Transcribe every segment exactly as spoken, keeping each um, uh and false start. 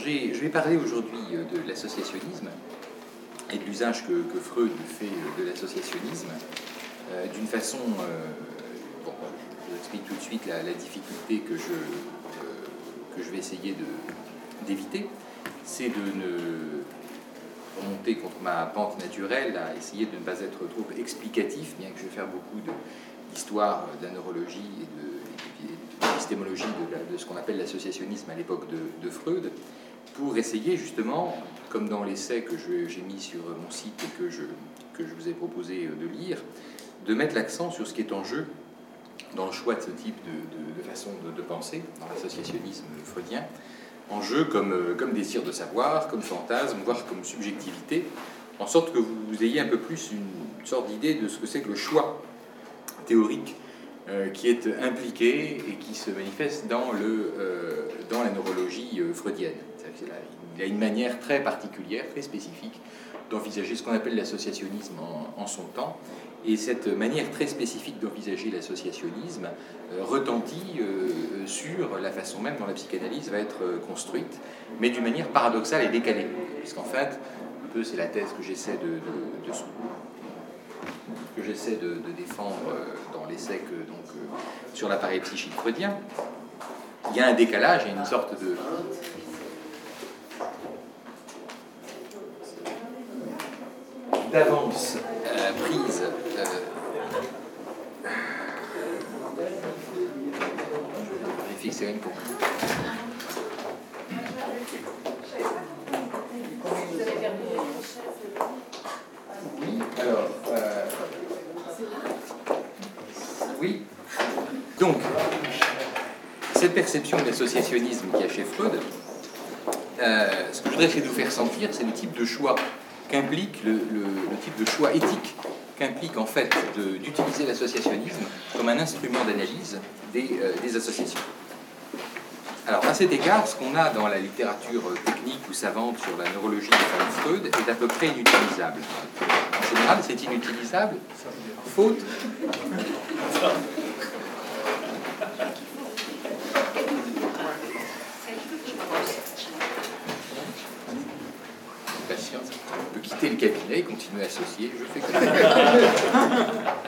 je vais parler aujourd'hui de l'associationnisme et de l'usage que, que Freud fait de l'associationnisme euh, d'une façon... Euh, bon, je vous explique tout de suite la, la difficulté que je, euh, que je vais essayer d'éviter. C'est de ne remonter contre ma pente naturelle, à essayer de ne pas être trop explicatif, bien que je vais faire beaucoup d'histoire de, de la neurologie et de, et de l'épistémologie de, la, de ce qu'on appelle l'associationnisme à l'époque de, de Freud, pour essayer justement, comme dans l'essai que j'ai mis sur mon site et que je, que je vous ai proposé de lire, de mettre l'accent sur ce qui est en jeu dans le choix de ce type de, de, de façon de, de penser, dans l'associationnisme freudien, en jeu comme, comme désir de savoir, comme fantasme, voire comme subjectivité, en sorte que vous ayez un peu plus une sorte d'idée de ce que c'est que le choix théorique euh, qui est impliqué et qui se manifeste dans, le, euh, dans la neurologie euh, freudienne. Il y a une manière très particulière, très spécifique d'envisager ce qu'on appelle l'associationnisme en, en son temps. Et cette manière très spécifique d'envisager l'associationnisme euh, retentit euh, sur la façon même dont la psychanalyse va être euh, construite, mais d'une manière paradoxale et décalée. Puisqu'en fait, un peu c'est la thèse que j'essaie de, de, de, que j'essaie de, de défendre euh, dans l'essai que, donc, euh, sur l'appareil psychique freudien. Il y a un décalage, il y a une sorte de... d'avance euh, prise euh, je vérifie que c'est même pour oui alors euh, oui donc cette perception de l'associationnisme qu'il y a chez Freud, euh, ce que je voudrais essayer de vous faire sentir, c'est le type de choix qu'implique le, le, le type de choix éthique qu'implique en fait d'utiliser l'associationnisme comme un instrument d'analyse des, euh, des associations. Alors à cet égard, ce qu'on a dans la littérature technique ou savante sur la neurologie de Freud est à peu près inutilisable. En général, c'est inutilisable, faute... On peut quitter le cabinet et continuer à associer, je fais comme ça.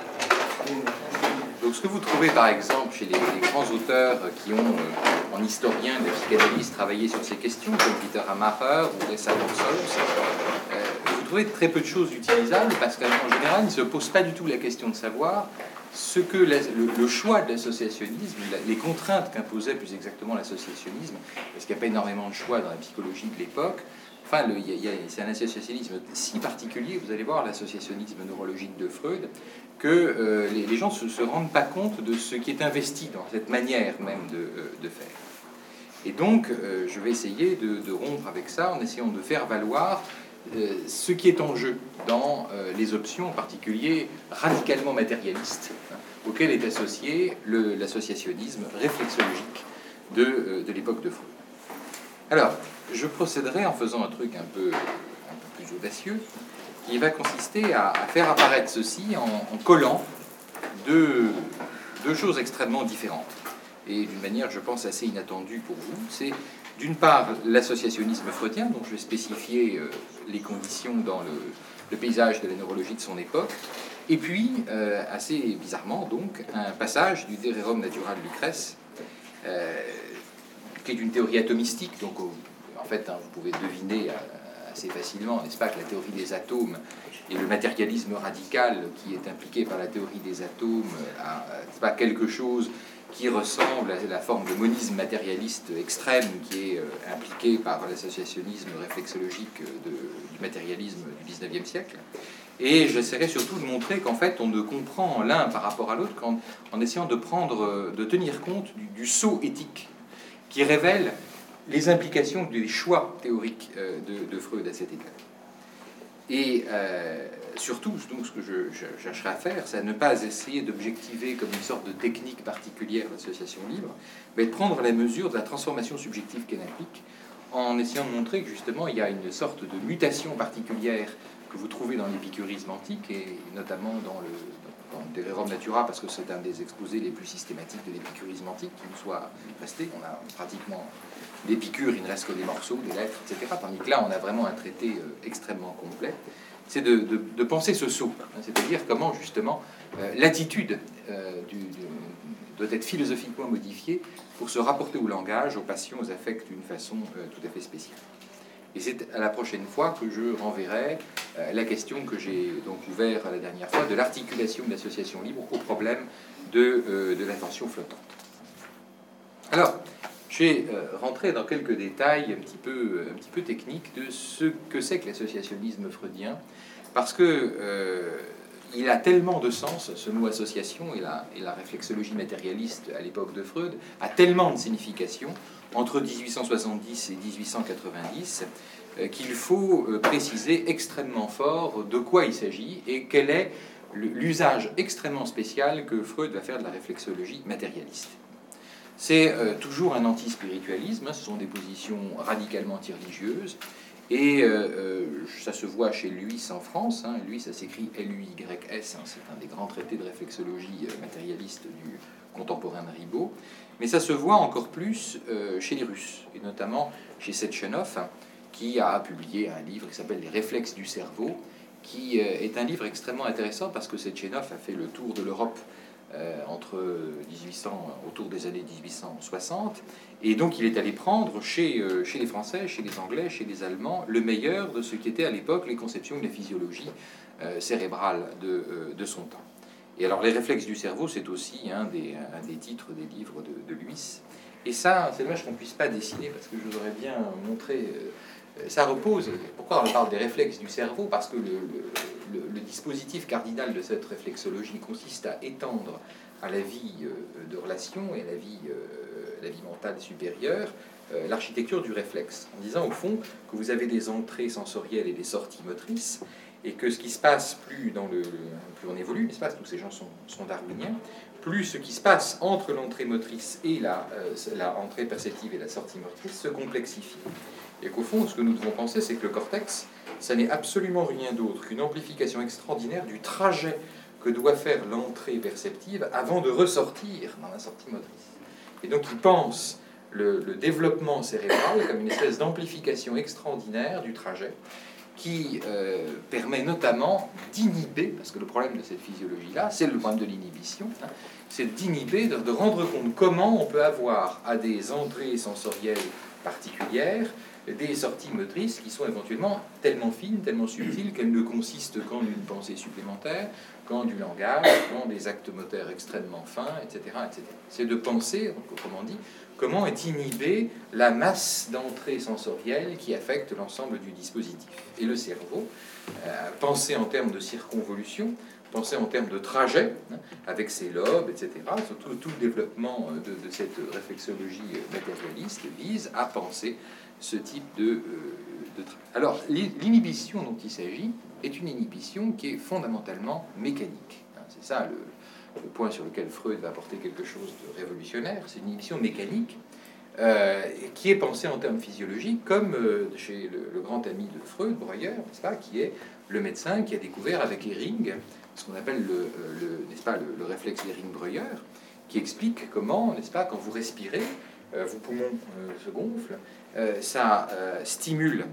Donc ce que vous trouvez par exemple chez les, les grands auteurs qui ont, euh, en historien de la psychanalyse, travaillé sur ces questions, comme Peter Hamacher ou récemment Solms, euh, vous trouvez très peu de choses utilisables parce qu'en général, ils ne se posent pas du tout la question de savoir ce que la, le, le choix de l'associationnisme, les contraintes qu'imposait plus exactement l'associationnisme, parce qu'il n'y a pas énormément de choix dans la psychologie de l'époque. Enfin, c'est un associationnisme si particulier, vous allez voir l'associationnisme neurologique de Freud, que euh, les, les gens ne se, se rendent pas compte de ce qui est investi dans cette manière même de, euh, de faire. Et donc, euh, je vais essayer de, de rompre avec ça en essayant de faire valoir euh, ce qui est en jeu dans euh, les options, en particulier radicalement matérialistes, hein, auxquelles est associé l'associationnisme réflexologique de, euh, de l'époque de Freud. Alors, je procéderai en faisant un truc un peu, un peu plus audacieux, qui va consister à, à faire apparaître ceci en, en collant deux, deux choses extrêmement différentes, et d'une manière, je pense, assez inattendue pour vous. C'est, d'une part, l'associationnisme freudien, dont je vais spécifier euh, les conditions dans le, le paysage de la neurologie de son époque, et puis, euh, assez bizarrement, donc, un passage du De Rerum Naturale Lucrèce, euh, qui est une théorie atomistique, donc au, en fait, hein, vous pouvez deviner assez facilement, n'est-ce pas, que la théorie des atomes et le matérialisme radical qui est impliqué par la théorie des atomes a, n'est-ce pas, quelque chose qui ressemble à la forme de monisme matérialiste extrême qui est euh, impliqué par l'associationnisme réflexologique de, du matérialisme du dix-neuvième siècle. Et j'essaierai surtout de montrer qu'en fait, on ne comprend l'un par rapport à l'autre qu'en en essayant de prendre, de tenir compte du, du saut éthique qui révèle les implications des choix théoriques euh, de, de Freud à cet égard. Et euh, surtout, donc, ce que je, je chercherai à faire, c'est à ne pas essayer d'objectiver comme une sorte de technique particulière l'association libre, mais de prendre la mesure de la transformation subjective qu'elle implique, en essayant de montrer que justement il y a une sorte de mutation particulière que vous trouvez dans l'épicurisme antique, et notamment dans, le, dans, Rerum Natura parce que c'est un des exposés les plus systématiques de l'épicurisme antique qui nous soit resté. On a pratiquement l'Épicure, il ne reste que des morceaux, des lettres, et cetera. Tandis que là, on a vraiment un traité euh, extrêmement complet. C'est de, de, de penser ce saut, hein, c'est-à-dire comment justement euh, l'attitude euh, du, du, doit être philosophiquement modifiée pour se rapporter au langage, aux passions, aux affects d'une façon euh, tout à fait spéciale. Et c'est à la prochaine fois que je renverrai euh, la question que j'ai donc ouverte la dernière fois de l'articulation de l'association libre au problème de, euh, de l'attention flottante. Alors, je vais euh, rentrer dans quelques détails un petit peu, un petit peu techniques de ce que c'est que l'associationnisme freudien, parce que euh, il a tellement de sens, ce mot association, et la, et la réflexologie matérialiste à l'époque de Freud a tellement de signification entre dix-huit cent soixante-dix et dix-huit cent quatre-vingt-dix euh, qu'il faut euh, préciser extrêmement fort de quoi il s'agit et quel est l'usage extrêmement spécial que Freud va faire de la réflexologie matérialiste. C'est euh, toujours un anti-spiritualisme, hein, ce sont des positions radicalement anti-religieuses, et euh, euh, ça se voit chez Luis en France, hein, Luis, ça s'écrit L U Y S, hein, c'est un des grands traités de réflexologie euh, matérialiste du contemporain de Ribot, mais ça se voit encore plus euh, chez les Russes, et notamment chez Sechenov, hein, qui a publié un livre qui s'appelle Les réflexes du cerveau, qui euh, est un livre extrêmement intéressant parce que Sechenov a fait le tour de l'Europe Euh, entre dix-huit cents, autour des années dix-huit cent soixante, et donc il est allé prendre chez, euh, chez les Français, chez les Anglais, chez les Allemands, le meilleur de ce qui était à l'époque les conceptions de la physiologie euh, cérébrale de, euh, de son temps. Et alors les réflexes du cerveau, c'est aussi un des, un des titres des livres de, de Luis. Et ça, c'est dommage qu'on ne puisse pas dessiner, parce que je vous aurais bien montré... Euh, ça repose. Pourquoi on parle des réflexes du cerveau? Parce que le, le, le dispositif cardinal de cette réflexologie consiste à étendre à la vie de relation et à la vie, la vie mentale supérieure l'architecture du réflexe, en disant au fond que vous avez des entrées sensorielles et des sorties motrices, et que ce qui se passe plus dans le plus on évolue, n'est-ce pas, tous ces gens sont, sont darwiniens, plus ce qui se passe entre l'entrée motrice et la, euh, la entrée perceptive et la sortie motrice se complexifie. Et qu'au fond, ce que nous devons penser, c'est que le cortex, ça n'est absolument rien d'autre qu'une amplification extraordinaire du trajet que doit faire l'entrée perceptive avant de ressortir dans la sortie motrice. Et donc, il pense le, le développement cérébral comme une espèce d'amplification extraordinaire du trajet qui euh, permet notamment d'inhiber, parce que le problème de cette physiologie-là, c'est le problème de l'inhibition, hein, c'est d'inhiber, de, de rendre compte comment on peut avoir à des entrées sensorielles particulières des sorties motrices qui sont éventuellement tellement fines, tellement subtiles qu'elles ne consistent qu'en une pensée supplémentaire, qu'en du langage, qu'en des actes moteurs extrêmement fins, et cetera, et cetera. C'est de penser, donc, autrement dit, comment est inhibée la masse d'entrées sensorielles qui affecte l'ensemble du dispositif. Et le cerveau, euh, penser en termes de circonvolution, penser en termes de trajet, hein, avec ses lobes, et cetera. Surtout, tout le développement de, de cette réflexologie matérialiste vise à penser ce type de, euh, de trajet. Alors, l'inhibition dont il s'agit est une inhibition qui est fondamentalement mécanique. Hein, c'est ça le, le point sur lequel Freud va apporter quelque chose de révolutionnaire. C'est une inhibition mécanique euh, qui est pensée en termes physiologiques, comme euh, chez le, le grand ami de Freud, Breuer, n'est-ce pas, qui est le médecin qui a découvert avec Hering ce qu'on appelle le, le, n'est-ce pas, le, le réflexe Hering-Breuer, qui explique comment, n'est-ce pas, quand vous respirez, euh, vos poumons euh, se gonflent, euh, ça euh, stimule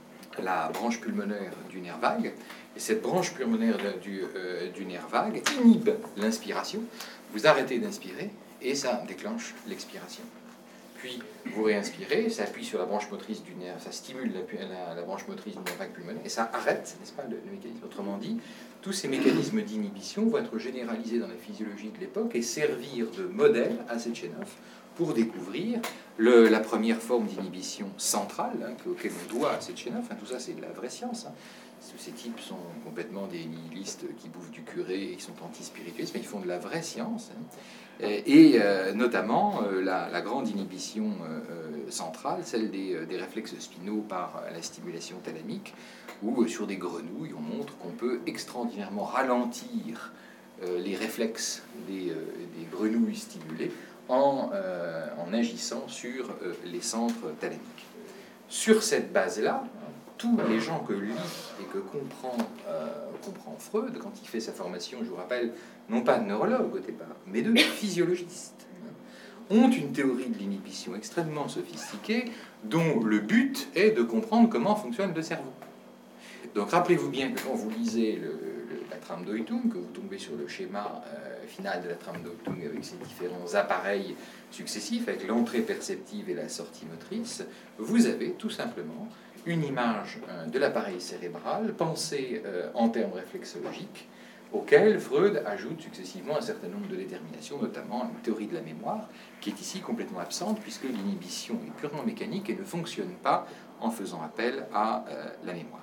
la branche pulmonaire du nerf vague, et cette branche pulmonaire de, du, euh, du nerf vague inhibe l'inspiration. Vous arrêtez d'inspirer et ça déclenche l'expiration. Puis vous réinspirez, ça appuie sur la branche motrice du nerf, ça stimule la, la, la branche motrice du nerf vague pulmonaire et ça arrête, n'est-ce pas, le, le mécanisme. Autrement dit, tous ces mécanismes d'inhibition vont être généralisés dans la physiologie de l'époque et servir de modèle à Sechenov pour découvrir le, la première forme d'inhibition centrale, hein, auquel on doit à Sechenov. Hein, tout ça, c'est de la vraie science. Hein. Ces types sont complètement des nihilistes qui bouffent du curé et qui sont anti-spiritualistes, mais ils font de la vraie science. Hein. Et, et euh, notamment euh, la, la grande inhibition euh, centrale, celle des, des réflexes spinaux par la stimulation thalamique, où euh, sur des grenouilles, on montre qu'on peut extraordinairement ralentir euh, les réflexes des, euh, des grenouilles stimulées en, euh, en agissant sur euh, les centres thalamiques. Sur cette base-là, tous les gens que lit et que comprend, euh, comprend Freud, quand il fait sa formation, je vous rappelle, non pas de neurologue au départ, mais de physiologiste, ont une théorie de l'inhibition extrêmement sophistiquée, dont le but est de comprendre comment fonctionne le cerveau. Donc rappelez-vous bien que quand vous lisez le, le, la trame d'Oitung, que vous tombez sur le schéma euh, final de la trame d'Oitung avec ses différents appareils successifs, avec l'entrée perceptive et la sortie motrice, vous avez tout simplement une image euh, de l'appareil cérébral pensée euh, en termes réflexologiques, auquel Freud ajoute successivement un certain nombre de déterminations, notamment une théorie de la mémoire, qui est ici complètement absente, puisque l'inhibition est purement mécanique et ne fonctionne pas en faisant appel à euh, la mémoire.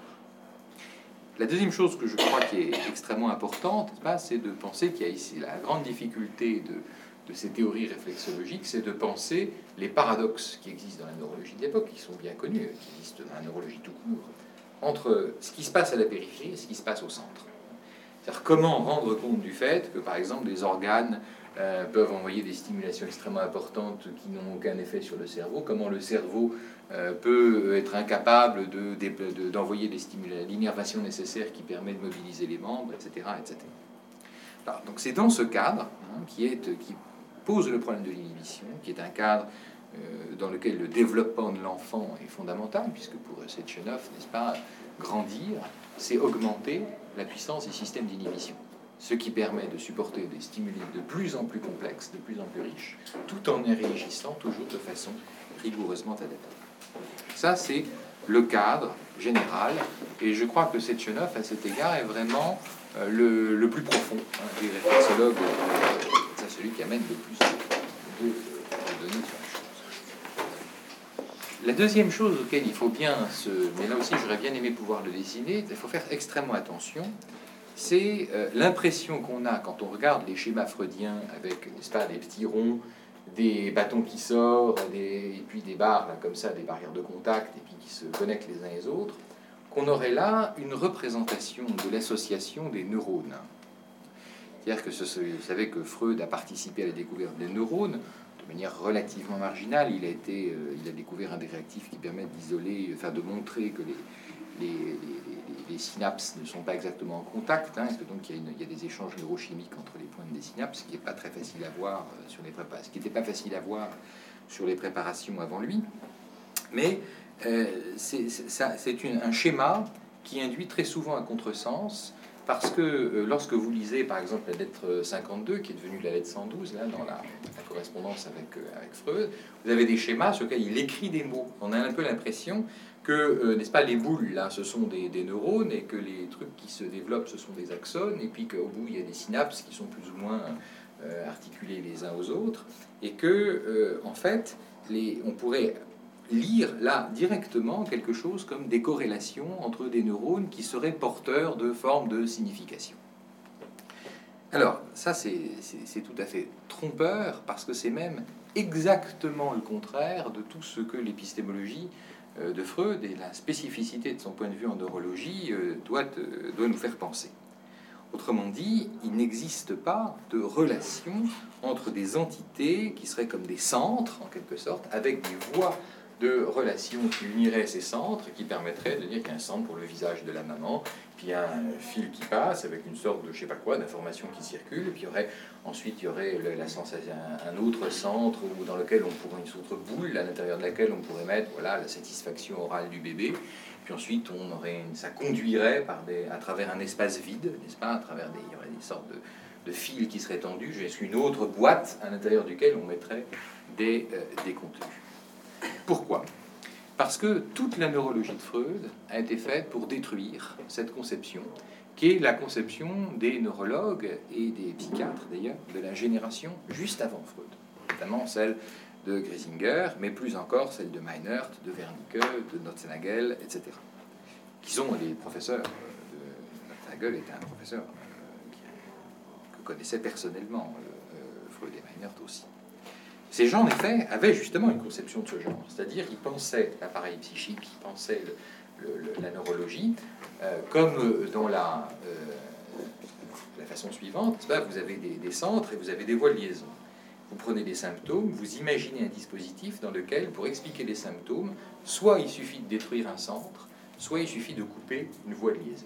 La deuxième chose que je crois qui est extrêmement importante, c'est de penser qu'il y a ici la grande difficulté de, de ces théories réflexologiques, c'est de penser les paradoxes qui existent dans la neurologie de l'époque, qui sont bien connus, qui existent dans la neurologie tout court, entre ce qui se passe à la périphérie et ce qui se passe au centre. C'est-à-dire comment rendre compte du fait que, par exemple, des organes euh, peuvent envoyer des stimulations extrêmement importantes qui n'ont aucun effet sur le cerveau, comment le cerveau euh, peut être incapable de, de, de, d'envoyer les stimulations, l'innervation nécessaire qui permet de mobiliser les membres, et cetera, et cetera. Alors, donc c'est dans ce cadre hein, qui, est, qui pose le problème de l'inhibition, qui est un cadre euh, dans lequel le développement de l'enfant est fondamental, puisque pour Sechenov, n'est-ce pas, grandir, c'est augmenter la puissance des systèmes d'inhibition, ce qui permet de supporter des stimuli de plus en plus complexes, de plus en plus riches, tout en y réagissant toujours de façon rigoureusement adaptée. Ça, c'est le cadre général, et je crois que Sechenov, à cet égard, est vraiment euh, le, le plus profond hein, des réflexologues, euh, c'est celui qui amène le plus de, de, de données sur la chose. La deuxième chose auquel il faut bien se... mais là aussi j'aurais bien aimé pouvoir le dessiner, il faut faire extrêmement attention, c'est euh, l'impression qu'on a quand on regarde les schémas freudiens avec, n'est-ce pas, des petits ronds, des bâtons qui sortent, des, et puis des barres là, comme ça, des barrières de contact, et puis qui se connectent les uns les autres, qu'on aurait là une représentation de l'association des neurones. C'est-à-dire que ce, vous savez que Freud a participé à la découverte des neurones de manière relativement marginale. Il a, été, euh, il a découvert un des réactifs qui permet d'isoler, enfin de montrer que les, les, les, les, les synapses ne sont pas exactement en contact, hein, et que donc il y, a une, il y a des échanges neurochimiques entre les pointes des synapses, ce qui n'est pas très facile à voir sur les prépa- ce qui n'était pas facile à voir sur les préparations avant lui. Mais euh, c'est, c'est, ça, c'est une, un schéma qui induit très souvent un contresens, parce que euh, lorsque vous lisez par exemple la lettre cinquante-deux, qui est devenue la lettre cent douze, là, dans la, la correspondance avec, euh, avec Freud, vous avez des schémas sur lesquels il écrit des mots. On a un peu l'impression que, euh, n'est-ce pas, les boules, là, ce sont des, des neurones, et que les trucs qui se développent, ce sont des axones, et puis qu'au bout, il y a des synapses qui sont plus ou moins euh, articulées les uns aux autres, et que, euh, en fait, les, on pourrait lire là directement quelque chose comme des corrélations entre des neurones qui seraient porteurs de formes de signification. Alors, ça c'est, c'est, c'est tout à fait trompeur, parce que c'est même exactement le contraire de tout ce que l'épistémologie euh, de Freud et la spécificité de son point de vue en neurologie euh, doit, euh, doit nous faire penser. Autrement dit, il n'existe pas de relation entre des entités qui seraient comme des centres, en quelque sorte, avec des voies de relations qui uniraient ces centres, qui permettraient de dire qu'il y a un centre pour le visage de la maman, puis il y a un fil qui passe avec une sorte de je sais pas quoi d'information qui circule, et puis il y aurait ensuite il y aurait la sensation, un autre centre où, dans lequel on pourrait une autre boule à l'intérieur de laquelle on pourrait mettre voilà la satisfaction orale du bébé, puis ensuite on aurait une, ça conduirait par des, à travers un espace vide, n'est-ce pas, à travers des, il y aurait des sortes de, de fils qui seraient tendus jusqu'à une autre boîte à l'intérieur duquel on mettrait des, euh, des contenus. Pourquoi ? Parce que toute la neurologie de Freud a été faite pour détruire cette conception, qui est la conception des neurologues et des psychiatres, d'ailleurs, de la génération juste avant Freud, notamment celle de Griesinger, mais plus encore celle de Meinert, de Wernicke, de Notznagel, et cetera, qui sont les professeurs. De Notznagel était un professeur que connaissait personnellement Freud et Meinert aussi. Ces gens, en effet, avaient justement une conception de ce genre, c'est-à-dire qu'ils pensaient l'appareil psychique, ils pensaient le, le, la neurologie, euh, comme dans la, euh, la façon suivante, là, vous avez des, des centres et vous avez des voies de liaison. Vous prenez des symptômes, vous imaginez un dispositif dans lequel, pour expliquer les symptômes, soit il suffit de détruire un centre, soit il suffit de couper une voie de liaison.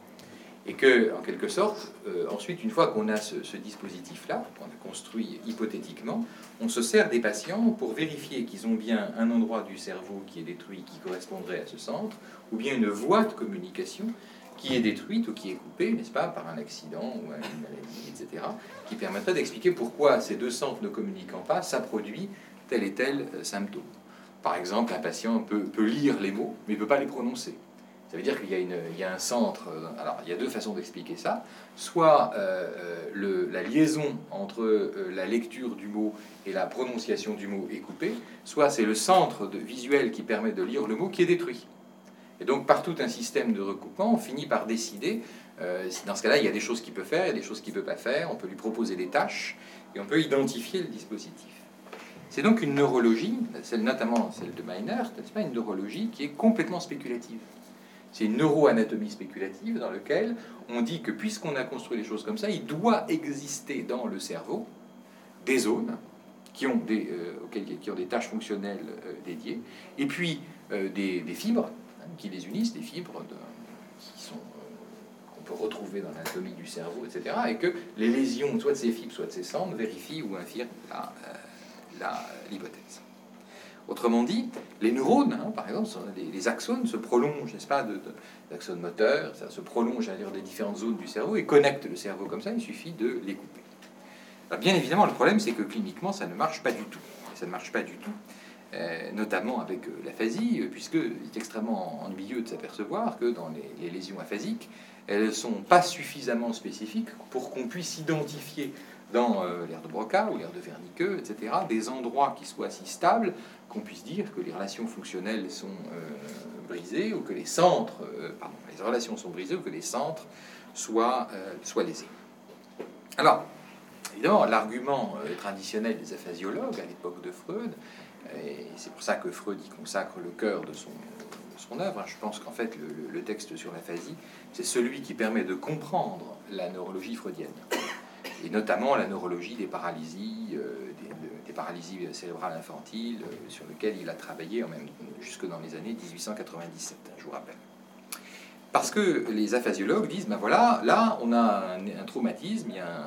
Et que, en quelque sorte, euh, ensuite, une fois qu'on a ce, ce dispositif-là, qu'on a construit hypothétiquement, on se sert des patients pour vérifier qu'ils ont bien un endroit du cerveau qui est détruit, qui correspondrait à ce centre, ou bien une voie de communication qui est détruite ou qui est coupée, n'est-ce pas, par un accident ou une maladie, et cetera, qui permettrait d'expliquer pourquoi ces deux centres ne communiquant pas, ça produit tel et tel symptôme. Par exemple, un patient peut, peut lire les mots, mais ne peut pas les prononcer. Ça veut dire qu'il y a, une, il y a un centre. Alors, il y a deux façons d'expliquer ça. Soit euh, le, la liaison entre euh, la lecture du mot et la prononciation du mot est coupée, soit c'est le centre de, visuel qui permet de lire le mot qui est détruit. Et donc, par tout un système de recoupement, on finit par décider. Euh, dans ce cas-là, il y a des choses qu'il peut faire, il y a des choses qu'il ne peut pas faire. On peut lui proposer des tâches et on peut identifier le dispositif. C'est donc une neurologie, celle, notamment celle de Meinert, n'est-ce pas, une neurologie qui est complètement spéculative. C'est une neuroanatomie spéculative dans laquelle on dit que puisqu'on a construit les choses comme ça, il doit exister dans le cerveau des zones qui ont des, euh, auxquelles, qui ont des tâches fonctionnelles euh, dédiées, et puis euh, des, des fibres hein, qui les unissent, des fibres de, qui sont euh, qu'on peut retrouver dans l'anatomie du cerveau, et cetera, et que les lésions, soit de ces fibres, soit de ces centres, vérifient ou infirment la, euh, la, l'hypothèse. Autrement dit, les neurones, hein, par exemple, les, les axones se prolongent, n'est-ce pas, de, de, d'axones moteurs, ça se prolonge à l'intérieur des différentes zones du cerveau et connectent le cerveau comme ça, il suffit de les couper. Alors, bien évidemment, le problème, c'est que cliniquement, ça ne marche pas du tout. Et ça ne marche pas du tout, euh, notamment avec euh, l'aphasie, euh, puisque c'est extrêmement ennuyeux de s'apercevoir que dans les, les lésions aphasiques, elles ne sont pas suffisamment spécifiques pour qu'on puisse identifier dans euh, l'aire de Broca ou l'aire de Wernicke, et cetera, des endroits qui soient si stables qu'on puisse dire que les relations fonctionnelles sont euh, brisées ou que les centres, euh, pardon, les relations sont brisées ou que les centres soient, euh, soient lésés. Alors, évidemment, l'argument euh, traditionnel des aphasiologues à l'époque de Freud, et c'est pour ça que Freud y consacre le cœur de son, de son œuvre, je pense qu'en fait le, le, le texte sur l'aphasie, c'est celui qui permet de comprendre la neurologie freudienne. Et notamment la neurologie des paralysies, euh, des, des paralysies cérébrales infantiles, euh, sur lequel il a travaillé en même, jusque dans les années dix-huit cent quatre-vingt-dix-sept, hein, je vous rappelle. Parce que les aphasiologues disent, ben voilà, là on a un, un traumatisme, il y a un,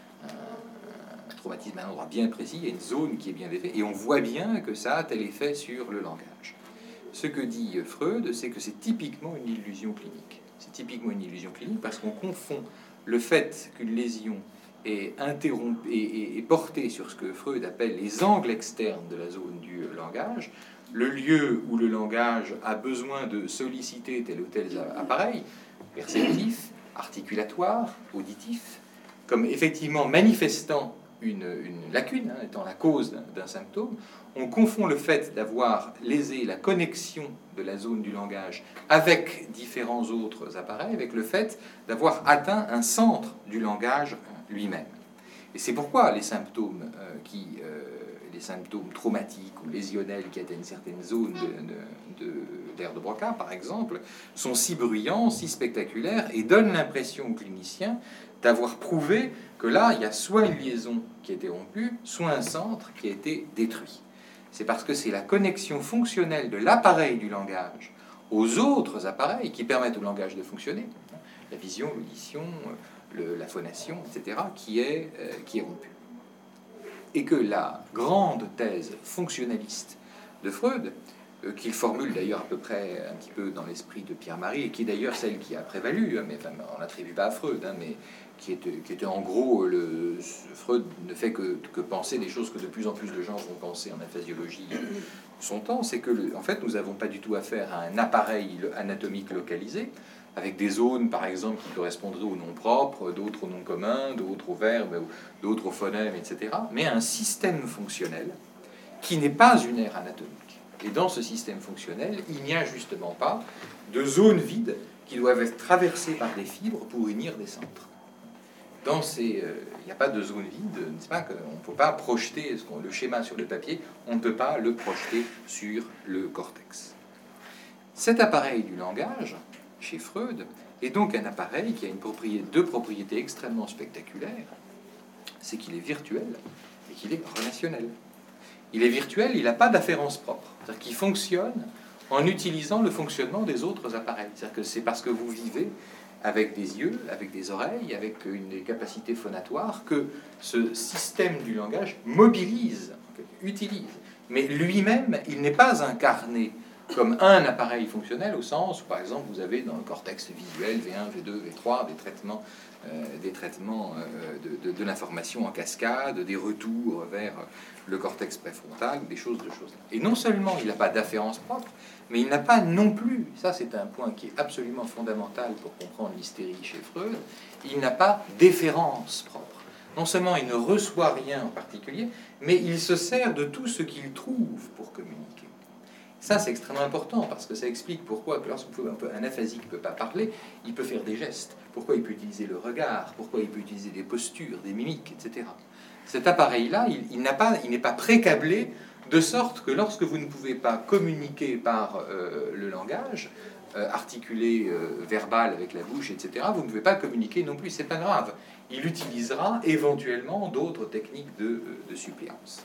un, un traumatisme à un endroit bien précis, il y a une zone qui est bien défaite, et on voit bien que ça a tel effet sur le langage. Ce que dit Freud, c'est que c'est typiquement une illusion clinique. C'est typiquement une illusion clinique parce qu'on confond le fait qu'une lésion est interrompue et, et portée sur ce que Freud appelle les angles externes de la zone du langage, le lieu où le langage a besoin de solliciter tel ou tel appareil, perceptif, articulatoire, auditif, comme effectivement manifestant une, une lacune, hein, étant la cause d'un, d'un symptôme. On confond le fait d'avoir lésé la connexion de la zone du langage avec différents autres appareils, avec le fait d'avoir atteint un centre du langage lui-même. Et c'est pourquoi les symptômes euh, qui... Euh, les symptômes traumatiques ou lésionnels qui atteignent certaines zones de, de, de, d'aire de Broca, par exemple, sont si bruyants, si spectaculaires, et donnent l'impression aux cliniciens d'avoir prouvé que là, il y a soit une liaison qui a été rompue, soit un centre qui a été détruit. C'est parce que c'est la connexion fonctionnelle de l'appareil du langage aux autres appareils qui permettent au langage de fonctionner, la vision, l'audition, le, la phonation, et cetera, qui est, euh, qui est rompue. Et que la grande thèse fonctionnaliste de Freud, euh, qu'il formule d'ailleurs à peu près un petit peu dans l'esprit de Pierre-Marie, et qui est d'ailleurs celle qui a prévalu, hein, mais enfin, on n'attribue pas à Freud, hein, mais qui était, qui était en gros, le, Freud ne fait que, que penser des choses que de plus en plus de gens vont penser en aphasiologie de son temps, c'est que, le, en fait, nous n'avons pas du tout affaire à un appareil anatomique localisé, avec des zones, par exemple, qui correspondraient aux noms propres, d'autres aux noms communs, d'autres aux verbes, d'autres aux phonèmes, et cetera, mais un système fonctionnel qui n'est pas une aire anatomique. Et dans ce système fonctionnel, il n'y a justement pas de zones vides qui doivent être traversées par des fibres pour unir des centres. Dans ces, euh, il n'y a pas de zone vide, n'est-ce pas, qu'on ne peut pas projeter le schéma sur le papier, on ne peut pas le projeter sur le cortex. Cet appareil du langage, chez Freud, est donc un appareil qui a une propriété, deux propriétés extrêmement spectaculaires. C'est qu'il est virtuel et qu'il est relationnel. Il est virtuel, il n'a pas d'afférence propre. C'est-à-dire qu'il fonctionne en utilisant le fonctionnement des autres appareils. C'est-à-dire que c'est parce que vous vivez avec des yeux, avec des oreilles, avec une des capacités phonatoires, que ce système du langage mobilise, utilise. Mais lui-même, il n'est pas incarné comme un appareil fonctionnel au sens où, par exemple, vous avez dans le cortex visuel V un, V deux, V trois des traitements, euh, des traitements euh, de, de, de l'information en cascade, des retours vers le cortex préfrontal, des choses de choses. Et non seulement il n'a pas d'afférence propre, mais il n'a pas non plus, ça c'est un point qui est absolument fondamental pour comprendre l'hystérie chez Freud, il n'a pas d'efférence propre. Non seulement il ne reçoit rien en particulier, mais il se sert de tout ce qu'il trouve pour communiquer. Ça, c'est extrêmement important, parce que ça explique pourquoi, lorsqu'un aphasique ne peut pas parler, il peut faire des gestes. Pourquoi il peut utiliser le regard, pourquoi il peut utiliser des postures, des mimiques, et cetera. Cet appareil-là, il, il n'a pas, il n'est pas précablé, de sorte que lorsque vous ne pouvez pas communiquer par euh, le langage, euh, articulé, euh, verbal avec la bouche, et cetera, vous ne pouvez pas communiquer non plus, c'est pas grave. Il utilisera éventuellement d'autres techniques de, de suppléance.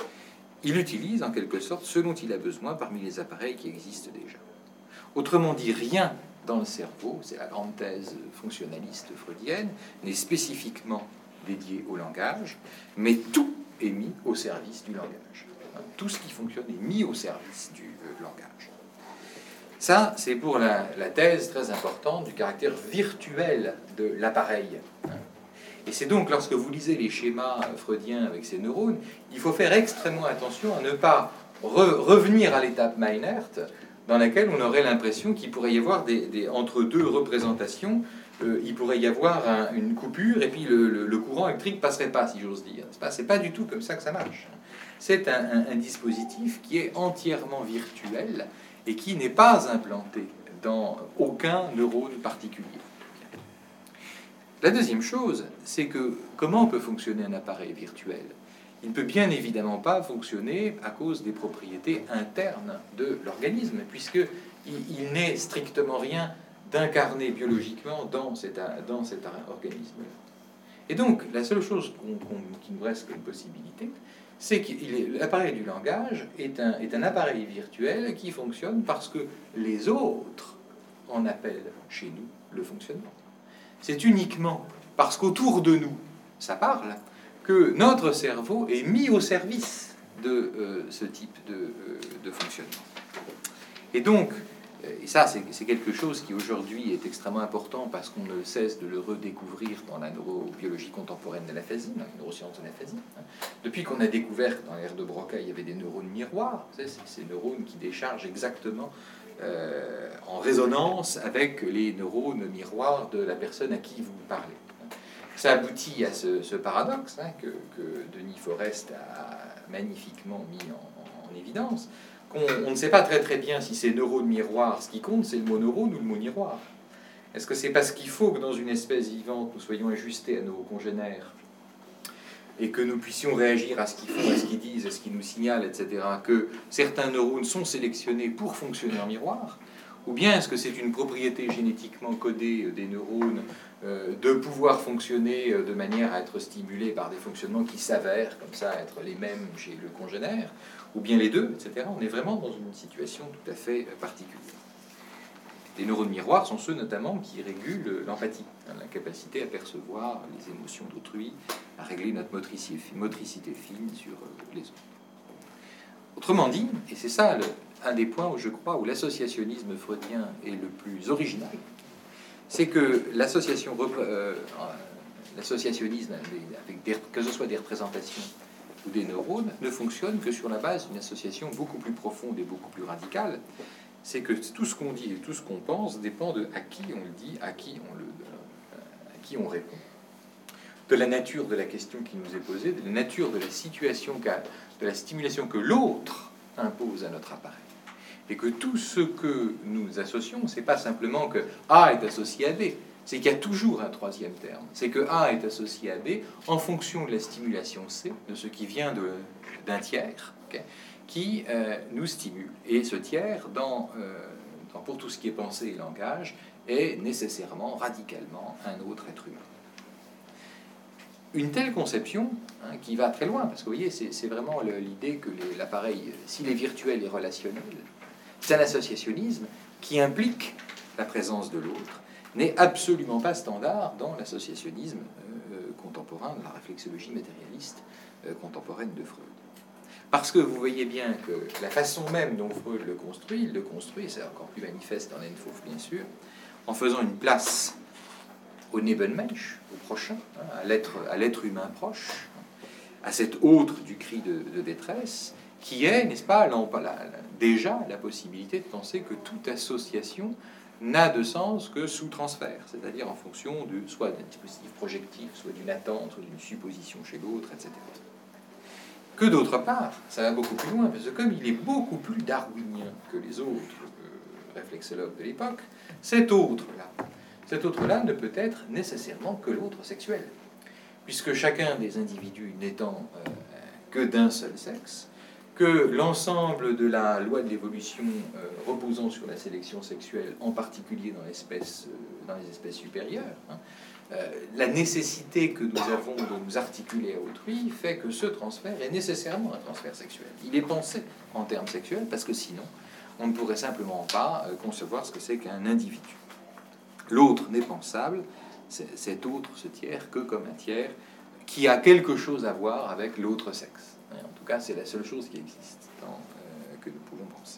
Il utilise en quelque sorte ce dont il a besoin parmi les appareils qui existent déjà. Autrement dit, rien dans le cerveau, c'est la grande thèse fonctionnaliste freudienne, n'est spécifiquement dédié au langage, mais tout est mis au service du langage. Tout ce qui fonctionne est mis au service du euh, langage. Ça, c'est pour la, la thèse très importante du caractère virtuel de l'appareil. Et c'est donc, lorsque vous lisez les schémas freudiens avec ces neurones, il faut faire extrêmement attention à ne pas re revenir à l'étape Meinert, dans laquelle on aurait l'impression qu'il pourrait y avoir, des, des, entre deux représentations, euh, il pourrait y avoir un, une coupure, et puis le, le, le courant électrique ne passerait pas, si j'ose dire. C'est pas, c'est pas du tout comme ça que ça marche. C'est un, un, un dispositif qui est entièrement virtuel, et qui n'est pas implanté dans aucun neurone particulier. La deuxième chose, c'est que comment peut fonctionner un appareil virtuel? Il ne peut bien évidemment pas fonctionner à cause des propriétés internes de l'organisme, puisqu'il il n'est strictement rien d'incarné biologiquement dans cet, dans cet organisme. Et donc, la seule chose qu'on, qu'on, qui nous reste comme possibilité, c'est que l'appareil du langage est un, est un appareil virtuel qui fonctionne parce que les autres en appellent chez nous le fonctionnement. C'est uniquement parce qu'autour de nous, ça parle, que notre cerveau est mis au service de euh, ce type de, euh, de fonctionnement. Et donc, et ça c'est quelque chose qui aujourd'hui est extrêmement important parce qu'on ne cesse de le redécouvrir dans la neurobiologie contemporaine de l'aphasie, dans les neurosciences de l'aphasie. Depuis qu'on a découvert que dans l'ère de Broca, il y avait des neurones miroirs, c'est ces neurones qui déchargent exactement euh, en résonance avec les neurones miroirs de la personne à qui vous parlez. Ça aboutit à ce, ce paradoxe hein, que, que Denis Forest a magnifiquement mis en, en évidence, qu'on on ne sait pas très très bien si c'est neurones miroirs, ce qui compte c'est le mot neurone ou le mot miroir. Est-ce que c'est parce qu'il faut que dans une espèce vivante nous soyons ajustés à nos congénères et que nous puissions réagir à ce qu'ils font, à ce qu'ils disent, à ce qu'ils nous signalent, et cetera, que certains neurones sont sélectionnés pour fonctionner en miroir? Ou bien est-ce que c'est une propriété génétiquement codée des neurones euh, de pouvoir fonctionner de manière à être stimulés par des fonctionnements qui s'avèrent comme ça être les mêmes chez le congénère, ou bien les deux, et cetera. On est vraiment dans une situation tout à fait particulière. Les neurones miroirs sont ceux notamment qui régulent l'empathie, hein, la capacité à percevoir les émotions d'autrui, à régler notre motricité, motricité fine sur les autres. Autrement dit, et c'est ça le, un des points où je crois où l'associationnisme freudien est le plus original, c'est que l'association, euh, l'associationnisme, avec des, que ce soit des représentations ou des neurones, ne fonctionne que sur la base d'une association beaucoup plus profonde et beaucoup plus radicale. C'est que tout ce qu'on dit et tout ce qu'on pense dépend de à qui on le dit, à qui on, le, à qui on répond, de la nature de la question qui nous est posée, de la nature de la situation, de la stimulation que l'autre impose à notre appareil. Et que tout ce que nous associons, c'est pas simplement que A est associé à B, c'est qu'il y a toujours un troisième terme. C'est que A est associé à B en fonction de la stimulation C, de ce qui vient d'un tiers, okay, qui euh, nous stimule. Et ce tiers, dans, euh, dans, pour tout ce qui est pensée et langage, est nécessairement, radicalement, un autre être humain. Une telle conception, hein, qui va très loin, parce que vous voyez, c'est vraiment l'idée que l'appareil, s'il est virtuel et relationnel, C'est un associationnisme qui implique la présence de l'autre, n'est absolument pas standard dans l'associationnisme euh, contemporain, de la réflexologie matérialiste euh, contemporaine de Freud. Parce que vous voyez bien que la façon même dont Freud le construit, il le construit, c'est encore plus manifeste dans L'Entwurf bien sûr, en faisant une place au Nebenmensch, au prochain, hein, à l'être, à l'être humain proche, à cet autre du cri de, de détresse, qui est, n'est-ce pas, là, on, la, la, déjà la possibilité de penser que toute association n'a de sens que sous transfert, c'est-à-dire en fonction de, soit d'un dispositif projectif, soit d'une attente, soit d'une supposition chez l'autre, et cetera. Que d'autre part, ça va beaucoup plus loin, parce que comme il est beaucoup plus darwinien que les autres euh, réflexologues de l'époque, cet autre-là, cet autre-là ne peut être nécessairement que l'autre sexuel, puisque chacun des individus n'étant euh, que d'un seul sexe, que l'ensemble de la loi de l'évolution euh, reposant sur la sélection sexuelle, en particulier dans, l'espèce, euh, dans les espèces supérieures, hein, euh, la nécessité que nous avons de nous articuler à autrui fait que ce transfert est nécessairement un transfert sexuel. Il est pensé en termes sexuels parce que sinon, on ne pourrait simplement pas euh, concevoir ce que c'est qu'un individu. L'autre n'est pensable, cet autre, ce tiers, que comme un tiers qui a quelque chose à voir avec l'autre sexe. En tout cas, c'est la seule chose qui existe, dans, euh, que nous pouvons penser.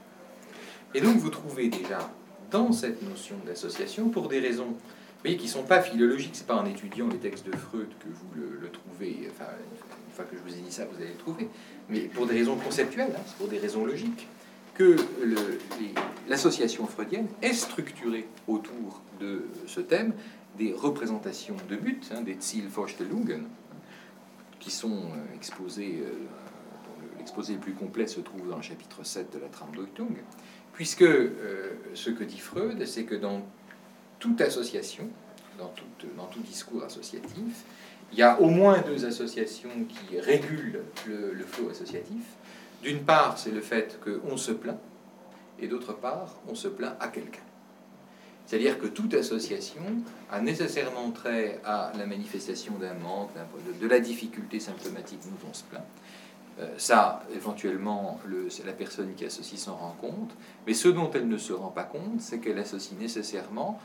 Et donc, vous trouvez déjà dans cette notion d'association, pour des raisons, vous voyez, qui ne sont pas philologiques, c'est pas en étudiant les textes de Freud que vous le, le trouvez, enfin, une fois que je vous ai dit ça, vous allez le trouver, mais pour des raisons conceptuelles, hein, c'est pour des raisons logiques, que l'association freudienne est structurée autour de ce thème des représentations de but, hein, des Zielvorstellungen, qui sont exposées, euh, dont l'exposé le plus complet se trouve dans le chapitre sept de la Traumdeutung, puisque euh, ce que dit Freud, c'est que dans toute association, dans tout, dans tout discours associatif, il y a au moins deux associations qui régulent le, le flot associatif. D'une part, c'est le fait qu'on se plaint, et d'autre part, on se plaint à quelqu'un. C'est-à-dire que toute association a nécessairement trait à la manifestation d'un manque, de, de la difficulté symptomatique dont on se plaint. Euh, ça, éventuellement, le, la personne qui associe s'en rend compte, mais ce dont elle ne se rend pas compte, c'est qu'elle associe nécessairement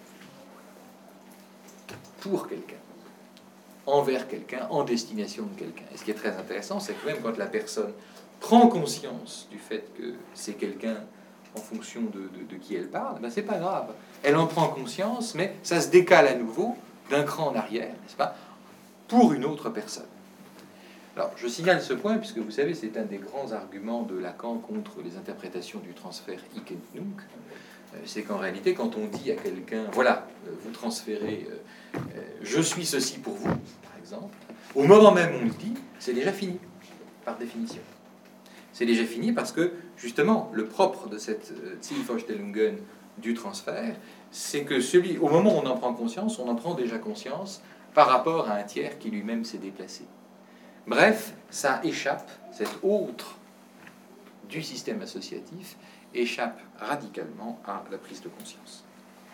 pour quelqu'un, envers quelqu'un, en destination de quelqu'un. Et ce qui est très intéressant, c'est que même quand la personne prend conscience du fait que c'est quelqu'un en fonction de, de, de qui elle parle, ben c'est pas grave. Elle en prend conscience, mais ça se décale à nouveau d'un cran en arrière, n'est-ce pas, pour une autre personne. Alors, je signale ce point, puisque vous savez, c'est un des grands arguments de Lacan contre les interprétations du transfert Ich und Nunc. C'est qu'en réalité, quand on dit à quelqu'un, voilà, vous transférez, euh, euh, je suis ceci pour vous, par exemple, au moment même où on le dit, c'est déjà fini, par définition. C'est déjà fini parce que, justement, le propre de cette Zielvorstellungen du transfert, c'est que celui, au moment où on en prend conscience, on en prend déjà conscience par rapport à un tiers qui lui-même s'est déplacé. Bref, ça échappe, cet autre du système associatif échappe radicalement à la prise de conscience.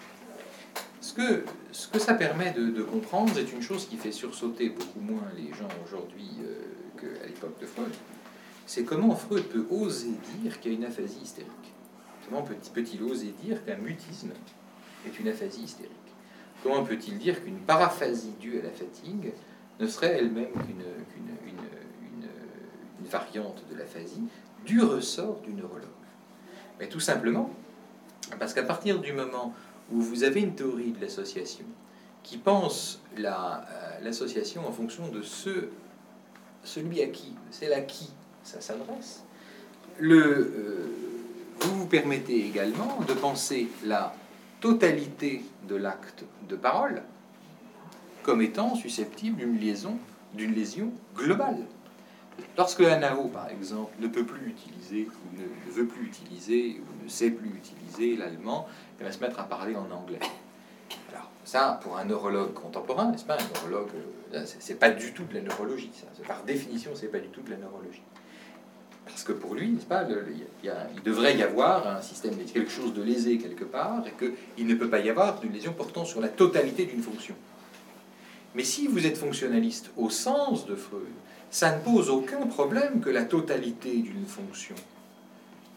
Ce que, ce que ça permet de, de comprendre, c'est une chose qui fait sursauter beaucoup moins les gens aujourd'hui euh, qu'à l'époque de Freud. C'est comment Freud peut oser dire qu'il y a une aphasie hystérique. Comment peut-il oser dire qu'un mutisme est une aphasie hystérique? Comment peut-il dire qu'une paraphasie due à la fatigue ne serait elle-même qu'une qu'une, une, une, une variante de l'aphasie du ressort du neurologue? Mais tout simplement parce qu'à partir du moment où vous avez une théorie de l'association qui pense la, euh, l'association en fonction de ce, celui à qui, c'est à qui ça s'adresse, le, euh, vous vous permettez également de penser la totalité de l'acte de parole comme étant susceptible d'une liaison, d'une lésion globale. Lorsque un N A O, par exemple, ne peut plus utiliser, ou ne veut plus utiliser, ou ne sait plus utiliser l'allemand, il va se mettre à parler en anglais. Alors, ça, pour un neurologue contemporain, n'est-ce pas, un neurologue, c'est pas du tout de la neurologie, ça. Par définition, c'est pas du tout de la neurologie. Parce que pour lui, n'est-ce pas, le, il, y a, il devrait y avoir un système, quelque chose de lésé quelque part, et qu'il ne peut pas y avoir d'une lésion portant sur la totalité d'une fonction. Mais si vous êtes fonctionnaliste au sens de Freud, ça ne pose aucun problème que la totalité d'une fonction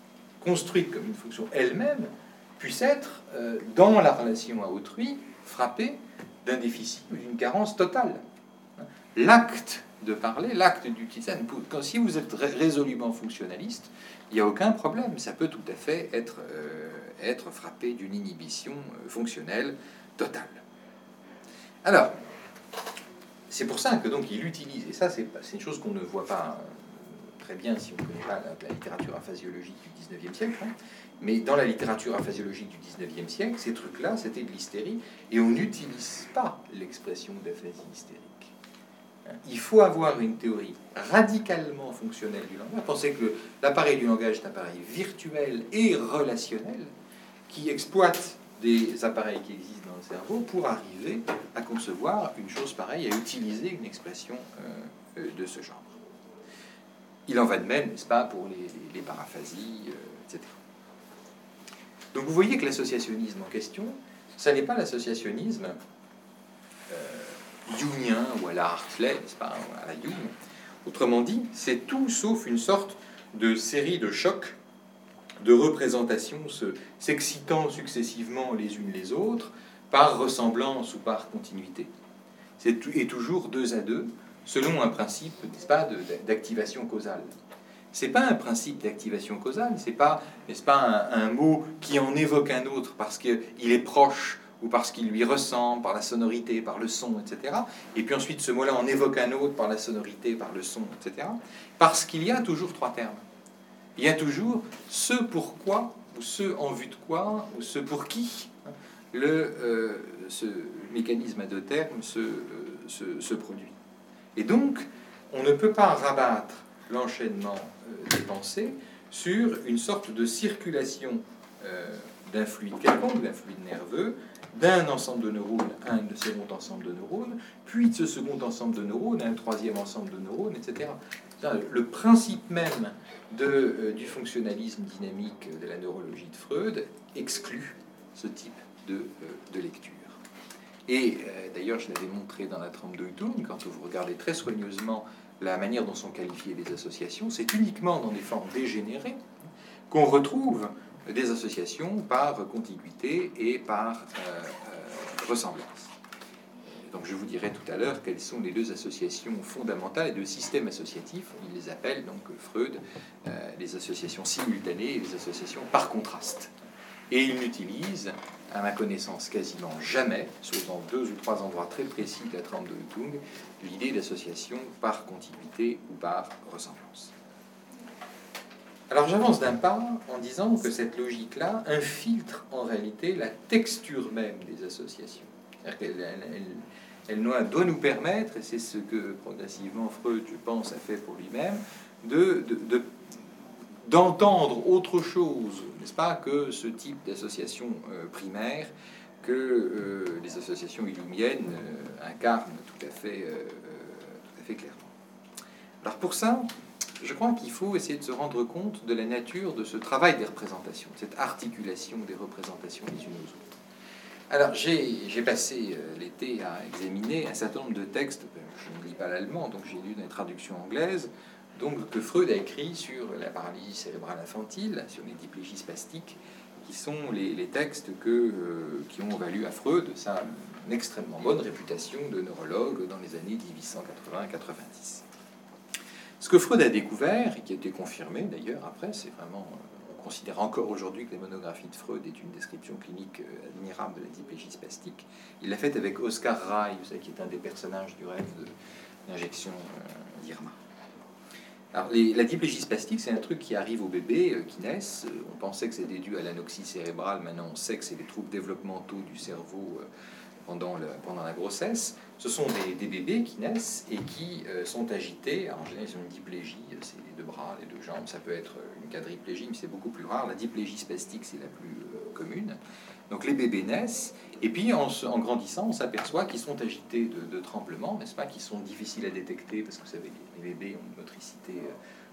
construite comme une fonction elle-même, puisse être, euh, dans la relation à autrui, frappée d'un déficit ou d'une carence totale. L'acte de parler, l'acte d'utiliser, quand si vous êtes résolument fonctionnaliste, il n'y a aucun problème. Ça peut tout à fait être, euh, être frappé d'une inhibition euh, fonctionnelle totale. Alors, c'est pour ça que donc il utilise, et ça c'est une chose qu'on ne voit pas euh, très bien si on ne connaît pas la, la littérature aphasiologique du dix-neuvième siècle, hein, mais dans la littérature aphasiologique du dix-neuvième siècle, ces trucs-là, c'était de l'hystérie, et on n'utilise pas l'expression d'aphasie hystérique. Il faut avoir une théorie radicalement fonctionnelle du langage. Pensez que l'appareil du langage est un appareil virtuel et relationnel qui exploite des appareils qui existent dans le cerveau pour arriver à concevoir une chose pareille, à utiliser une expression euh, de ce genre. Il en va de même, n'est-ce pas, pour les, les, les paraphasies, euh, et cetera. Donc vous voyez que l'associationnisme en question, ça n'est pas l'associationnisme euh, jungien ou à la Hartley, n'est-ce pas, à la Jung. Autrement dit, c'est tout sauf une sorte de série de chocs, de représentations s'excitant successivement les unes les autres, par ressemblance ou par continuité. C'est et toujours deux à deux, selon un principe, n'est-ce pas, d'activation causale. C'est pas un principe d'activation causale, c'est pas, n'est-ce pas, un, un mot qui en évoque un autre parce qu'il est proche ou parce qu'il lui ressemble par la sonorité, par le son, et cetera. Et puis ensuite, ce mot-là en évoque un autre par la sonorité, par le son, et cetera. Parce qu'il y a toujours trois termes. Il y a toujours ce pourquoi, ou ce en vue de quoi, ou ce pour qui le, euh, ce mécanisme à deux termes se, euh, se, se produit. Et donc, on ne peut pas rabattre l'enchaînement euh, des pensées sur une sorte de circulation euh, d'un fluide quelconque, d'un fluide nerveux, d'un ensemble de neurones à un second ensemble de neurones, puis de ce second ensemble de neurones à un troisième ensemble de neurones, et cetera. Le principe même de, euh, du fonctionnalisme dynamique de la neurologie de Freud exclut ce type de, euh, de lecture. Et euh, d'ailleurs, je l'avais montré dans la trame de Hutung, quand vous regardez très soigneusement la manière dont sont qualifiées les associations, c'est uniquement dans des formes dégénérées qu'on retrouve des associations par contiguïté et par euh, euh, ressemblance. Donc je vous dirai tout à l'heure quelles sont les deux associations fondamentales et deux systèmes associatifs. Il les appelle, donc Freud, euh, les associations simultanées et les associations par contraste. Et il n'utilise, à ma connaissance, quasiment jamais, sauf dans deux ou trois endroits très précis de la trame de Hutung, l'idée d'association par contiguïté ou par ressemblance. Alors j'avance d'un pas en disant que cette logique-là infiltre en réalité la texture même des associations. C'est-à-dire qu'elle elle, elle, elle doit nous permettre, et c'est ce que progressivement Freud, je pense, a fait pour lui-même, de, de, de, d'entendre autre chose, n'est-ce pas, que ce type d'association euh, primaire que euh, les associations illumiennes euh, incarnent tout à fait, euh, tout à fait clairement. Alors pour ça, je crois qu'il faut essayer de se rendre compte de la nature de ce travail des représentations, cette articulation des représentations les unes aux autres. Alors, j'ai passé euh, l'été à examiner un certain nombre de textes. Je ne lis pas l'allemand, donc j'ai lu des traductions anglaises, donc que Freud a écrit sur la paralysie cérébrale infantile, sur les diplégies spastiques, qui sont les, les textes que, euh, qui ont valu à Freud sa une extrêmement bonne réputation de neurologue dans les années mille huit cent quatre-vingts quatre-vingt-dix. Ce que Freud a découvert, et qui a été confirmé d'ailleurs après, c'est vraiment, on considère encore aujourd'hui que les monographies de Freud est une description clinique admirable de la diplégie spastique. Il l'a fait avec Oscar Ray, vous savez, qui est un des personnages du rêve de l'injection euh, d'Irma. Alors, les, la diplégie spastique, c'est un truc qui arrive aux bébés euh, qui naissent. On pensait que c'était dû à l'anoxie cérébrale, maintenant on sait que c'est les troubles développementaux du cerveau euh, pendant, le, pendant la grossesse. Ce sont des, des bébés qui naissent et qui euh, sont agités. Alors, en général, ils ont une diplégie, c'est les deux bras, les deux jambes. Ça peut être une quadriplégie, mais c'est beaucoup plus rare. La diplégie spastique, c'est la plus euh, commune. Donc, les bébés naissent, et puis en, en grandissant, on s'aperçoit qu'ils sont agités de, de tremblements, n'est-ce pas, qui sont difficiles à détecter, parce que vous savez, les, les bébés ont une motricité euh,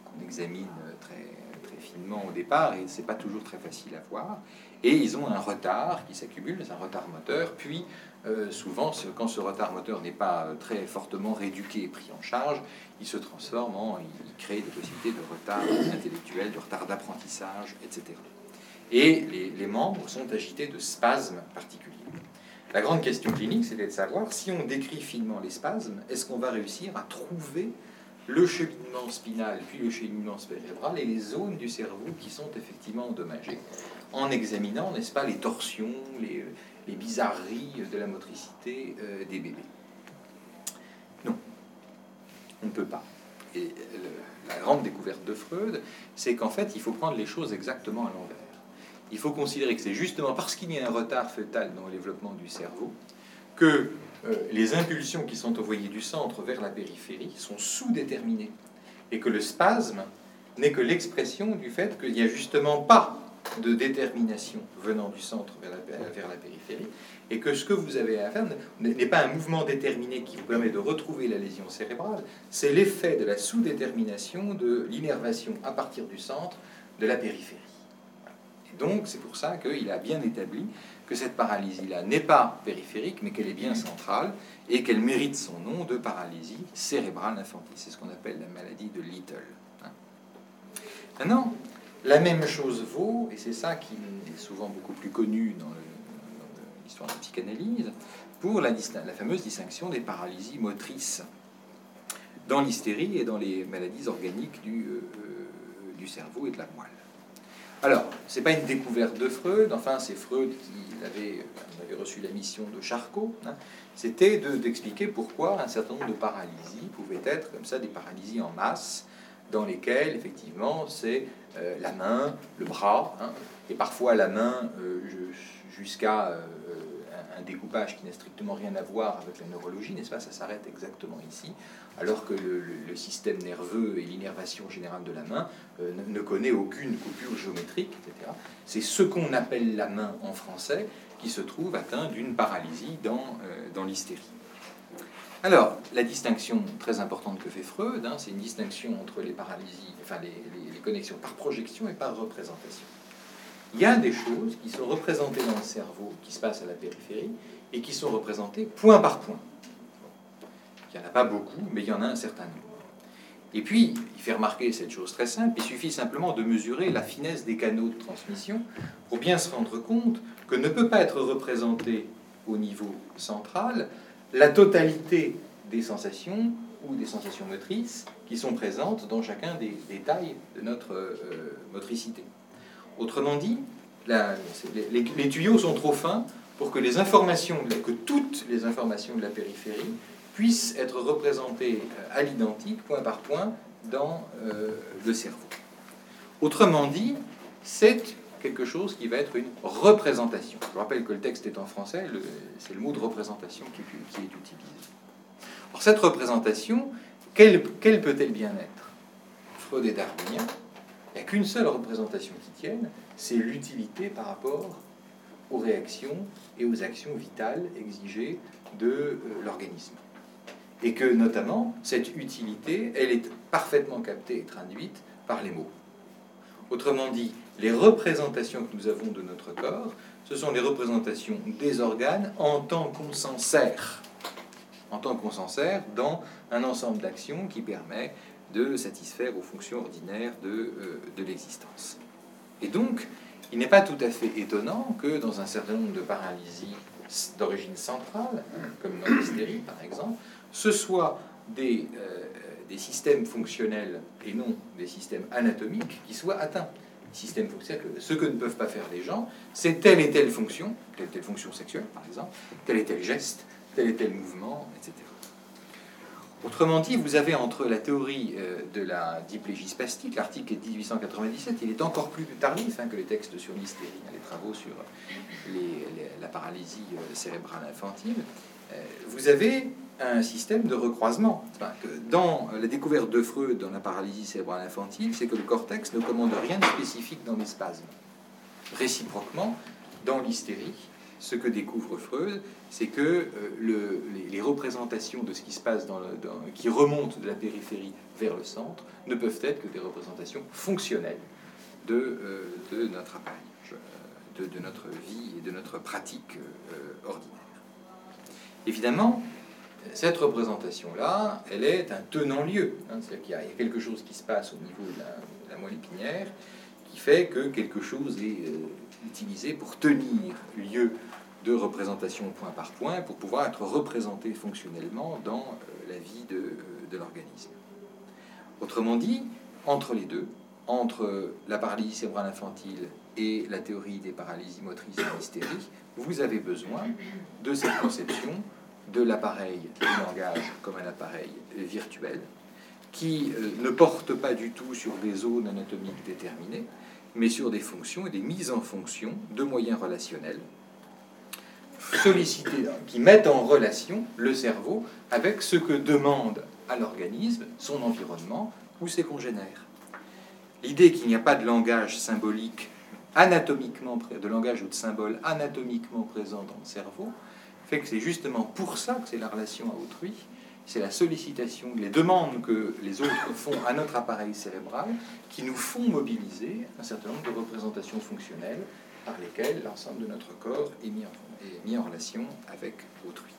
qu'on examine très, très finement au départ, et c'est pas toujours très facile à voir. Et ils ont un retard qui s'accumule, c'est un retard moteur, puis euh, souvent, ce, quand ce retard moteur n'est pas euh, très fortement rééduqué et pris en charge, il se transforme en, il crée des possibilités de retard intellectuel, de retard d'apprentissage, et cetera. Et les, les membres sont agités de spasmes particuliers. La grande question clinique, c'était de savoir, si on décrit finement les spasmes, est-ce qu'on va réussir à trouver le cheminement spinal, puis le cheminement cérébral et les zones du cerveau qui sont effectivement endommagées, en examinant, n'est-ce pas, les torsions, les, les bizarreries de la motricité euh, des bébés. Non, on ne peut pas. Et le, la grande découverte de Freud, c'est qu'en fait, il faut prendre les choses exactement à l'envers. Il faut considérer que c'est justement parce qu'il y a un retard fœtal dans le développement du cerveau que euh, les impulsions qui sont envoyées du centre vers la périphérie sont sous-déterminées et que le spasme n'est que l'expression du fait qu'il n'y a justement pas de détermination venant du centre vers la, vers la périphérie et que ce que vous avez à faire n'est pas un mouvement déterminé qui vous permet de retrouver la lésion cérébrale, c'est l'effet de la sous-détermination de l'innervation à partir du centre de la périphérie. Donc, c'est pour ça qu'il a bien établi que cette paralysie-là n'est pas périphérique, mais qu'elle est bien centrale, et qu'elle mérite son nom de paralysie cérébrale infantile. C'est ce qu'on appelle la maladie de Little. Maintenant, la même chose vaut, et c'est ça qui est souvent beaucoup plus connu dans, le, dans l'histoire de la psychanalyse, pour la, la fameuse distinction des paralysies motrices dans l'hystérie et dans les maladies organiques du, euh, du cerveau et de la moelle. Alors, c'est pas une découverte de Freud, enfin c'est Freud qui avait, avait reçu la mission de Charcot, hein. C'était de, d'expliquer pourquoi un certain nombre de paralysies pouvaient être comme ça des paralysies en masse, dans lesquelles effectivement c'est euh, la main, le bras, hein, et parfois la main euh, jusqu'à euh, un découpage qui n'a strictement rien à voir avec la neurologie, n'est-ce pas? Ça s'arrête exactement ici, alors que le, le, le système nerveux et l'innervation générale de la main euh, ne, ne connaît aucune coupure géométrique, et cetera. C'est ce qu'on appelle la main en français qui se trouve atteint d'une paralysie dans, euh, dans l'hystérie. Alors, la distinction très importante que fait Freud, hein, c'est une distinction entre les paralysies, enfin les, les, les connexions par projection et par représentation. Il y a des choses qui sont représentées dans le cerveau, qui se passent à la périphérie, et qui sont représentées point par point. Il n'y en a pas beaucoup, mais il y en a un certain nombre. Et puis, il fait remarquer cette chose très simple, il suffit simplement de mesurer la finesse des canaux de transmission pour bien se rendre compte que ne peut pas être représenté au niveau central la totalité des sensations ou des sensations motrices qui sont présentes dans chacun des détails de notre euh, motricité. Autrement dit, la, les, les, les tuyaux sont trop fins pour que les informations, que toutes les informations de la périphérie puissent être représentées à l'identique, point par point, dans euh, le cerveau. Autrement dit, c'est quelque chose qui va être une représentation. Je rappelle que le texte est en français, le, c'est le mot de représentation qui, qui est utilisé. Alors cette représentation, quelle, quelle peut-elle bien être? Freud est darwinien. Il n'y a qu'une seule représentation qui tienne, c'est l'utilité par rapport aux réactions et aux actions vitales exigées de euh, l'organisme. Et que, notamment, cette utilité, elle est parfaitement captée et traduite par les mots. Autrement dit, les représentations que nous avons de notre corps, ce sont les représentations des organes en tant qu'on s'en sert. En tant qu'on s'en sert dans un ensemble d'actions qui permet de satisfaire aux fonctions ordinaires de, euh, de l'existence. Et donc, il n'est pas tout à fait étonnant que dans un certain nombre de paralysies d'origine centrale, comme dans l'hystérie par exemple, ce soit des, euh, des systèmes fonctionnels et non des systèmes anatomiques qui soient atteints. Système fonctionnel, ce que ne peuvent pas faire les gens, c'est telle et telle fonction, telle et telle fonction sexuelle par exemple, tel et tel geste, tel et tel mouvement, et cetera. Autrement dit, vous avez entre la théorie de la diplégie spastique, l'article est de dix-huit cent quatre-vingt-dix-sept, il est encore plus tardif hein, que les textes sur l'hystérie, les travaux sur les, les, la paralysie cérébrale infantile. Vous avez un système de recroisement. Enfin, que dans la découverte de Freud dans la paralysie cérébrale infantile, c'est que le cortex ne commande rien de spécifique dans les spasmes. Réciproquement, dans l'hystérie, ce que découvre Freud, c'est que euh, le, les, les représentations de ce qui se passe, dans le, dans, qui remontent de la périphérie vers le centre, ne peuvent être que des représentations fonctionnelles de, euh, de notre appareil, de, de notre vie et de notre pratique euh, ordinaire. Évidemment, cette représentation-là, elle est un tenant-lieu. Hein, c'est-à-dire qu'il y a quelque chose qui se passe au niveau de la, de la moelle épinière qui fait que quelque chose est euh, utilisé pour tenir lieu de représentation point par point, pour pouvoir être représenté fonctionnellement dans euh, la vie de, euh, de l'organisme. Autrement dit, entre les deux, entre la paralysie cérébrale infantile et la théorie des paralysies motrices et hystériques, vous avez besoin de cette conception de l'appareil du langage comme un appareil virtuel qui euh, ne porte pas du tout sur des zones anatomiques déterminées, mais sur des fonctions et des mises en fonction de moyens relationnels sollicités, qui mettent en relation le cerveau avec ce que demande à l'organisme son environnement ou ses congénères. L'idée qu'il n'y a pas de langage symbolique anatomiquement, de langage ou de symbole anatomiquement présent dans le cerveau, fait que c'est justement pour ça que c'est la relation à autrui, c'est la sollicitation, les demandes que les autres font à notre appareil cérébral qui nous font mobiliser un certain nombre de représentations fonctionnelles par lesquelles l'ensemble de notre corps est mis en, est mis en relation avec autrui.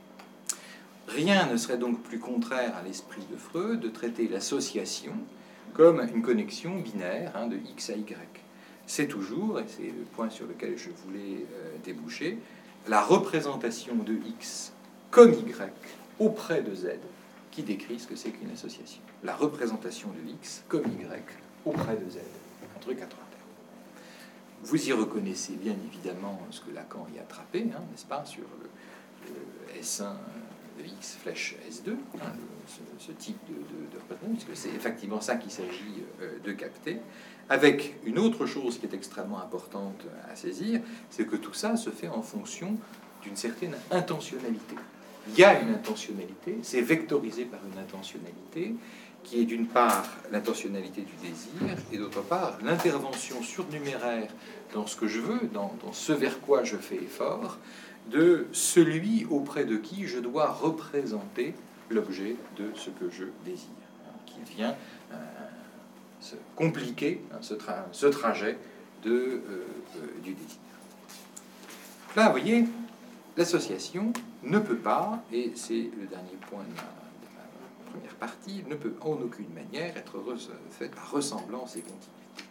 Rien ne serait donc plus contraire à l'esprit de Freud de traiter l'association comme une connexion binaire hein, de X à Y. C'est toujours, et c'est le point sur lequel je voulais euh, déboucher, la représentation de X comme Y auprès de Z qui décrit ce que c'est qu'une association. La représentation de X comme Y auprès de Z. Un truc à trois termes. Vous y reconnaissez bien évidemment ce que Lacan y a attrapé, hein, n'est-ce pas, sur le, le S un de X flèche S deux, hein, le, ce, ce type de, de, de représentation, puisque c'est effectivement ça qu'il s'agit euh, de capter, avec une autre chose qui est extrêmement importante à saisir, c'est que tout ça se fait en fonction d'une certaine intentionnalité. Il y a une intentionnalité, c'est vectorisé par une intentionnalité, qui est d'une part l'intentionnalité du désir, et d'autre part l'intervention surnuméraire dans ce que je veux, dans, dans ce vers quoi je fais effort, de celui auprès de qui je dois représenter l'objet de ce que je désire, hein, qui vient euh, se compliquer hein, ce, tra ce trajet de, euh, euh, du désir. Là, vous voyez, l'association ne peut pas, et c'est le dernier point de ma, de ma première partie, ne peut en aucune manière être faite par ressemblance et continuité.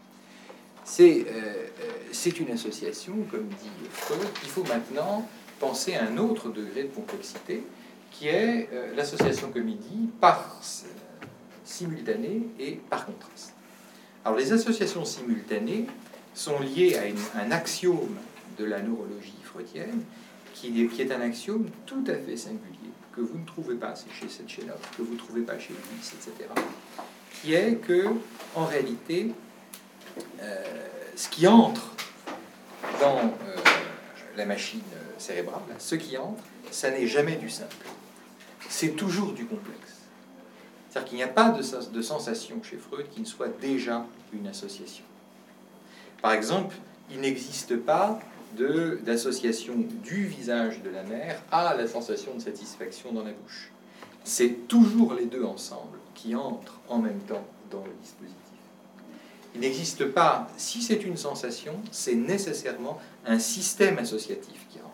C'est euh, une association, comme dit Freud, qu'il faut maintenant penser à un autre degré de complexité, qui est euh, l'association, comme il dit, par euh, simultanée et par contraste. Alors les associations simultanées sont liées à une, un axiome de la neurologie freudienne, qui est, qui est un axiome tout à fait singulier, que vous ne trouvez pas chez Sechenov, que vous ne trouvez pas chez Lewis, et cetera, qui est que, en réalité, euh, ce qui entre dans euh, la machine cérébrale, ce qui entre, ça n'est jamais du simple. C'est toujours du complexe. C'est-à-dire qu'il n'y a pas de, de sensation chez Freud qui ne soit déjà une association. Par exemple, il n'existe pas d'association du visage de la mère à la sensation de satisfaction dans la bouche. C'est toujours les deux ensemble qui entrent en même temps dans le dispositif. Il n'existe pas, si c'est une sensation, c'est nécessairement un système associatif qui rentre.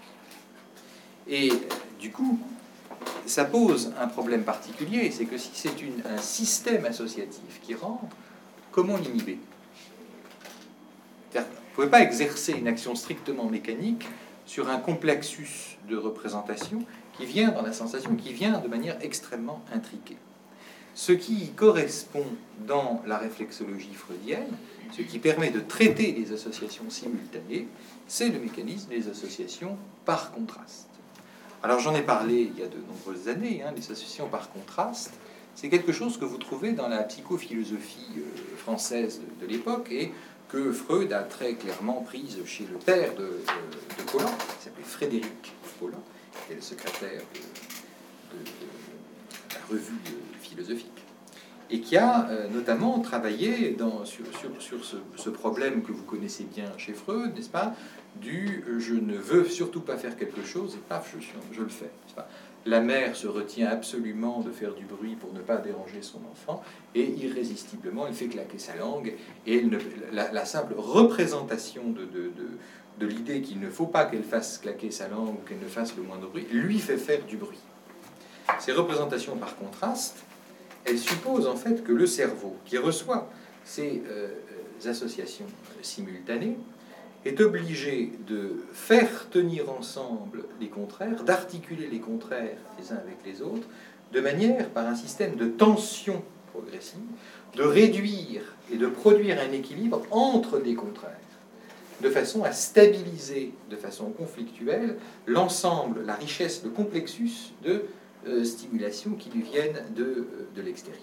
Et du coup, ça pose un problème particulier, c'est que si c'est un système associatif qui rentre, comment l'inhiber? Vous ne pouvez pas exercer une action strictement mécanique sur un complexus de représentation qui vient dans la sensation, qui vient de manière extrêmement intriquée. Ce qui correspond dans la réflexologie freudienne, ce qui permet de traiter les associations simultanées, c'est le mécanisme des associations par contraste. Alors j'en ai parlé il y a de nombreuses années, hein, les associations par contraste, c'est quelque chose que vous trouvez dans la psychophilosophie euh, française de, de l'époque et que Freud a très clairement prise chez le père de, de, de Paulin, qui s'appelait Frédéric Paulin, qui était le secrétaire de, de, de la revue philosophique. et qui a euh, notamment travaillé dans, sur, sur, sur ce, ce problème que vous connaissez bien chez Freud, n'est-ce pas, du euh, je ne veux surtout pas faire quelque chose, et paf, je, je le fais, n'est-ce pas. La mère se retient absolument de faire du bruit pour ne pas déranger son enfant, et irrésistiblement, elle fait claquer sa langue, et elle ne, la, la simple représentation de, de, de, de l'idée qu'il ne faut pas qu'elle fasse claquer sa langue, ou qu'elle ne fasse le moindre bruit, lui fait faire du bruit. Ces représentations, par contraste, elles supposent en fait que le cerveau, qui reçoit ces euh, associations simultanées, est obligé de faire tenir ensemble les contraires, d'articuler les contraires les uns avec les autres, de manière, par un système de tension progressive, de réduire et de produire un équilibre entre les contraires, de façon à stabiliser de façon conflictuelle l'ensemble, la richesse, le complexus de euh, stimulation qui lui viennent de, euh, de l'extérieur.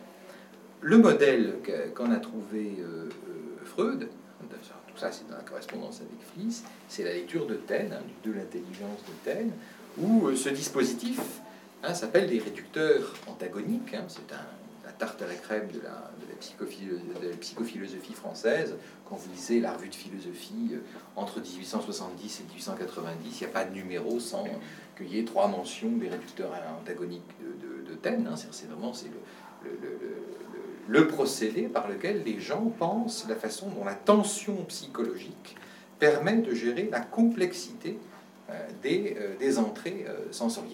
Le modèle qu'en a trouvé euh, Freud, tout ça c'est dans la correspondance avec Fliess, c'est la lecture de Taine, hein, de l'intelligence de Taine, où euh, ce dispositif hein, s'appelle des réducteurs antagoniques. Hein, c'est un, la tarte à la crème de la, de, la psychophilo, de la psychophilosophie française. Quand vous lisez la revue de philosophie euh, entre dix-huit cent soixante-dix et dix-huit cent quatre-vingt-dix, il n'y a pas de numéro sans qu'il y ait trois mentions des réducteurs antagoniques de, de, de Taine. Hein, c'est vraiment c'est le, le, le, le le procédé par lequel les gens pensent la façon dont la tension psychologique permet de gérer la complexité euh, des, euh, des entrées euh, sensorielles,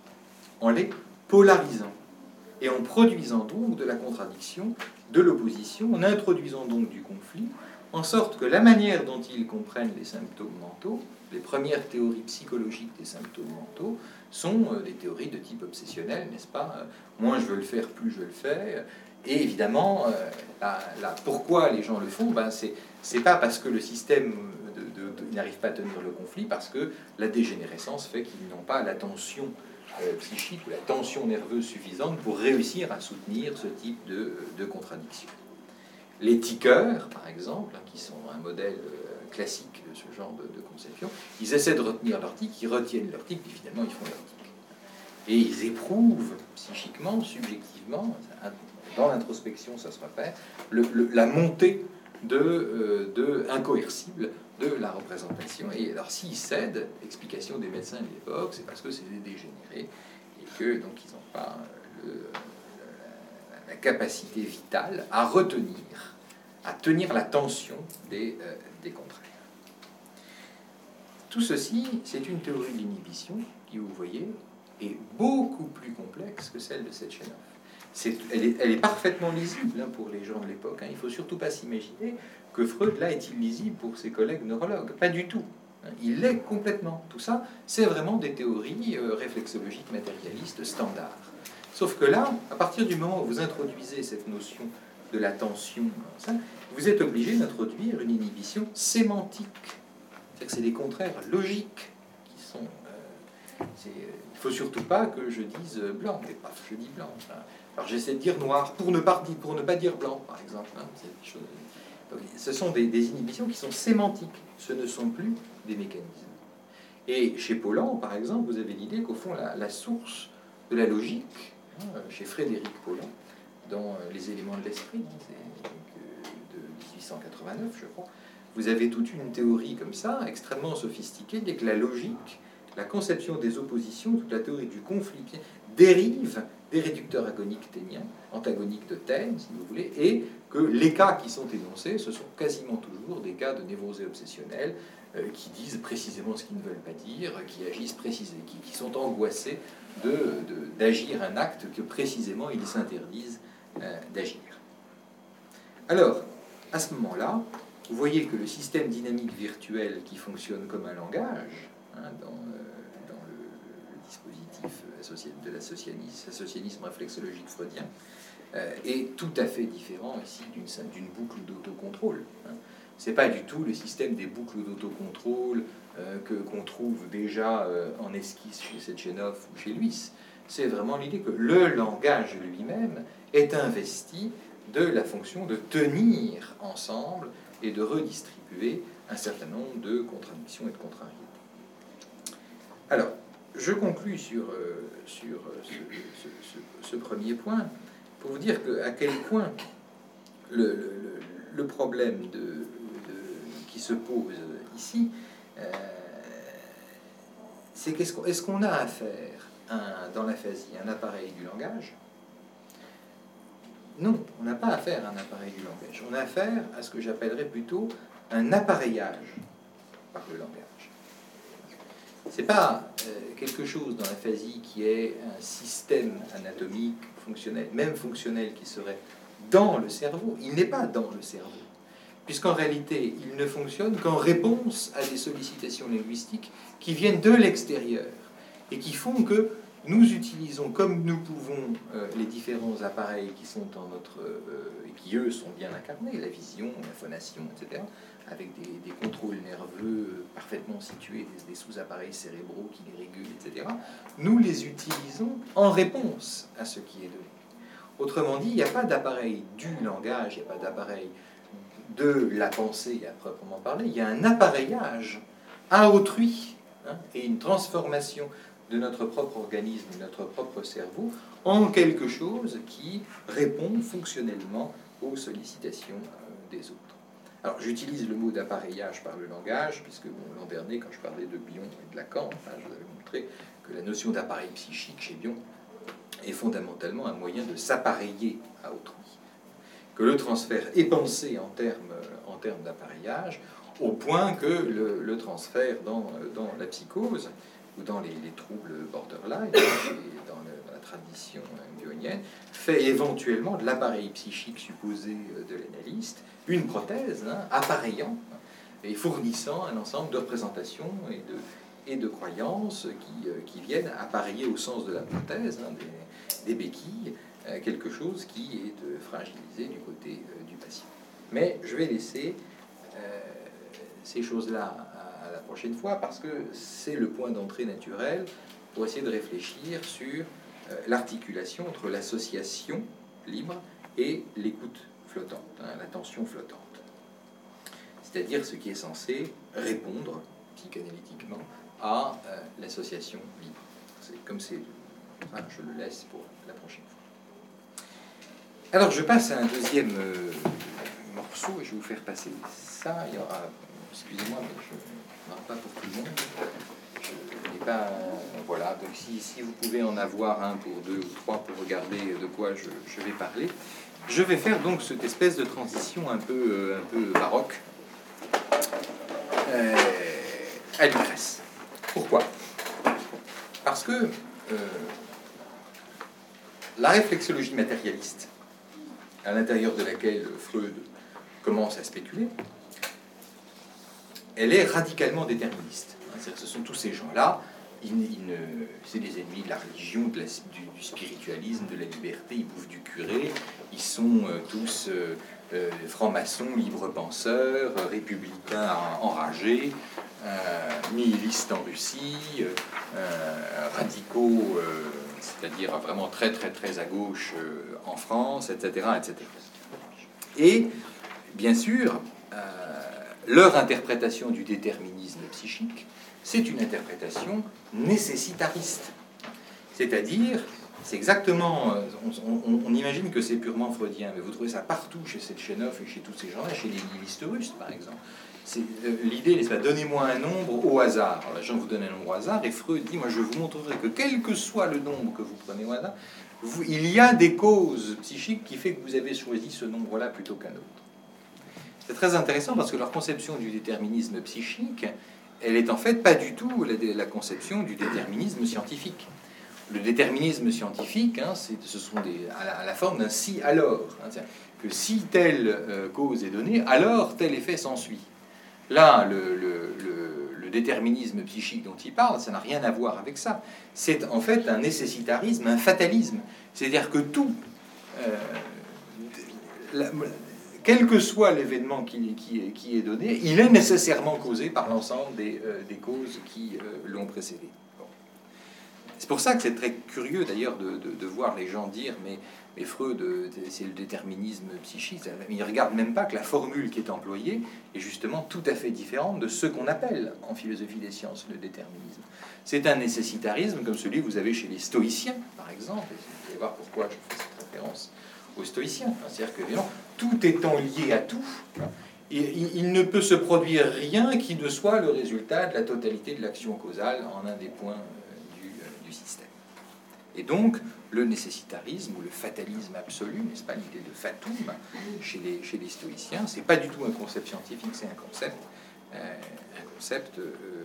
en les polarisant et en produisant donc de la contradiction, de l'opposition, en introduisant donc du conflit, en sorte que la manière dont ils comprennent les symptômes mentaux, les premières théories psychologiques des symptômes mentaux, sont euh, des théories de type obsessionnel, n'est-ce pas? euh, Moins je veux le faire, plus je le fais. Et évidemment, euh, la, la, pourquoi les gens le font, ben c'est, c'est pas parce que le système de, de, de, n'arrive pas à tenir le conflit, parce que la dégénérescence fait qu'ils n'ont pas la tension euh, psychique ou la tension nerveuse suffisante pour réussir à soutenir ce type de, de contradiction. Les tiqueurs, par exemple, hein, qui sont un modèle euh, classique de ce genre de, de conception, ils essaient de retenir leur tic, ils retiennent leur tic, puis finalement ils font leur tic. Et ils éprouvent psychiquement, subjectivement, dans l'introspection, ça se repère, le, le, la montée de, euh, de incoercible de la représentation. Et alors, s'ils cèdent, l'explication des médecins de l'époque, c'est parce que c'est des dégénérés et que donc ils n'ont pas le, la, la capacité vitale à retenir, à tenir la tension des, euh, des contraires. Tout ceci, c'est une théorie de l'inhibition qui, vous voyez, est beaucoup plus complexe que celle de Sechenov. C'est, elle, est, elle est parfaitement lisible hein, pour les gens de l'époque. Hein. Il ne faut surtout pas s'imaginer que Freud, là, est illisible pour ses collègues neurologues. Pas du tout. Hein. Il l'est complètement. Tout ça, c'est vraiment des théories euh, réflexologiques matérialistes standards. Sauf que là, à partir du moment où vous introduisez cette notion de la tension, ça, vous êtes obligé d'introduire une inhibition sémantique. C'est-à-dire que c'est des contraires logiques qui sont... Euh, c'est, il ne faut surtout pas que je dise blanc, mais paf, je dis blanc. Hein. Alors j'essaie de dire noir pour ne pas, pour ne pas dire blanc, par exemple. Hein. C'est des choses... Donc, ce sont des, des inhibitions qui sont sémantiques. Ce ne sont plus des mécanismes. Et chez Paulan, par exemple, vous avez l'idée qu'au fond, la, la source de la logique, hein, chez Frédéric Paulan, dans Les éléments de l'esprit, hein, c'est de dix-huit cent quatre-vingt-neuf, je crois, vous avez toute une théorie comme ça, extrêmement sophistiquée, dès que la logique, la conception des oppositions, toute la théorie du conflit dérive des réducteurs agoniques tainiens, antagoniques de Taine, si vous voulez, et que les cas qui sont énoncés, ce sont quasiment toujours des cas de névrosés obsessionnels euh, qui disent précisément ce qu'ils ne veulent pas dire, qui agissent précisément, qui, qui sont angoissés de, de, d'agir un acte que précisément ils s'interdisent euh, d'agir. Alors, à ce moment-là, vous voyez que le système dynamique virtuel qui fonctionne comme un langage, hein, dans, euh, dans le, le dispositif de l'associanisme réflexologique freudien, euh, est tout à fait différent ici d'une, d'une boucle d'autocontrôle. Hein. C'est pas du tout le système des boucles d'autocontrôle euh, que, qu'on trouve déjà euh, en esquisse chez Sechenov ou chez Luis. C'est vraiment l'idée que le langage lui-même est investi de la fonction de tenir ensemble et de redistribuer un certain nombre de contradictions et de contrariétés. Alors, je conclus sur, euh, sur ce, ce, ce, ce premier point pour vous dire que, à quel point le, le, le problème de, de, qui se pose ici, euh, c'est qu'est-ce qu'on est-ce qu'on a à faire un, dans l'aphasie un appareil du langage? Non, on n'a pas affaire à un appareil du langage. On a affaire à ce que j'appellerais plutôt un appareillage par le langage. C'est pas euh, quelque chose dans l'aphasie qui est un système anatomique fonctionnel, même fonctionnel, qui serait dans le cerveau. Il n'est pas dans le cerveau, puisqu'en réalité, il ne fonctionne qu'en réponse à des sollicitations linguistiques qui viennent de l'extérieur et qui font que nous utilisons comme nous pouvons euh, les différents appareils qui sont en notre euh, et qui eux sont bien incarnés, la vision, la phonation, et cetera, avec des, des contrôles nerveux parfaitement situés, des, des sous-appareils cérébraux qui les régulent, et cetera. Nous les utilisons en réponse à ce qui est donné. Autrement dit, il n'y a pas d'appareil du langage, il n'y a pas d'appareil de la pensée à proprement parler, il y a un appareillage à autrui, hein, et une transformation de notre propre organisme, de notre propre cerveau, en quelque chose qui répond fonctionnellement aux sollicitations euh, des autres. Alors, j'utilise le mot d'appareillage par le langage, puisque bon, l'an dernier, quand je parlais de Bion et de Lacan, hein, je vous avais montré que la notion d'appareil psychique chez Bion est fondamentalement un moyen de s'appareiller à autrui. Que le transfert est pensé en termes, en termes d'appareillage, au point que le, le transfert dans, dans la psychose, ou dans les, les troubles borderline, et dans, le, dans la tradition bionienne, fait éventuellement de l'appareil psychique supposé de l'analyste une prothèse, hein, appareillant et fournissant un ensemble de représentations et de, et de croyances qui, qui viennent appareiller au sens de la prothèse, hein, des, des béquilles, euh, quelque chose qui est euh, fragilisé du côté euh, du patient. Mais je vais laisser euh, ces choses-là à la prochaine fois, parce que c'est le point d'entrée naturel pour essayer de réfléchir sur euh, l'articulation entre l'association libre et l'écoute flottante, hein, l'attention flottante. C'est-à-dire ce qui est censé répondre psychanalytiquement à euh, l'association libre. C'est comme c'est, enfin, je le laisse pour la prochaine fois. Alors je passe à un deuxième euh, morceau et je vais vous faire passer ça. Il y aura, excusez-moi, mais je ne marque pas pour tout le monde. Je n'ai pas, euh, voilà. Donc si, si vous pouvez en avoir un pour deux ou trois pour regarder de quoi je, je vais parler, je vais faire donc cette espèce de transition un peu, euh, un peu baroque euh, à Lucrèce. Pourquoi? Parce que euh, la réflexologie matérialiste, à l'intérieur de laquelle Freud commence à spéculer, elle est radicalement déterministe. C'est-à-dire que ce sont tous ces gens-là, ils, ils ne, c'est des ennemis de la religion, de la, du, du spiritualisme, de la liberté, ils bouffent du curé, ils sont euh, tous euh, euh, francs-maçons, libres penseurs, euh, républicains enragés, euh, nihilistes en Russie, euh, radicaux, euh, c'est-à-dire vraiment très très très à gauche euh, en France, et cetera, et cetera. Et bien sûr, euh, leur interprétation du déterminisme psychique, c'est une interprétation nécessitariste. C'est-à-dire, c'est exactement, on, on, on imagine que c'est purement freudien, mais vous trouvez ça partout chez Setchenov et chez tous ces gens-là, chez les nihilistes russes par exemple. C'est, euh, l'idée, n'est-ce pas, donnez-moi un nombre au hasard. Alors, les gens vous donnent un nombre au hasard, et Freud dit, moi je vous montrerai que quel que soit le nombre que vous prenez au hasard, vous, il y a des causes psychiques qui fait que vous avez choisi ce nombre-là plutôt qu'un autre. C'est très intéressant parce que leur conception du déterminisme psychique, elle est en fait pas du tout la, la conception du déterminisme scientifique. Le déterminisme scientifique, hein, c'est, ce sont des, à, la, à la forme d'un si-alors. Hein, que si telle euh, cause est donnée, alors tel effet s'ensuit. Là, le, le, le, le déterminisme psychique dont il parle, ça n'a rien à voir avec ça. C'est en fait un nécessitarisme, un fatalisme. C'est-à-dire que tout... Euh, la, quel que soit l'événement qui, qui, qui est donné, il est nécessairement causé par l'ensemble des, euh, des causes qui euh, l'ont précédé. Bon. C'est pour ça que c'est très curieux d'ailleurs de, de, de voir les gens dire mais, mais Freud, c'est le déterminisme psychique. Ils ne regardent même pas que la formule qui est employée est justement tout à fait différente de ce qu'on appelle en philosophie des sciences le déterminisme. C'est un nécessitarisme comme celui que vous avez chez les stoïciens, par exemple. Et vous allez voir pourquoi je fais cette référence aux stoïciens. C'est-à-dire que évidemment, tout étant lié à tout, il, il ne peut se produire rien qui ne soit le résultat de la totalité de l'action causale en un des points euh, du, euh, du système. Et donc, le nécessitarisme ou le fatalisme absolu, n'est-ce pas, l'idée de fatum chez les, chez les stoïciens, c'est pas du tout un concept scientifique, c'est un concept, euh, un concept euh,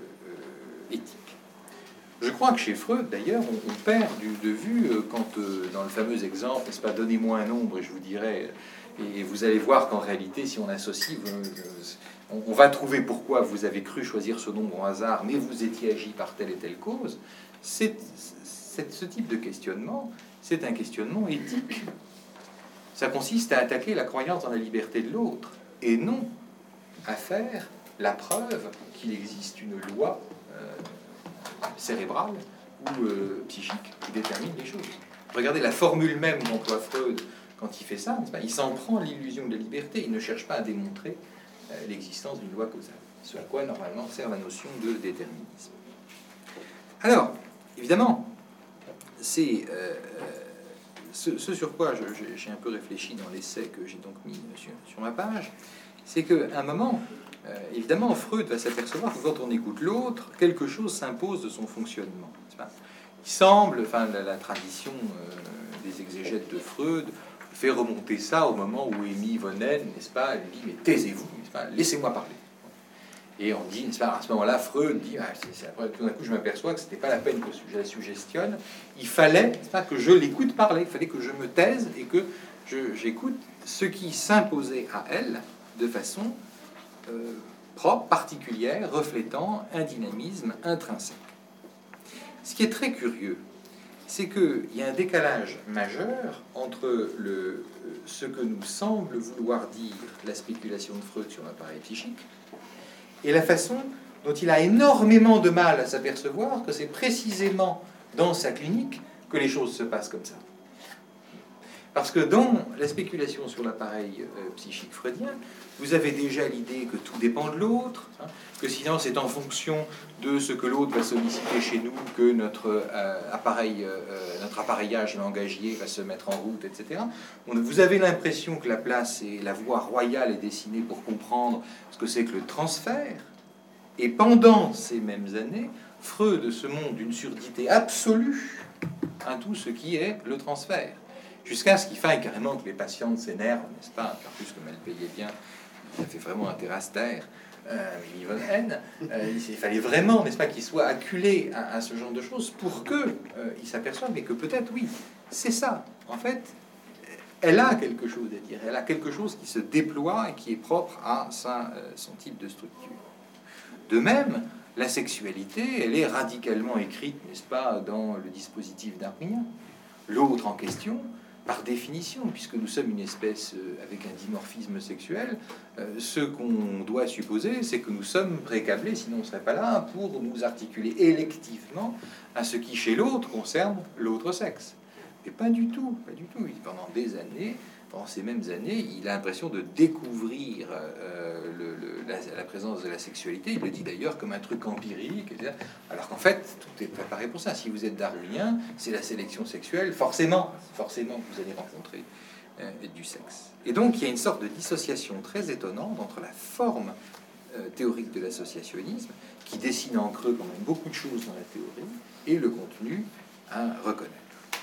euh, éthique. Je crois que chez Freud, d'ailleurs, on, on perd du, de vue euh, quand, euh, dans le fameux exemple, n'est-ce pas, donnez-moi un nombre et je vous dirai, et vous allez voir qu'en réalité, si on associe, euh, on, on va trouver pourquoi vous avez cru choisir ce nombre au hasard, mais vous étiez agi par telle et telle cause. C'est ce type de questionnement, c'est un questionnement éthique. Ça consiste à attaquer la croyance dans la liberté de l'autre, et non à faire la preuve qu'il existe une loi euh, cérébrale ou euh, psychique qui détermine les choses. Regardez la formule même qu'emploie Freud quand il fait ça, il s'en prend à l'illusion de la liberté, il ne cherche pas à démontrer euh, l'existence d'une loi causale, ce à quoi normalement sert la notion de déterminisme. Alors, évidemment, c'est euh, ce, ce sur quoi j'ai un peu réfléchi dans l'essai que j'ai donc mis sur, sur ma page, c'est qu'à un moment, euh, évidemment, Freud va s'apercevoir que quand on écoute l'autre, quelque chose s'impose de son fonctionnement. Il semble, enfin, la, la tradition euh, des exégètes de Freud fait remonter ça au moment où Émile von Ehn, n'est-ce pas, lui dit, mais taisez-vous, laissez-moi parler. Et on dit, pas, à ce moment-là, Freud dit, ah, c'est, c'est, après, tout d'un coup, je m'aperçois que c'était pas la peine que je la suggestionne. Il fallait pas, que je l'écoute parler, il fallait que je me taise et que je, j'écoute ce qui s'imposait à elle de façon euh, propre, particulière, reflétant un dynamisme intrinsèque. Ce qui est très curieux, c'est qu'il y a un décalage majeur entre le, ce que nous semble vouloir dire la spéculation de Freud sur l'appareil psychique et la façon dont il a énormément de mal à s'apercevoir que c'est précisément dans sa clinique que les choses se passent comme ça. Parce que dans la spéculation sur l'appareil euh, psychique freudien, vous avez déjà l'idée que tout dépend de l'autre, hein, que sinon c'est en fonction de ce que l'autre va solliciter chez nous que notre euh, appareil, euh, notre appareillage langagier va se mettre en route, et cetera. On, vous avez l'impression que la place et la voie royale est dessinée pour comprendre ce que c'est que le transfert. Et pendant ces mêmes années, Freud se montre d'une surdité absolue à tout ce qui est le transfert. Jusqu'à ce qu'il faille carrément que les patientes s'énervent, n'est-ce pas? Car plus comme elle payait bien, ça fait vraiment un terrastère. Euh, euh, il fallait vraiment, n'est-ce pas, qu'il soit acculé à, à ce genre de choses pour que euh, il s'aperçoive, mais que peut-être, oui, c'est ça. En fait, elle a quelque chose à dire. Elle a quelque chose qui se déploie et qui est propre à sa, euh, son type de structure. De même, la sexualité, elle est radicalement écrite, n'est-ce pas, dans le dispositif darwinien. L'autre en question, par définition, puisque nous sommes une espèce euh, avec un dimorphisme sexuel, euh, ce qu'on doit supposer, c'est que nous sommes précablés, sinon on ne serait pas là, pour nous articuler électivement à ce qui, chez l'autre, concerne l'autre sexe. Et pas du tout, pas du tout. Pendant des années, pendant ces mêmes années, il a l'impression de découvrir euh, le, le, la, la présence de la sexualité. Il le dit d'ailleurs comme un truc empirique, et cetera. Alors qu'en fait, tout est préparé pour ça. Si vous êtes darwinien, c'est la sélection sexuelle. Forcément, forcément, vous allez rencontrer euh, du sexe. Et donc, il y a une sorte de dissociation très étonnante entre la forme euh, théorique de l'associationnisme, qui dessine en creux quand même beaucoup de choses dans la théorie, et le contenu à reconnaître.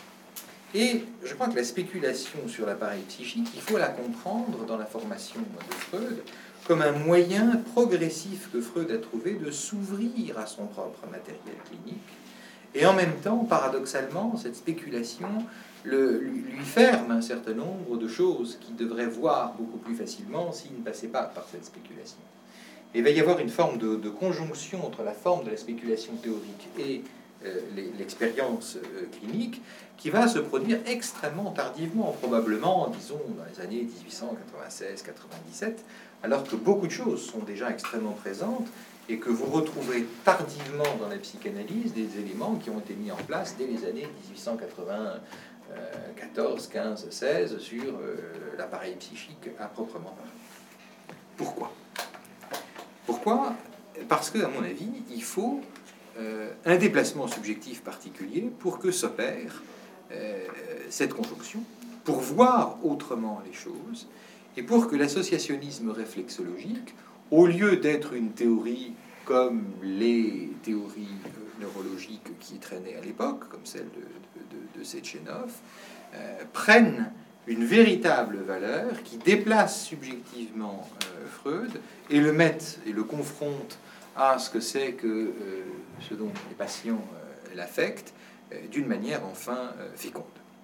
Et je crois que la spéculation sur l'appareil psychique, il faut la comprendre dans la formation de Freud comme un moyen progressif que Freud a trouvé de s'ouvrir à son propre matériel clinique. Et en même temps, paradoxalement, cette spéculation le, lui, lui ferme un certain nombre de choses qu'il devrait voir beaucoup plus facilement s'il ne passait pas par cette spéculation. Et il va y avoir une forme de, de conjonction entre la forme de la spéculation théorique et euh, l'expérience euh, clinique qui va se produire extrêmement tardivement, probablement, disons, dans les années dix-huit cent quatre-vingt-seize quatre-vingt-dix-sept, alors que beaucoup de choses sont déjà extrêmement présentes et que vous retrouverez tardivement dans la psychanalyse des éléments qui ont été mis en place dès les années dix-huit cent quatre-vingt-quatorze, quinze, seize sur euh, l'appareil psychique à proprement parler. Pourquoi? Pourquoi? Parce que, à mon avis, il faut euh, un déplacement subjectif particulier pour que s'opère Euh, cette conjonction pour voir autrement les choses, et pour que l'associationnisme réflexologique, au lieu d'être une théorie comme les théories euh, neurologiques qui traînaient à l'époque, comme celle de, de, de, de Sechenov, euh, prenne une véritable valeur qui déplace subjectivement euh, Freud et le mette et le confronte à ce que c'est que euh, ce dont les patients euh, l'affectent euh, d'une manière enfin euh, féconde.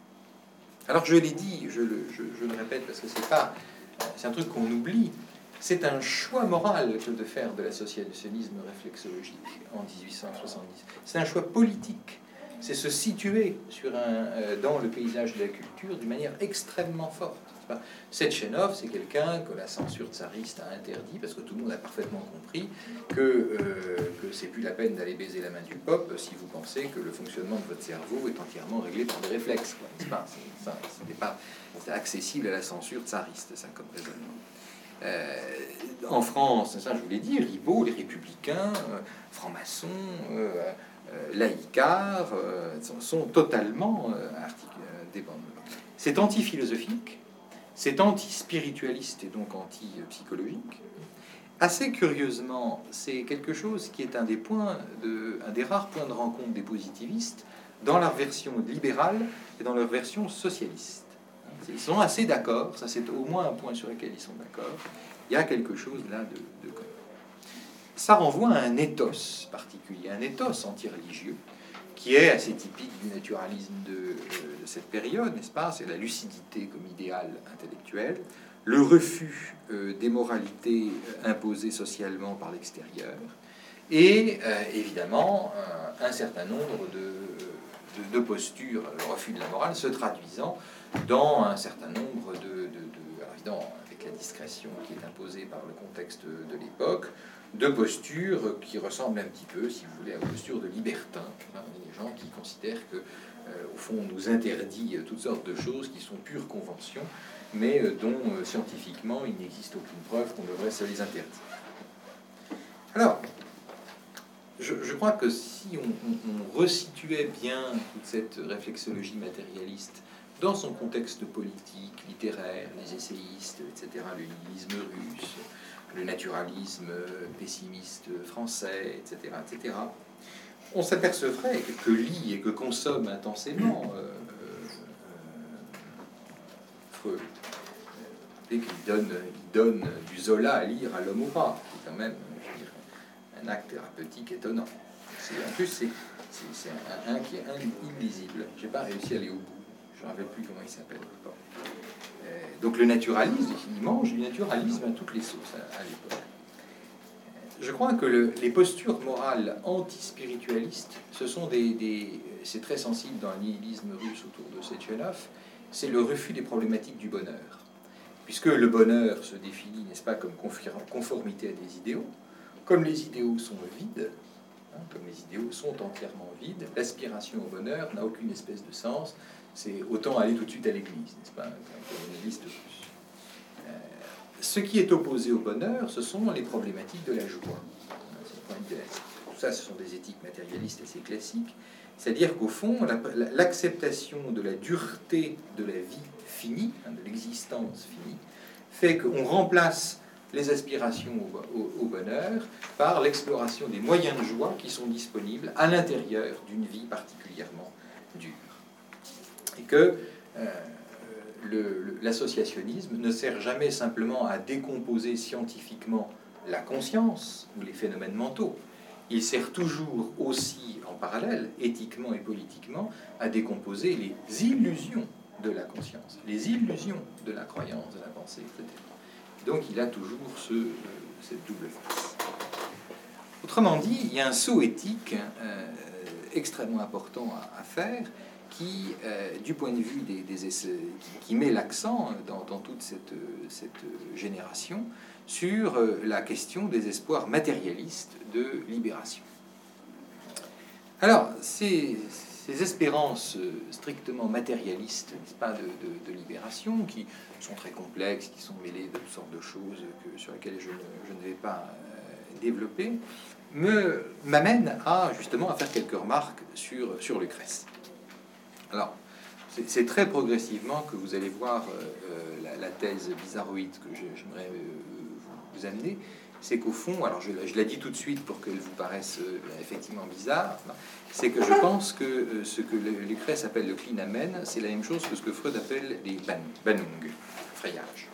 Alors je l'ai dit, je le, je, je le répète parce que c'est pas, c'est un truc qu'on oublie. C'est un choix moral que de faire de l'associationnisme réflexologique en dix-huit cent soixante-dix. C'est un choix politique. C'est se situer sur un, euh, dans le paysage de la culture d'une manière extrêmement forte. Sechenov, c'est quelqu'un que la censure tsariste a interdit parce que tout le monde a parfaitement compris que, euh, que c'est plus la peine d'aller baiser la main du pop si vous pensez que le fonctionnement de votre cerveau est entièrement réglé par des réflexes. C'est pas, c'est, ça, c'est pas c'est accessible à la censure tsariste, ça, comme raisonnement. Euh, en France, ça je vous l'ai dit, Ribot, les Républicains, euh, francs-maçons, euh, euh, laïcards euh, sont, sont totalement euh, dépendants. C'est anti-philosophique, c'est anti-spiritualiste et donc anti-psychologique. Assez curieusement, c'est quelque chose qui est un des points, de, un des rares points de rencontre des positivistes dans leur version libérale et dans leur version socialiste. Ils sont assez d'accord, ça c'est au moins un point sur lequel ils sont d'accord. Il y a quelque chose là de, de commun. Ça renvoie à un ethos particulier, un ethos anti-religieux, qui est assez typique du naturalisme de, de cette période, n'est-ce pas? C'est la lucidité comme idéal intellectuel, le refus euh, des moralités imposées socialement par l'extérieur, et euh, évidemment un, un certain nombre de, de, de postures, le refus de la morale se traduisant dans un certain nombre de, de, de alors évidemment avec la discrétion qui est imposée par le contexte de l'époque, de postures qui ressemblent un petit peu, si vous voulez, à une posture de libertin. Il y a des gens qui considèrent que, euh, au fond, on nous interdit toutes sortes de choses qui sont pure convention, mais euh, dont euh, scientifiquement il n'existe aucune preuve qu'on devrait se les interdire. Alors, je, je crois que si on, on, on resituait bien toute cette réflexologie matérialiste dans son contexte politique, littéraire, les essayistes, et cetera, le nihilisme russe, le naturalisme pessimiste français, et cetera, et cetera, on s'apercevrait que lit et que consomme intensément euh, euh, Freud, et qu'il donne, il donne du Zola à lire à l'homme au pas, c'est quand même, je veux dire, un acte thérapeutique étonnant. C'est, en plus, c'est, c'est, c'est un, un qui est illisible. J'ai pas réussi à aller au bout. Je ne me rappelle plus comment il s'appelle. Bon. Euh, donc le naturalisme, il mange du naturalisme à toutes les sauces à, à l'époque. Je crois que le, les postures morales anti-spiritualistes, ce sont des, des, c'est très sensible dans le nihilisme russe autour de Sechenov, c'est le refus des problématiques du bonheur. Puisque le bonheur se définit, n'est-ce pas, comme conformité à des idéaux, comme les idéaux sont vides, hein, comme les idéaux sont entièrement vides, l'aspiration au bonheur n'a aucune espèce de sens, c'est autant aller tout de suite à l'église, n'est-ce pas, comme une liste russe. Euh, ce qui est opposé au bonheur, ce sont les problématiques de la joie. Tout ça, ce sont des éthiques matérialistes assez classiques, c'est-à-dire qu'au fond, la, l'acceptation de la dureté de la vie finie, hein, de l'existence finie, fait qu'on remplace les aspirations au, au, au bonheur par l'exploration des moyens de joie qui sont disponibles à l'intérieur d'une vie particulièrement dure. Et que euh, le, le, l'associationnisme ne sert jamais simplement à décomposer scientifiquement la conscience ou les phénomènes mentaux. Il sert toujours aussi, en parallèle, éthiquement et politiquement, à décomposer les illusions de la conscience, les illusions de la croyance, de la pensée, et cetera. Donc il a toujours ce, euh, cette double face. Autrement dit, il y a un saut éthique euh, extrêmement important à, à faire qui, euh, du point de vue des, des essais, qui, qui met l'accent dans, dans toute cette, cette génération sur euh, la question des espoirs matérialistes de libération. Alors, ces, ces espérances strictement matérialistes, n'est-ce pas, de, de, de libération, qui sont très complexes, qui sont mêlées de toutes sortes de choses que, sur lesquelles je ne, je ne vais pas euh, développer, me, m'amènent à, justement, à faire quelques remarques sur, sur Lucrèce. Alors, c'est très progressivement que vous allez voir euh, la, la thèse bizarroïde que j'aimerais euh, vous amener. C'est qu'au fond, alors je, je la dis tout de suite pour qu'elle vous paraisse euh, effectivement bizarre, c'est que je pense que euh, ce que Lucrèce appelle le clinamen, c'est la même chose que ce que Freud appelle les ban, banung, frayages.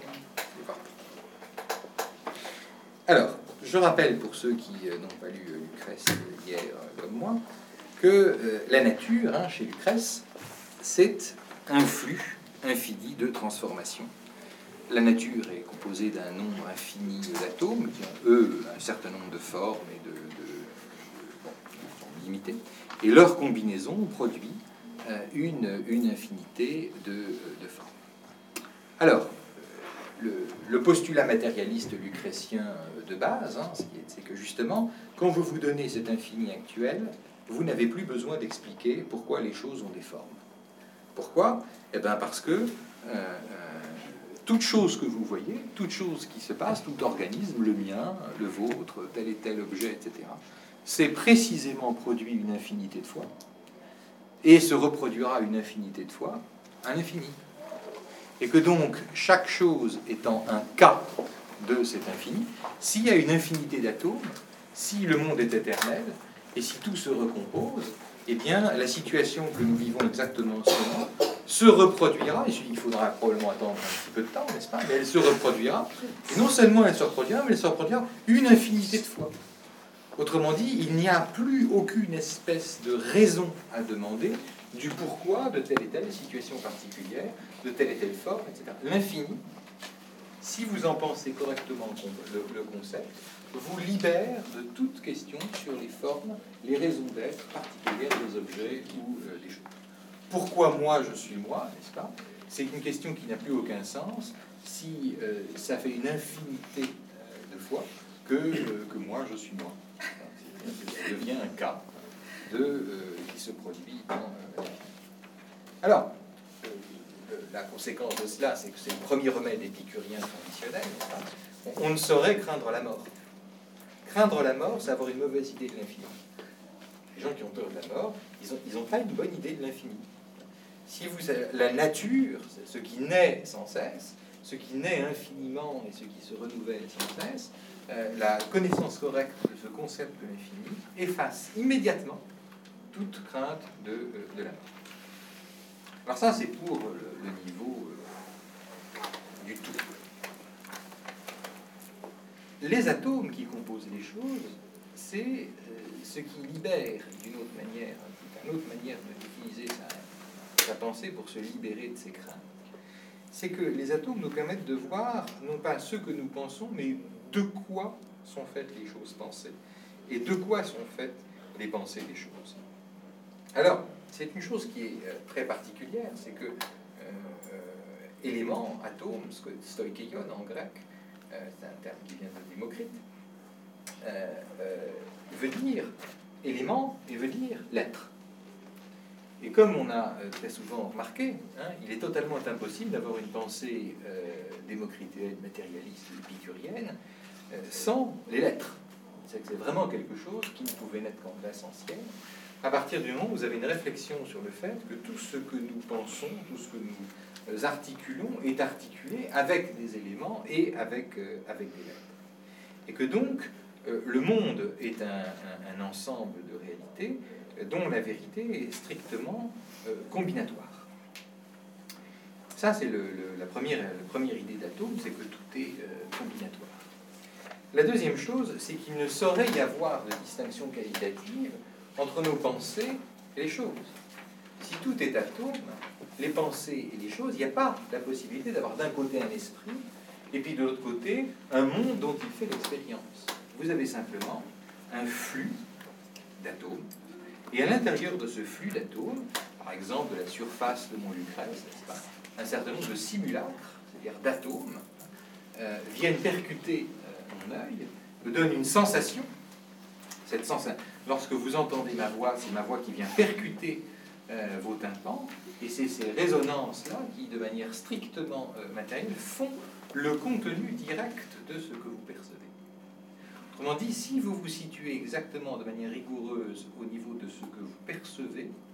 Alors, je rappelle pour ceux qui euh, n'ont pas lu Lucrèce hier euh, comme moi, que euh, la nature, hein, chez Lucrèce, c'est un flux infini de transformations. La nature est composée d'un nombre infini d'atomes qui ont, eux, un certain nombre de formes et de, de, de bon, sont limités. Et leur combinaison produit euh, une, une infinité de, de formes. Alors, le, le postulat matérialiste lucrétien de base, hein, c'est que justement, quand vous vous donnez cet infini actuel, vous n'avez plus besoin d'expliquer pourquoi les choses ont des formes. Pourquoi? Eh bien parce que euh, toute chose que vous voyez, toute chose qui se passe, tout organisme, le mien, le vôtre, tel et tel objet, et cetera, c'est précisément produit une infinité de fois et se reproduira une infinité de fois à l'infini. Et que donc, chaque chose étant un cas de cet infini, s'il y a une infinité d'atomes, si le monde est éternel, et si tout se recompose, eh bien, la situation que nous vivons exactement en ce moment se reproduira, et il faudra probablement attendre un petit peu de temps, n'est-ce pas, mais elle se reproduira, et non seulement elle se reproduira, mais elle se reproduira une infinité de fois. Autrement dit, il n'y a plus aucune espèce de raison à demander du pourquoi de telle et telle situation particulière, de telle et telle forme, et cetera. L'infini, si vous en pensez correctement le, le concept, vous libère de toute question sur les formes, les raisons d'être particulières des objets ou euh, des choses. Pourquoi moi je suis moi, n'est-ce pas? C'est une question qui n'a plus aucun sens si euh, ça fait une infinité euh, de fois que, euh, que moi je suis moi. Ça devient un cas de, euh, qui se produit dans euh, alors, euh, la conséquence de cela, c'est que c'est le premier remède épicurien traditionnel. On, on ne saurait craindre la mort. Craindre la mort, c'est avoir une mauvaise idée de l'infini. Les gens qui ont peur de la mort, ils n'ont ils ont pas une bonne idée de l'infini. Si vous avez la nature, ce qui naît sans cesse, ce qui naît infiniment et ce qui se renouvelle sans cesse, euh, la connaissance correcte de ce concept de l'infini efface immédiatement toute crainte de, euh, de la mort. Alors ça, c'est pour le, le niveau euh, du tout. Les atomes qui composent les choses, c'est euh, ce qui libère d'une autre manière, une autre manière d'utiliser sa, sa pensée pour se libérer de ses craintes. C'est que les atomes nous permettent de voir non pas ce que nous pensons, mais de quoi sont faites les choses pensées et de quoi sont faites les pensées des choses. Alors, c'est une chose qui est euh, très particulière, c'est que euh, euh, élément, atome, stoikeion en grec, euh, c'est un terme qui vient de Démocrite, euh, euh, veut dire élément et veut dire l'être. Et comme on a euh, très souvent remarqué, hein, il est totalement impossible d'avoir une pensée euh, démocritéenne, matérialiste, épicurienne, euh, sans les lettres. C'est que c'est vraiment quelque chose qui ne pouvait naître qu'en l'essentiel. À partir du moment où vous avez une réflexion sur le fait que tout ce que nous pensons, tout ce que nous articulons est articulé avec des éléments et avec, euh, avec des lettres. Et que donc, euh, le monde est un, un, un ensemble de réalités dont la vérité est strictement euh, combinatoire. Ça, c'est le, le, la, première, la première idée d'atome, c'est que tout est euh, combinatoire. La deuxième chose, c'est qu'il ne saurait y avoir de distinction qualitative entre nos pensées et les choses. Si tout est atome, les pensées et les choses, il n'y a pas la possibilité d'avoir d'un côté un esprit et puis de l'autre côté un monde dont il fait l'expérience. Vous avez simplement un flux d'atomes et à l'intérieur de ce flux d'atomes, par exemple de la surface de mon Lucrèce, n'est-ce pas, un certain nombre de simulacres, c'est-à-dire d'atomes, euh, viennent percuter euh, mon œil, me donnent une sensation. Cette sensation, lorsque vous entendez ma voix, c'est ma voix qui vient percuter euh, vos tympans, et c'est ces résonances-là qui, de manière strictement euh, matérielle, font le contenu direct de ce que vous percevez. Autrement dit, si vous vous situez exactement de manière rigoureuse au niveau de ce que vous percevez, hein,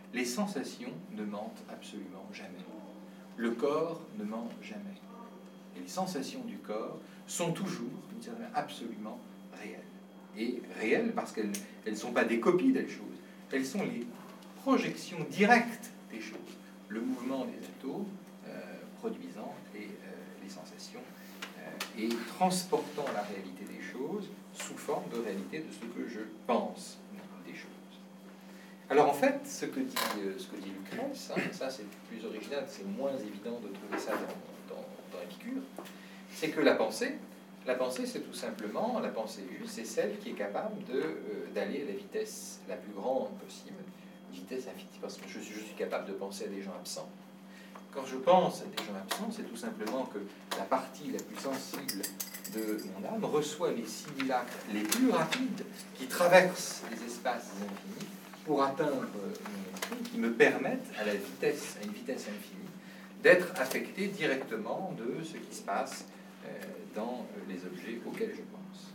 Les sensations ne mentent absolument jamais. Le corps ne ment jamais. Et les sensations du corps sont toujours, d'une certaine manière, absolument réelles. Et réelles parce qu'elles ne sont pas des copies des choses, elles sont les projections directes des choses. Le mouvement des atomes euh, produisant les, euh, les sensations euh, et transportant la réalité des choses sous forme de réalité de ce que je pense des choses. Alors en fait, ce que dit, euh, ce que dit Lucrèce, hein, ça c'est plus original, c'est moins évident de trouver ça dans, dans, dans Épicure, c'est que la pensée, la pensée c'est tout simplement, la pensée juste, c'est celle qui est capable de, euh, d'aller à la vitesse la plus grande possible, vitesse infinie, parce que je, je suis capable de penser à des gens absents. Quand je pense à des gens absents, c'est tout simplement que la partie la plus sensible de mon âme reçoit les simulacres les plus rapides qui traversent les espaces infinis pour atteindre mon esprit, qui me permettent à la vitesse, à une vitesse infinie, d'être affecté directement de ce qui se passe euh, dans les objets auxquels je pense.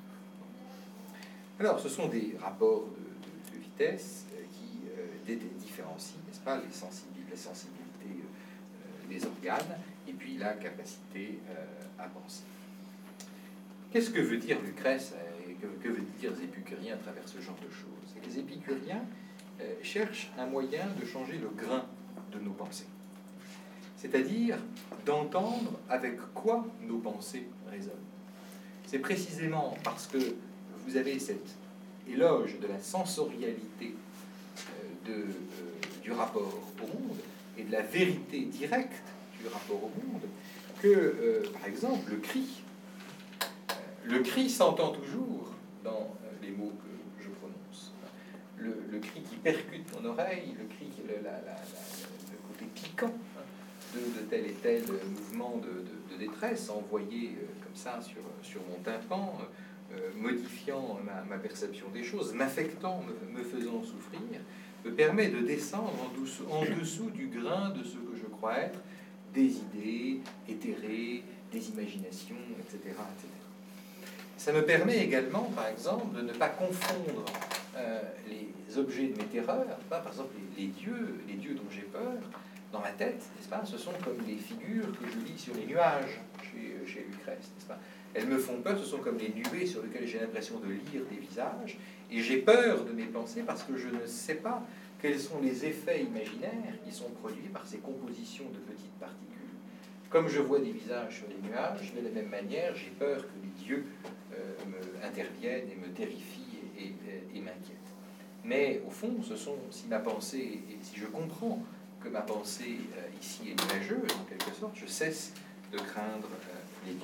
Alors, ce sont des rapports de, de, de vitesse euh, qui euh, différencient, n'est-ce pas, les sensibilités, les sensibilités euh, des organes, et puis la capacité euh, à penser. Qu'est-ce que veut dire Lucrèce et que, que veut dire les épicuriens à travers ce genre de choses? Et les épicuriens euh, cherchent un moyen de changer le grain de nos pensées. C'est-à-dire d'entendre avec quoi nos pensées résonnent. C'est précisément parce que vous avez cet éloge de la sensorialité euh, de, euh, du rapport au monde et de la vérité directe du rapport au monde que, euh, par exemple, le cri, euh, le cri s'entend toujours dans euh, les mots que je prononce. Le, le cri qui percute mon oreille, le cri, le, la, la, la, le côté piquant de, de tel et tel mouvement de, de, de détresse envoyé euh, comme ça sur, sur mon tympan, euh, modifiant ma, ma perception des choses, m'affectant, me, me faisant souffrir, me permet de descendre en dessous, en dessous du grain de ce que je crois être des idées éthérées, des imaginations, et cetera, et cetera. Ça me permet également, par exemple, de ne pas confondre euh, les objets de mes terreurs, par exemple les, les dieux, les dieux dont j'ai peur. Dans ma tête, n'est-ce pas, ce sont comme les figures que je lis sur les nuages chez, chez Lucrèce, n'est-ce pas? Elles me font peur, ce sont comme les nuées sur lesquelles j'ai l'impression de lire des visages, et j'ai peur de mes pensées parce que je ne sais pas quels sont les effets imaginaires qui sont produits par ces compositions de petites particules. Comme je vois des visages sur les nuages, de la même manière, j'ai peur que les dieux euh, me interviennent et me terrifient et, et, et m'inquiètent. Mais au fond, ce sont, si ma pensée, et si je comprends que ma pensée euh, ici est nuageuse, en quelque sorte, je cesse de craindre euh, les dieux.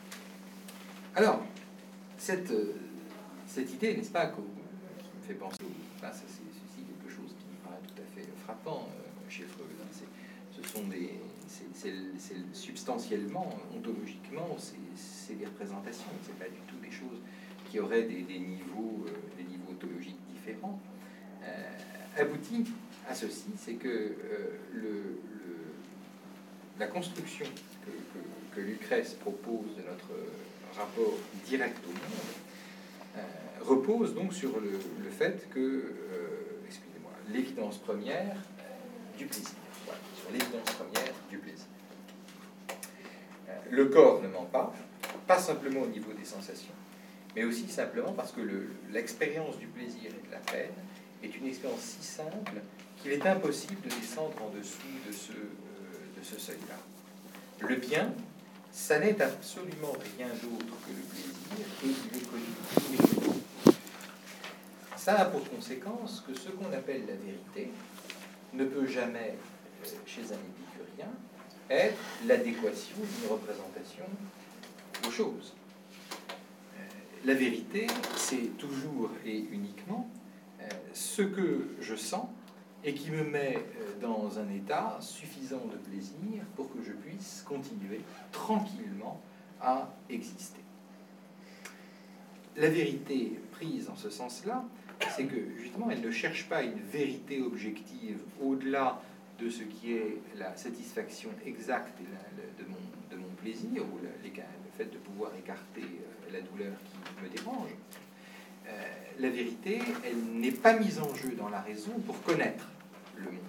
Alors, cette, euh, cette idée, n'est-ce pas, qui me fait penser, enfin, c'est ceci quelque chose qui me paraît tout à fait frappant euh, chez Freud. Hein, ce sont des, c'est substantiellement, ontologiquement, c'est des représentations. C'est pas du tout des choses qui auraient des, des niveaux, euh, des niveaux ontologiques différents. Euh, aboutit à ceci, c'est que euh, le, le, la construction que, que, que Lucrèce propose de notre rapport direct au monde euh, repose donc sur le, le fait que, euh, excusez-moi, l'évidence première euh, du plaisir. Voilà, sur l'évidence première du plaisir. Euh, le corps ne ment pas, pas simplement au niveau des sensations, mais aussi simplement parce que l'expérience du plaisir et de la peine est une expérience si simple qu'il est impossible de descendre en dessous de ce, euh, de ce seuil-là. Le bien, ça n'est absolument rien d'autre que le plaisir, et il est connu, il est connu. Ça a pour conséquence que ce qu'on appelle la vérité ne peut jamais, euh, chez un épicurien, être l'adéquation d'une représentation aux choses. Euh, la vérité, c'est toujours et uniquement euh, ce que je sens et qui me met dans un état suffisant de plaisir pour que je puisse continuer tranquillement à exister. La vérité prise en ce sens-là, c'est que justement, elle ne cherche pas une vérité objective au-delà de ce qui est la satisfaction exacte de mon, de mon plaisir, ou le, le fait de pouvoir écarter la douleur qui me dérange. Euh, la vérité, elle n'est pas mise en jeu dans la raison pour connaître. le monde.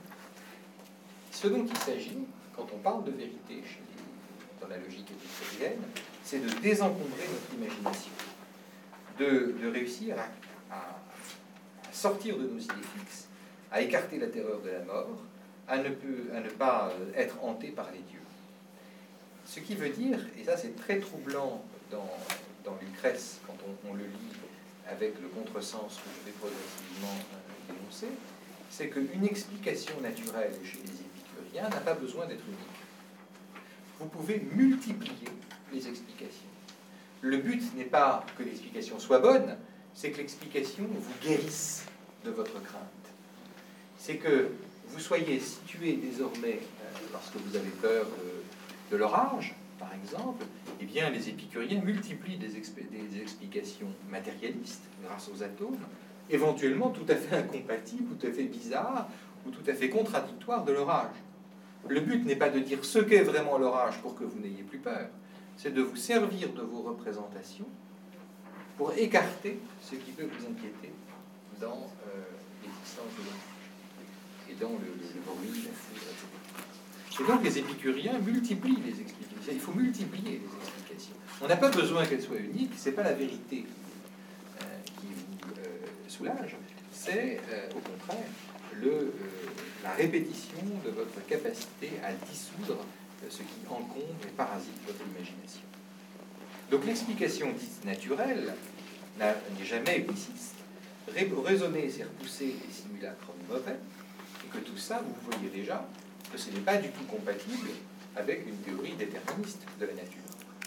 Ce dont il s'agit, quand on parle de vérité chez les, dans la logique épicurienne, c'est de désencombrer notre imagination, de, de réussir à, à, à sortir de nos idées fixes, à écarter la terreur de la mort, à ne, peut, à ne pas être hanté par les dieux. Ce qui veut dire, et ça c'est très troublant dans, dans Lucrèce, quand on, on le lit avec le contresens que je vais progressivement euh, dénoncer, c'est qu'une explication naturelle chez les épicuriens n'a pas besoin d'être unique. Vous pouvez multiplier les explications. Le but n'est pas que l'explication soit bonne, c'est que l'explication vous guérisse de votre crainte. C'est que vous soyez situé désormais, euh, lorsque vous avez peur de, de l'orage, par exemple, eh bien, les épicuriens multiplient des, des explications matérialistes grâce aux atomes, éventuellement tout à fait incompatibles, tout à fait bizarres, ou tout à fait contradictoires de l'orage. Le but n'est pas de dire ce qu'est vraiment l'orage pour que vous n'ayez plus peur, c'est de vous servir de vos représentations pour écarter ce qui peut vous inquiéter dans euh, l'existence de l'orage, et dans le, le, le bruit, la foudre, et cetera. Et donc les épicuriens multiplient les explications. Il faut multiplier les explications. On n'a pas besoin qu'elles soient uniques, c'est pas la vérité euh, qui vous euh, soulage, c'est euh, au contraire le, euh, la répétition de votre capacité à dissoudre euh, ce qui encombre et parasite votre imagination. Donc l'explication dite naturelle n'est jamais uniciste. Raisonner, c'est repousser les simulacres mauvais, et que tout ça, vous voyez déjà que ce n'est pas du tout compatible avec une théorie déterministe de la nature.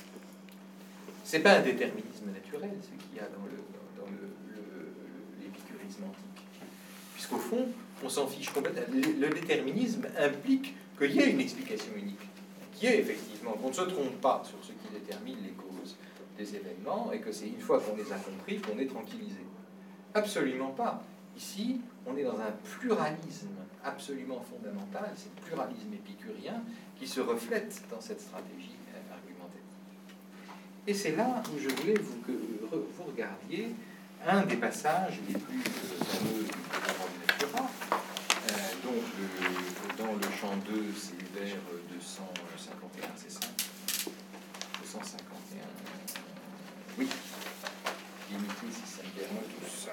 C'est pas un déterminisme naturel, ce qu'il y a dans le, dans le, le, l'épicurisme antique. Puisqu'au fond, on s'en fiche complètement. Le déterminisme implique qu'il y ait une explication unique, qui est effectivement qu'on ne se trompe pas sur ce qui détermine les causes des événements, et que c'est une fois qu'on les a compris qu'on est tranquillisé. Absolument pas. Ici, on est dans un pluralisme absolument fondamental, c'est le pluralisme épicurien qui se reflète dans cette stratégie argumentative. Et c'est là où je voulais vous, que vous regardiez un des passages les plus fameux du Roman du Natura. Euh, donc, le, dans le chant deux, c'est vers deux cent cinquante et un, c'est ça deux cent cinquante et un. Oui. Limitez si ça me dérange tous.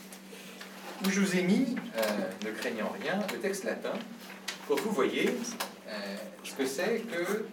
Où je vous ai mis, euh, ne craignant rien, le texte latin, pour que vous voyez euh, ce que c'est que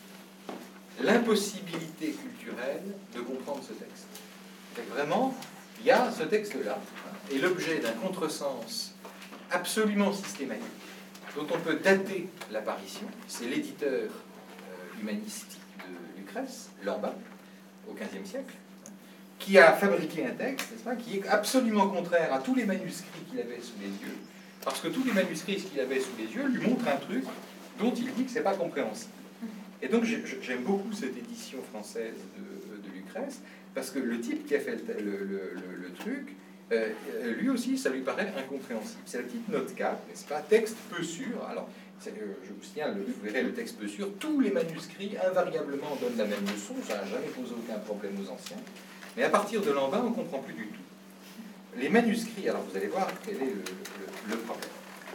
l'impossibilité culturelle de comprendre ce texte. C'est que vraiment, il y a ce texte-là, et l'objet d'un contresens absolument systématique, dont on peut dater l'apparition. C'est l'éditeur euh, humanistique de Lucrèce, Lambin, au quinzième siècle, qui a fabriqué un texte, n'est-ce pas, qui est absolument contraire à tous les manuscrits qu'il avait sous les yeux, parce que tous les manuscrits qu'il avait sous les yeux lui montrent un truc dont il dit que c'est pas compréhensible. Et donc j'aime beaucoup cette édition française de, de Lucrèce, parce que le type qui a fait le, le, le, le truc, euh, lui aussi, ça lui paraît incompréhensible. C'est la petite note quatre, n'est-ce pas, texte peu sûr. Alors, euh, je vous signale, vous verrez le texte peu sûr, tous les manuscrits invariablement donnent la même leçon, ça n'a jamais posé aucun problème aux anciens. Mais à partir de Lambin, on ne comprend plus du tout. Les manuscrits, alors vous allez voir quel est le, le, le problème.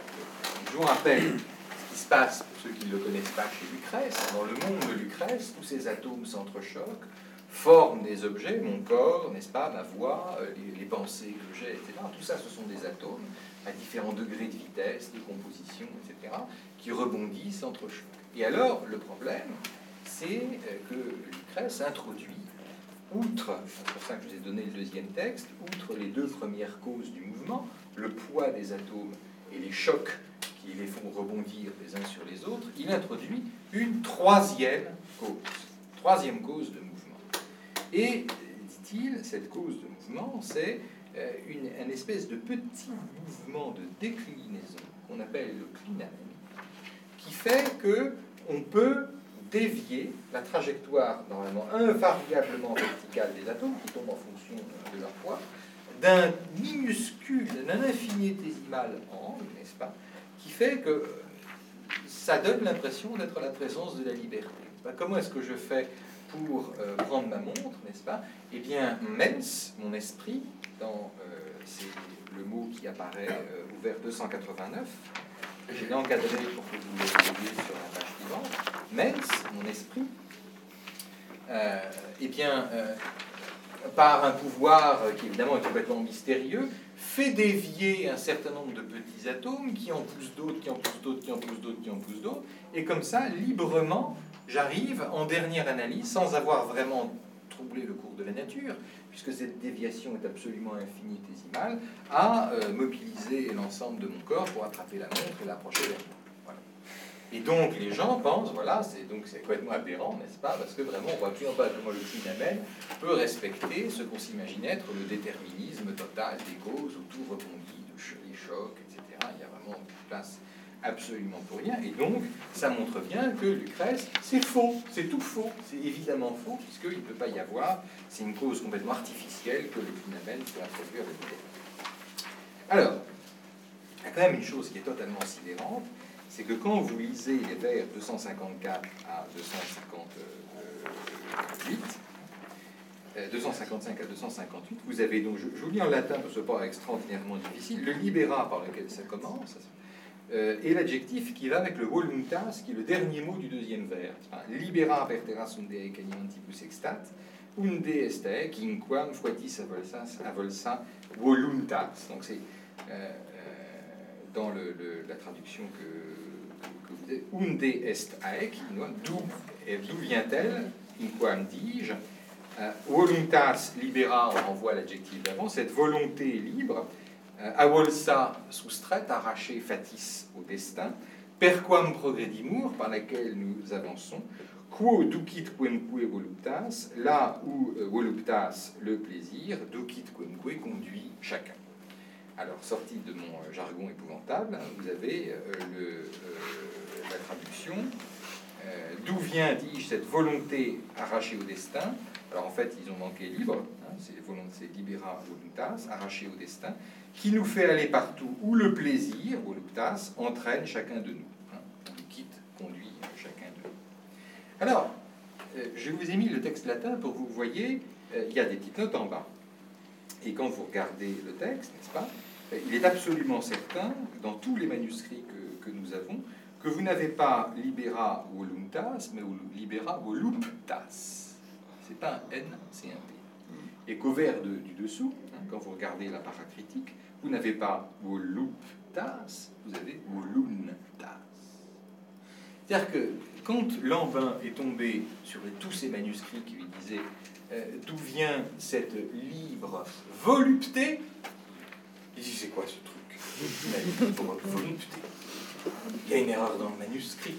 Je vous rappelle ce qui se passe, pour ceux qui ne le connaissent pas, chez Lucrèce. Dans le monde de Lucrèce, tous ces atomes s'entrechoquent, forment des objets, mon corps, n'est-ce pas, ma voix, les, les pensées que j'ai, et cetera. Tout ça, ce sont des atomes à différents degrés de vitesse, de composition, et cetera, qui rebondissent, s'entrechoquent. Et alors, le problème, c'est que Lucrèce introduit, outre, c'est pour ça que je vous ai donné le deuxième texte, outre les deux premières causes du mouvement, le poids des atomes et les chocs qui les font rebondir les uns sur les autres, il introduit une troisième cause, troisième cause de mouvement. Et, dit-il, cette cause de mouvement, c'est une, une espèce de petit mouvement de déclinaison qu'on appelle le clinamène, qui fait qu'on peut dévier la trajectoire normalement invariablement verticale des atomes, qui tombent en fonction de leur poids, d'un minuscule, d'un infinitésimal angle, n'est-ce pas, qui fait que ça donne l'impression d'être la présence de la liberté. Comment est-ce que je fais pour euh, prendre ma montre, n'est-ce pas? Eh bien, mens, mon esprit, dans, euh, c'est le mot qui apparaît euh, au vers deux cent quatre-vingt-neuf, je l'ai encadré pour que vous le voyez sur la page suivante. Mens, mon esprit, euh, eh bien, euh, par un pouvoir qui évidemment est complètement mystérieux, fait dévier un certain nombre de petits atomes qui en poussent d'autres, qui en poussent d'autres, qui en poussent d'autres, qui en poussent d'autres, et comme ça, librement, j'arrive en dernière analyse, sans avoir vraiment troublé le cours de la nature, puisque cette déviation est absolument infinitésimale, à euh, mobiliser l'ensemble de mon corps pour attraper la montre et l'approcher vers moi. Voilà. Et donc les gens pensent, voilà, c'est donc c'est complètement aberrant, n'est-ce pas? Parce que vraiment, on voit absolument pas comment le Clinamen peut respecter ce qu'on s'imagine être le déterminisme total des causes, où tout rebondit, de ch les chocs, et cetera. Il y a vraiment une place absolument pour rien. Et donc, ça montre bien que Lucrèce, c'est faux, c'est tout faux, c'est évidemment faux, puisqu'il ne peut pas y avoir, c'est une cause complètement artificielle que le Clinamen peut introduire dedans. Alors, il y a quand même une chose qui est totalement sidérante, c'est que quand vous lisez les vers deux cent cinquante-quatre à deux cent cinquante-huit, deux cent cinquante-cinq à deux cent cinquante-huit, vous avez donc, je, je vous lis en latin parce que ce n'est pas extraordinairement difficile, le libera par lequel ça commence, euh, et l'adjectif qui va avec le voluntas, qui est le dernier mot du deuxième vers. Libera per terra sundeae caniantibus extat, unde estae, quinquam fuetis avolsas, avolsa voluntas. Donc c'est euh, dans le, le, la traduction que, que, que vous avez, unde est aec, d'où vient-elle, quinquam dis-je, uh, voluntas libera, on renvoie l'adjectif d'avant, cette volonté libre, uh, avolsa soustraite, arrachée fatis au destin, perquam progredimur, par laquelle nous avançons, quo ducit quemque voluptas, là où uh, voluptas, le plaisir, ducit quemque, conduit chacun. Alors, sorti de mon jargon épouvantable, vous avez euh, le, euh, la traduction. Euh, D'où vient, dis-je, cette volonté arrachée au destin? Alors, en fait, ils ont manqué libre. Hein, c'est volonté libera voluntas, arrachée au destin, qui nous fait aller partout où le plaisir, voluptas, entraîne chacun de nous. Hein, on le quitte, conduit chacun de nous. Alors, euh, je vous ai mis le texte latin pour que vous voyez, euh, il y a des petites notes en bas. Et quand vous regardez le texte, n'est-ce pas, il est absolument certain, dans tous les manuscrits que, que nous avons, que vous n'avez pas libera voluntas, mais libera voluptas. C'est pas un N, c'est un P. Et qu'au vers de, du dessous, hein, quand vous regardez la paracritique, vous n'avez pas voluptas, vous avez voluntas. C'est-à-dire que quand Lambin est tombé sur tous ces manuscrits qui lui disaient euh, d'où vient cette libre volupté, il dit c'est quoi ce truc? La libre volupté. Il y a une erreur dans le manuscrit.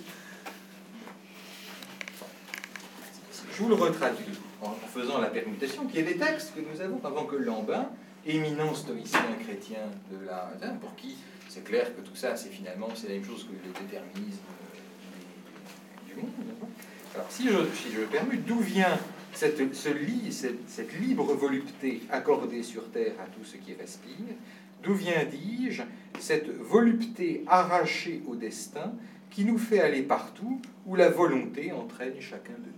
Je vous le retraduis en faisant la permutation, qui est des textes que nous avons avant que Lambin, éminent stoïcien chrétien de la, pour qui c'est clair que tout ça, c'est finalement c'est la même chose que le déterminisme du monde. Alors, si je, si je permets, d'où vient cette, ce lit, cette, cette libre volupté accordée sur terre à tout ce qui respire? D'où vient, dis-je, cette volupté arrachée au destin qui nous fait aller partout où la volonté entraîne chacun de nous?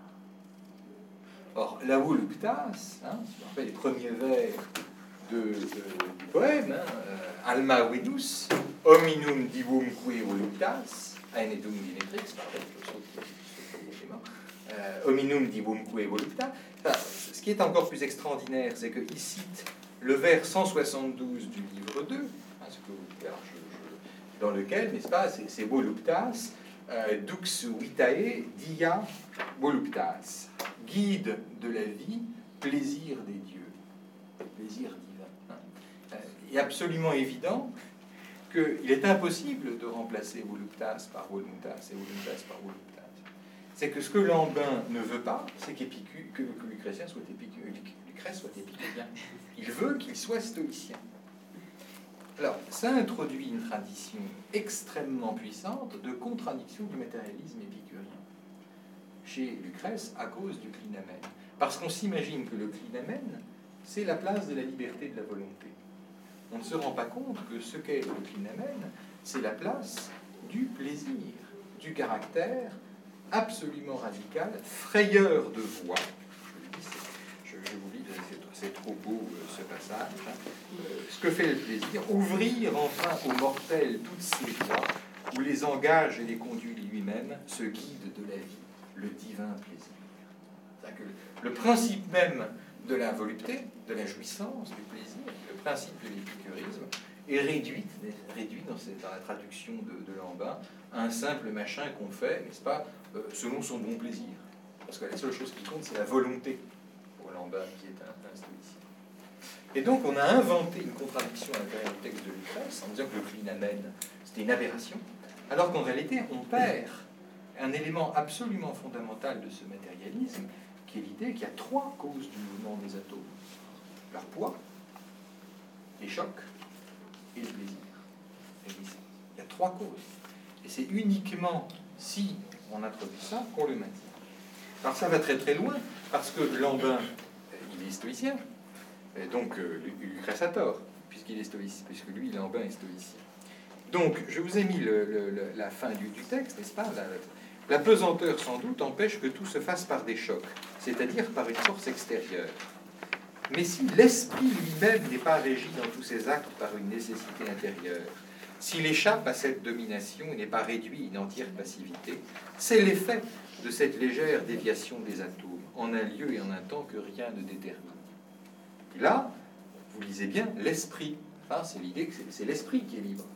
Or, la voluptas, hein, on rappelle les premiers vers de, de, du poème, hein, euh, Alma Venus, hominum divumque voluptas, aenetum dinetrix, pardon, je saute le mot, euh, hominum divumque voluptas. Enfin, ce qui est encore plus extraordinaire, c'est qu'il cite le vers cent soixante-douze du livre deux, hein, ce que vous, alors je, je, dans lequel, n'est-ce pas, c'est voluptas, euh, dux vitae dia voluptas, guide de la vie, plaisir des dieux, plaisir divin. Hein. Euh, il est absolument évident qu'il est impossible de remplacer voluptas par voluntas et voluntas par voluptas. C'est que ce que Lambin ne veut pas, c'est que, que Lucrétien soit épicurien. Lucrèce soit épicurien. Il veut qu'il soit stoïcien. Alors, ça introduit une tradition extrêmement puissante de contradiction du matérialisme épicurien chez Lucrèce à cause du Clinamen. Parce qu'on s'imagine que le Clinamen, c'est la place de la liberté de la volonté. On ne se rend pas compte que ce qu'est le Clinamen, c'est la place du plaisir, du caractère absolument radical, frayeur de voix. Je, je, je vous lis c'est trop beau ce passage. Ce que fait le plaisir, ouvrir enfin aux mortels toutes ces voies où les engage et les conduit lui-même, ce guide de la vie, le divin plaisir. C'est-à-dire que le principe même de la volupté, de la jouissance, du plaisir, le principe de l'épicurisme, est réduit, réduit dans, cette, dans la traduction de, de Lambin, à un simple machin qu'on fait, n'est-ce pas, euh, selon son bon plaisir. Parce que la seule chose qui compte, c'est la volonté, pour Lambin, qui est un, un stoïcien. Et donc, on a inventé une contradiction à l'intérieur du texte de Lucrèce, en disant que le clinamen, c'était une aberration, alors qu'en réalité, on perd un élément absolument fondamental de ce matérialisme, qui est l'idée qu'il y a trois causes du mouvement des atomes. Leur poids, les chocs, et le plaisir. Il y a trois causes. Et c'est uniquement si on introduit ça qu'on le maintient. Alors ça va très très loin, parce que Lambin, il est stoïcien, et donc euh, Lucrèce a tort, puisqu'il est stoïcien, puisque lui, Lambin, est stoïcien. Donc, je vous ai mis le, le, le, la fin du, du texte, n'est-ce pas? La, la pesanteur, sans doute, empêche que tout se fasse par des chocs, c'est-à-dire par une force extérieure. Mais si l'esprit lui-même n'est pas régi dans tous ses actes par une nécessité intérieure, s'il échappe à cette domination et n'est pas réduit à une entière passivité, c'est l'effet de cette légère déviation des atomes, en un lieu et en un temps que rien ne détermine. Et là, vous lisez bien l'esprit. Enfin, c'est l'idée que c'est l'esprit qui est libre.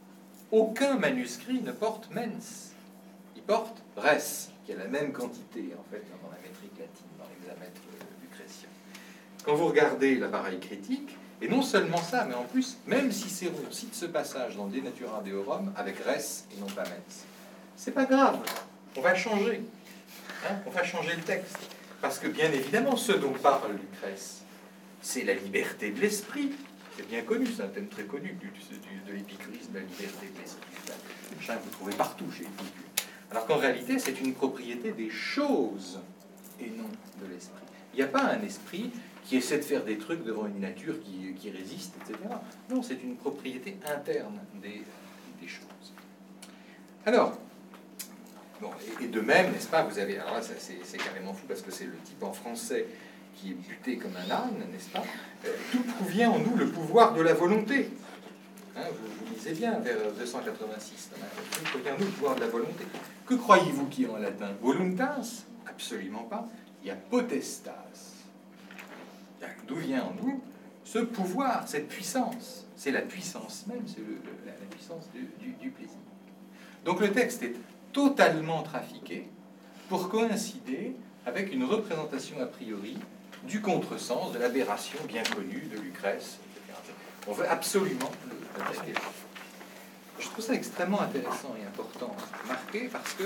Aucun manuscrit ne porte mens. Il porte res, qui a la même quantité, en fait, dans la métrique latine, dans l'hexamètre lucrétien. Quand vous regardez l'appareil critique, et non seulement ça, mais en plus, même Cicéron cite ce passage dans De Natura Deorum avec res et non pas mens, c'est pas grave, on va changer. Hein, on va changer le texte. Parce que, bien évidemment, ce dont parle Lucrèce, c'est la liberté de l'esprit. C'est bien connu, c'est un thème très connu du, du, de l'épicurisme, la liberté de l'esprit. C'est un que vous trouvez partout chez Épicure. Alors qu'en réalité, c'est une propriété des choses et non de l'esprit. Il n'y a pas un esprit qui essaie de faire des trucs devant une nature qui, qui résiste, et cetera. Non, c'est une propriété interne des, des choses. Alors, bon, et, et de même, n'est-ce pas, vous avez, alors là, c'est carrément fou parce que c'est le type en français qui est buté comme un âne, n'est-ce pas? euh, Tout provient en nous le pouvoir de la volonté. Hein, vous, vous lisez bien vers deux cent quatre-vingt-six. Hein, tout provient en nous le pouvoir de la volonté. Que croyez-vous qu'il y a en latin? Voluntas? Absolument pas. Il y a potestas. D'où vient en nous ce pouvoir, cette puissance? C'est la puissance même, c'est la, la puissance du, du, du plaisir. Donc le texte est totalement trafiqué pour coïncider avec une représentation a priori du contresens, de l'aberration bien connue de Lucrèce, et cetera. On veut absolument le traiter. Je trouve ça extrêmement intéressant et important à marquer parce que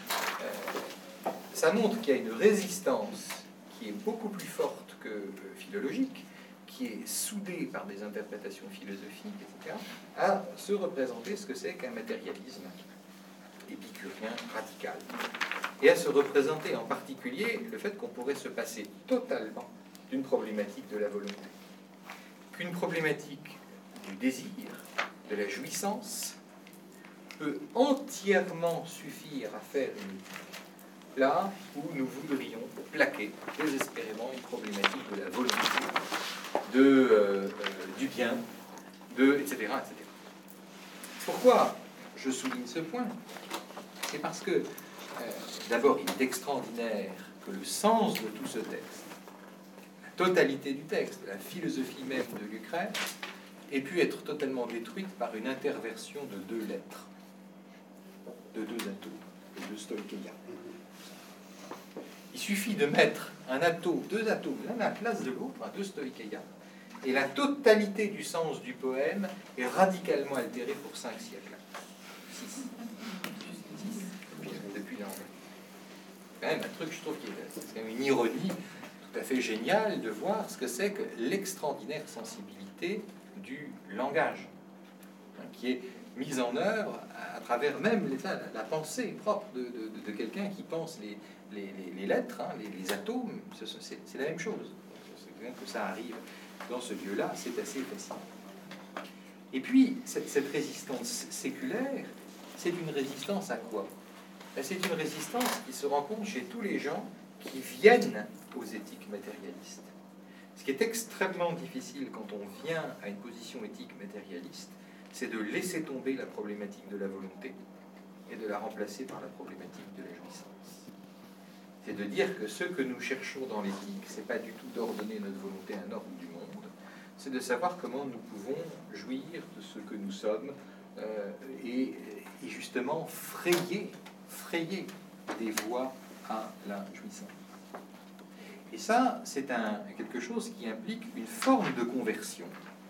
euh, ça montre qu'il y a une résistance qui est beaucoup plus forte que euh, philologique, qui est soudée par des interprétations philosophiques, et cetera, à se représenter ce que c'est qu'un matérialisme épicurien radical. Et à se représenter en particulier le fait qu'on pourrait se passer totalement d'une problématique de la volonté. Qu'une problématique du désir, de la jouissance, peut entièrement suffire à faire une étude, là où nous voudrions plaquer désespérément une problématique de la volonté, de, euh, euh, du bien, de, et cetera, et cetera. Pourquoi je souligne ce point? C'est parce que Euh, d'abord, il est extraordinaire que le sens de tout ce texte, la totalité du texte, la philosophie même de Lucrèce, ait pu être totalement détruite par une interversion de deux lettres, de deux atomes, de deux stoïkeia. Il suffit de mettre un atome, deux atomes, l'un à la place de l'autre, deux stoïkeia, et la totalité du sens du poème est radicalement altérée pour cinq siècles. Six. Depuis là. C'est quand même un truc, je trouve, qui est, c'est quand même une ironie tout à fait géniale de voir ce que c'est que l'extraordinaire sensibilité du langage, hein, qui est mise en œuvre à, à travers même l'état, la, la pensée propre de, de, de, de quelqu'un qui pense les, les, les, les lettres, hein, les, les atomes, c'est la même chose. C'est bien que ça arrive dans ce lieu-là, c'est assez fascinant. Et puis, cette, cette résistance séculaire, c'est une résistance à quoi? C'est une résistance qui se rencontre chez tous les gens qui viennent aux éthiques matérialistes. Ce qui est extrêmement difficile quand on vient à une position éthique matérialiste, c'est de laisser tomber la problématique de la volonté et de la remplacer par la problématique de la jouissance. C'est de dire que ce que nous cherchons dans l'éthique, c'est pas du tout d'ordonner notre volonté à un ordre du monde, c'est de savoir comment nous pouvons jouir de ce que nous sommes euh, et, et justement frayer, frayer des voies à la jouissance. Et ça, c'est un, quelque chose qui implique une forme de conversion.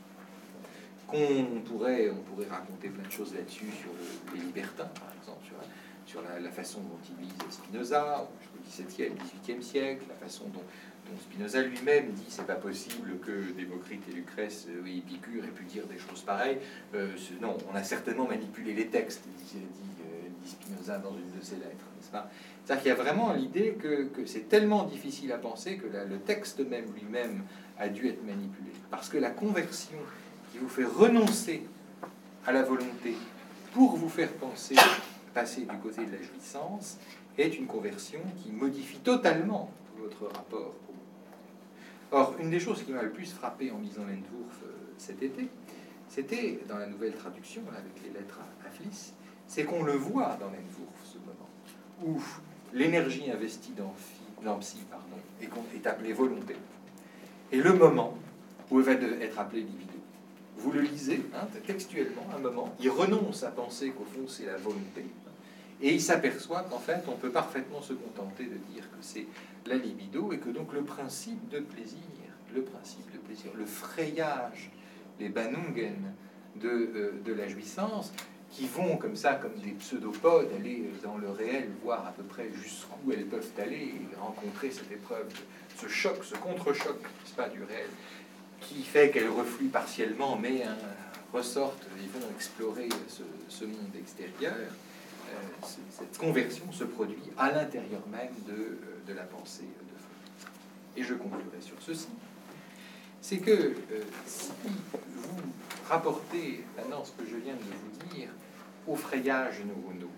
Qu'on pourrait, on pourrait raconter plein de choses là-dessus, sur le, les libertins, par exemple, sur, sur la, la façon dont il lise Spinoza, au dix-septième, dix-huitième siècle, la façon dont, dont Spinoza lui-même dit c'est pas possible que Démocrite et Lucrèce et euh, Épicure aient pu dire des choses pareilles. Euh, non, on a certainement manipulé les textes, dit, dit, euh, dit Spinoza dans une de ses lettres, n'est-ce pas? C'est-à-dire qu'il y a vraiment l'idée que, que c'est tellement difficile à penser que la, le texte même lui-même a dû être manipulé. Parce que la conversion qui vous fait renoncer à la volonté pour vous faire penser, passer du côté de la jouissance, est une conversion qui modifie totalement votre rapport au monde. Or, une des choses qui m'a le plus frappé en lisant Lentwurf euh, cet été, c'était dans la nouvelle traduction, là, avec les lettres à, à Fliss, c'est qu'on le voit dans Lentwurf, ce moment, où l'énergie investie dans, dans Psy, pardon, est, est appelée volonté, et le moment où elle va de, être appelée libido. Vous le lisez, hein, textuellement, un moment, il renonce à penser qu'au fond c'est la volonté, et il s'aperçoit qu'en fait on peut parfaitement se contenter de dire que c'est la libido, et que donc le principe de plaisir, le principe de plaisir, le frayage, les Bannungen de, euh, de la jouissance, qui vont comme ça, comme des pseudopodes, aller dans le réel, voir à peu près jusqu'où elles peuvent aller, et rencontrer cette épreuve, ce choc, ce contre-choc, n'est-ce pas, du réel, qui fait qu'elles refluent partiellement, mais hein, ressortent, ils vont explorer ce, ce monde extérieur. Euh, cette conversion se produit à l'intérieur même de, de la pensée de Freud. Et je conclurai sur ceci. C'est que euh, si vous rapportez maintenant ce que je viens de vous dire aux frayages neuronaux,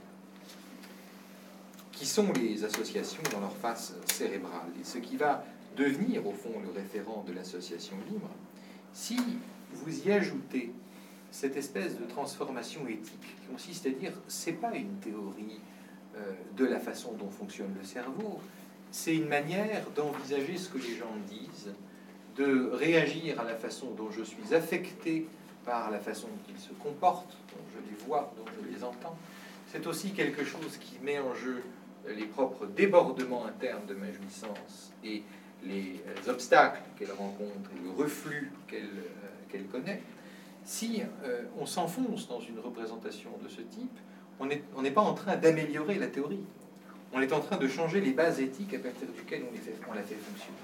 qui sont les associations dans leur face cérébrale, et ce qui va devenir au fond le référent de l'association libre, si vous y ajoutez cette espèce de transformation éthique qui consiste à dire c'est pas une théorie euh, de la façon dont fonctionne le cerveau, c'est une manière d'envisager ce que les gens disent, de réagir à la façon dont je suis affecté par la façon dont ils se comportent, dont je les vois, dont je les entends. C'est aussi quelque chose qui met en jeu les propres débordements internes de ma jouissance et les obstacles qu'elle rencontre et le reflux qu'elle euh, qu'elle connaît. Si euh, on s'enfonce dans une représentation de ce type, on n'est on n'est pas en train d'améliorer la théorie. On est en train de changer les bases éthiques à partir duquel on, les fait, on la fait fonctionner.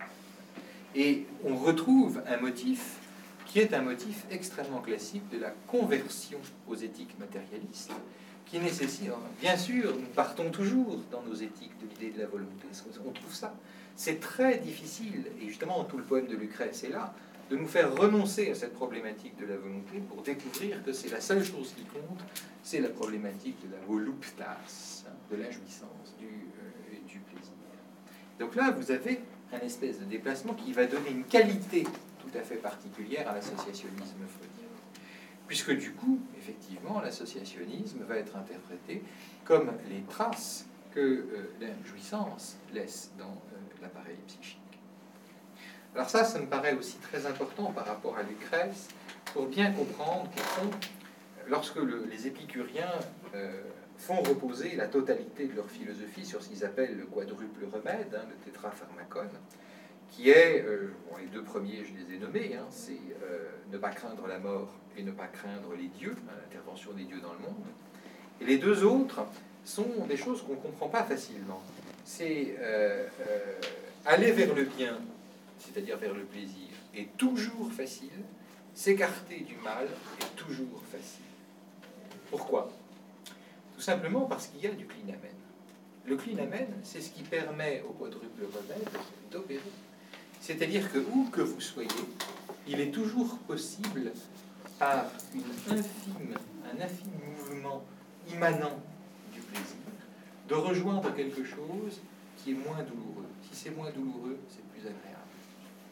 Et on retrouve un motif qui est un motif extrêmement classique de la conversion aux éthiques matérialistes, qui nécessite, bien sûr, nous partons toujours dans nos éthiques de l'idée de la volonté. On trouve ça. C'est très difficile, et justement tout le poème de Lucrèce est là, de nous faire renoncer à cette problématique de la volonté pour découvrir que c'est la seule chose qui compte, c'est la problématique de la voluptas, hein, de la jouissance, du, euh, du plaisir. Donc là, vous avez un espèce de déplacement qui va donner une qualité tout à fait particulière à l'associationnisme freudien. Puisque du coup, effectivement, l'associationnisme va être interprété comme les traces que euh, la jouissance laisse dans euh, l'appareil psychique. Alors ça, ça me paraît aussi très important par rapport à Lucrèce, pour bien comprendre qu'au fond, lorsque le, les épicuriens euh, font reposer la totalité de leur philosophie sur ce qu'ils appellent le quadruple remède, hein, le tétrapharmacone, qui est, euh, bon, les deux premiers, je les ai nommés, hein, c'est euh, ne pas craindre la mort et ne pas craindre les dieux, hein, l'intervention des dieux dans le monde. Et les deux autres sont des choses qu'on ne comprend pas facilement. C'est euh, euh, aller vers le bien, c'est-à-dire vers le plaisir, est toujours facile, s'écarter du mal est toujours facile. Pourquoi? Tout simplement parce qu'il y a du clinamen. Le clinamen, c'est ce qui permet au quadruple remède d'opérer. C'est-à-dire que où que vous soyez, il est toujours possible, par une infime, un infime mouvement immanent du plaisir, de rejoindre quelque chose qui est moins douloureux. Si c'est moins douloureux, c'est plus agréable.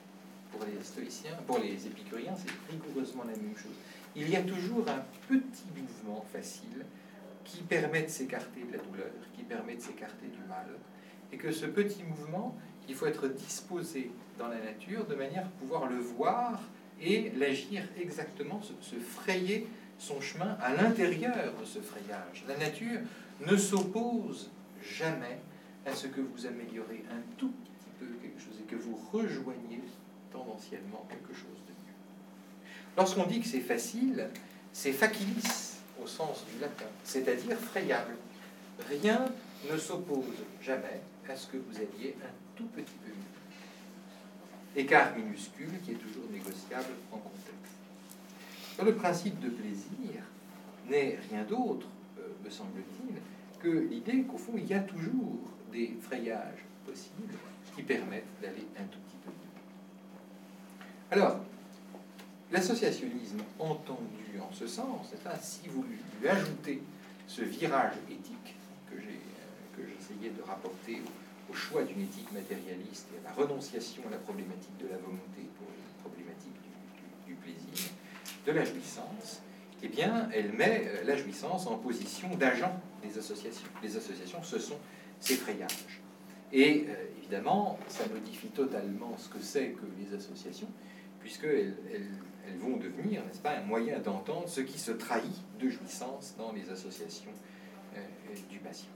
pour les stoïciens, pour les épicuriens, c'est rigoureusement la même chose. Il y a toujours un petit mouvement facile qui permet de s'écarter de la douleur, qui permet de s'écarter du mal, et que ce petit mouvement, il faut être disposé dans la nature de manière à pouvoir le voir et l'agir exactement, se, se frayer son chemin à l'intérieur de ce frayage. La nature ne s'oppose jamais à ce que vous améliorez un tout petit peu quelque chose et que vous rejoignez tendanciellement quelque chose de mieux. Lorsqu'on dit que c'est facile, c'est facilis au sens du latin, c'est-à-dire frayable. Rien ne s'oppose jamais à ce que vous alliez un tout petit peu mieux. Écart minuscule qui est toujours négociable en contexte. Le principe de plaisir n'est rien d'autre, euh, me semble-t-il, que l'idée qu'au fond, il y a toujours des frayages possibles qui permettent d'aller un tout petit peu mieux. Alors, l'associationnisme entendu en ce sens, c'est ça, si vous lui ajoutez ce virage éthique que j'ai, que j'essayais de rapporter au, au choix d'une éthique matérialiste et à la renonciation à la problématique de la volonté pour la problématique du, du, du plaisir, de la jouissance, eh bien, elle met la jouissance en position d'agent des associations. Les associations, ce sont ces frayages. Et euh, évidemment, ça modifie totalement ce que c'est que les associations, puisqu'elles elles, elles vont devenir, n'est-ce pas, un moyen d'entendre ce qui se trahit de jouissance dans les associations euh, du patient.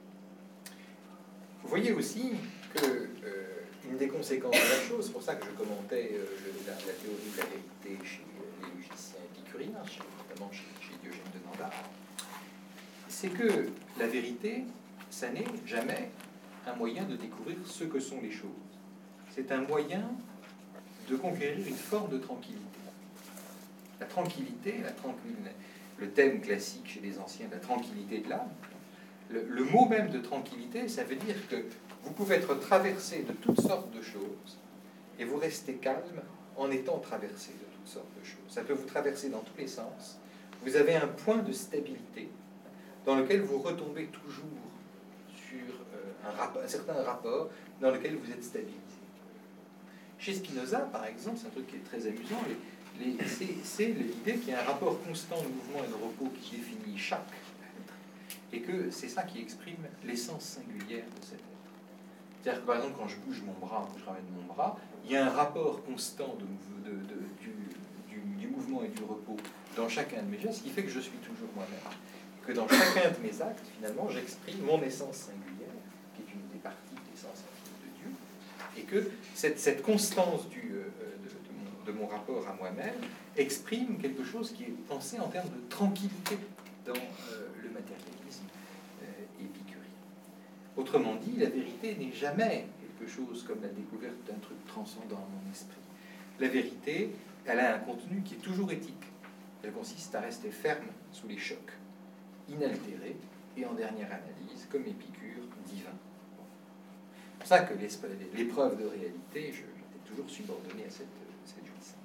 Vous voyez aussi que euh, une des conséquences de la chose, c'est pour ça que je commentais euh, le, la, la théorie de la vérité chez les logiciens épicuriens, notamment chez, chez Diogène de Nanda, c'est que la vérité, ça n'est jamais un moyen de découvrir ce que sont les choses. C'est un moyen de conquérir une forme de tranquillité. La tranquillité, la tranquille, le thème classique chez les anciens, la tranquillité de l'âme, le, le mot même de tranquillité, ça veut dire que vous pouvez être traversé de toutes sortes de choses et vous restez calme en étant traversé de toutes sortes de choses. Ça peut vous traverser dans tous les sens. Vous avez un point de stabilité dans lequel vous retombez toujours sur euh, un, rapport, un certain rapport dans lequel vous êtes stabilisé. Chez Spinoza, par exemple, c'est un truc qui est très amusant, les, les, c'est l'idée qu'il y a un rapport constant de mouvement et de repos qui définit chaque être, et que c'est ça qui exprime l'essence singulière de cet être. C'est-à-dire que, par exemple, quand je bouge mon bras, quand je ramène mon bras, il y a un rapport constant de, de, de, du, du, du mouvement et du repos dans chacun de mes gestes, qui fait que je suis toujours moi-même. Que dans chacun de mes actes, finalement, j'exprime mon essence singulière, qui est une des parties de l'essence de Dieu, et que cette, cette constance du, euh, de, de, mon, de mon rapport à moi-même exprime quelque chose qui est pensé en termes de tranquillité dans euh, le matérialisme euh, épicurien. Autrement dit, la vérité n'est jamais quelque chose comme la découverte d'un truc transcendant à mon esprit. La vérité, elle a un contenu qui est toujours éthique. Elle consiste à rester ferme sous les chocs, inaltéré et en dernière analyse, comme Épicure, divin. C'est pour ça que l'épreuve de réalité, je j'étais toujours subordonné à cette, cette jouissance.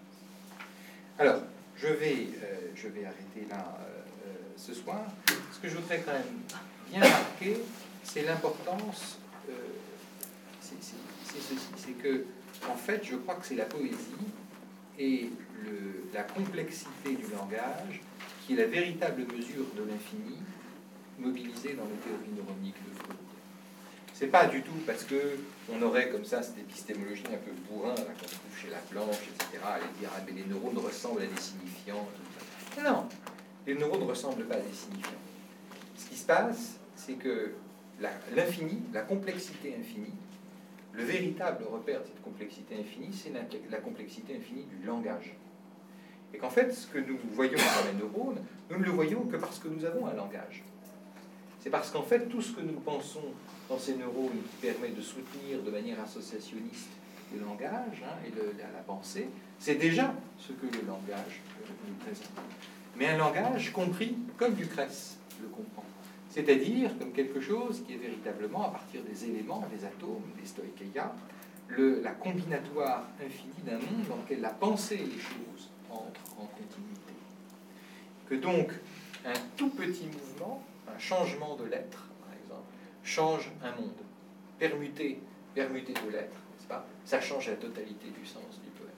Alors, je vais, euh, je vais arrêter là euh, ce soir. Ce que je voudrais quand même bien marquer, c'est l'importance, euh, c'est ceci, c'est que, en fait, je crois que c'est la poésie et le, la complexité du langage qui est la véritable mesure de l'infini mobilisée dans les théories neuroniques de Freud. C'est pas du tout parce que on aurait comme ça cette épistémologie un peu bourrin qu'on trouve chez Laplanche, et cetera, aller dire ah, mais les neurones ressemblent à des signifiants. Tout ça. Non, les neurones ne ressemblent pas à des signifiants. Ce qui se passe, c'est que l'infini, la, la complexité infinie, le véritable repère de cette complexité infinie, c'est la, la complexité infinie du langage. Et qu'en fait, ce que nous voyons dans les neurones, nous ne le voyons que parce que nous avons un langage. C'est parce qu'en fait, tout ce que nous pensons dans ces neurones qui permet de soutenir de manière associationniste le langage hein, et le, la, la pensée, c'est déjà ce que le langage nous présente. Mais un langage compris comme Lucrèce le comprend. C'est-à-dire comme quelque chose qui est véritablement, à partir des éléments, des atomes, des stoïkeia, le, la combinatoire infinie d'un monde dans lequel la pensée et les choses entrent en continuité. Que donc, un tout petit mouvement, un changement de lettre, par exemple, change un monde. Permuter, permuter de lettres, n'est-ce pas? Ça change la totalité du sens du poème.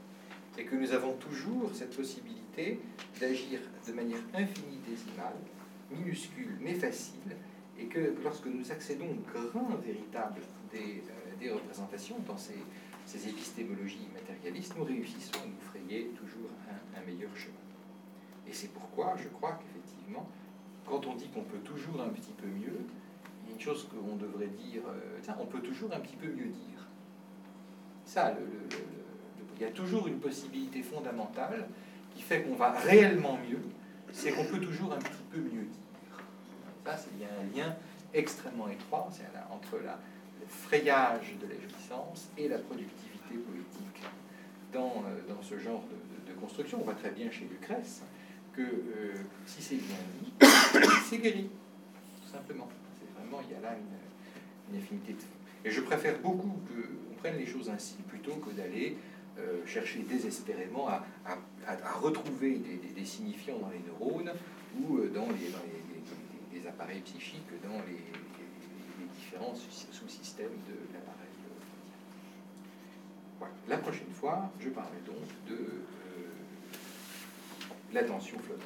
c'est que nous avons toujours cette possibilité d'agir de manière infinitésimale, minuscule mais facile, et que lorsque nous accédons au grain véritable des, euh, des représentations dans ces, ces épistémologies matérialistes, nous réussissons à nous frayer toujours un, un meilleur chemin. Et c'est pourquoi je crois qu'effectivement, quand on dit qu'on peut toujours un petit peu mieux, il y a une chose qu'on devrait dire, euh, tiens, on peut toujours un petit peu mieux dire. Ça, le, le, le, le, il y a toujours une possibilité fondamentale qui fait qu'on va réellement mieux, c'est qu'on peut toujours un petit peu mieux dire. Ça, c'est, il y a un lien extrêmement étroit c'est là, entre la, le frayage de la jouissance et la productivité poétique dans, euh, dans ce genre de, de, de construction. On voit très bien chez Lucrèce que euh, si c'est bien dit, c'est guéri, tout simplement. C'est vraiment, il y a là une, une affinité de fond. Et je préfère beaucoup qu'on prenne les choses ainsi plutôt que d'aller euh, chercher désespérément à, à, à retrouver des, des, des signifiants dans les neurones ou dans les, dans les, les, les appareils psychiques, dans les, les, les différents sous-systèmes de l'appareil. Voilà. La prochaine fois, je parlerai donc de euh, l'attention flottante.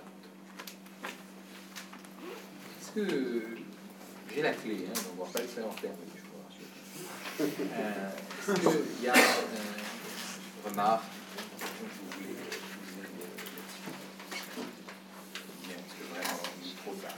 Est-ce que j'ai la clé, hein, donc on ne va pas le faire en termes, je vous rassure. Euh, Est-ce qu'il y a une remarque, une question que vous voulez utiliser là-dessus? Bien, est-ce que vraiment il est trop tard?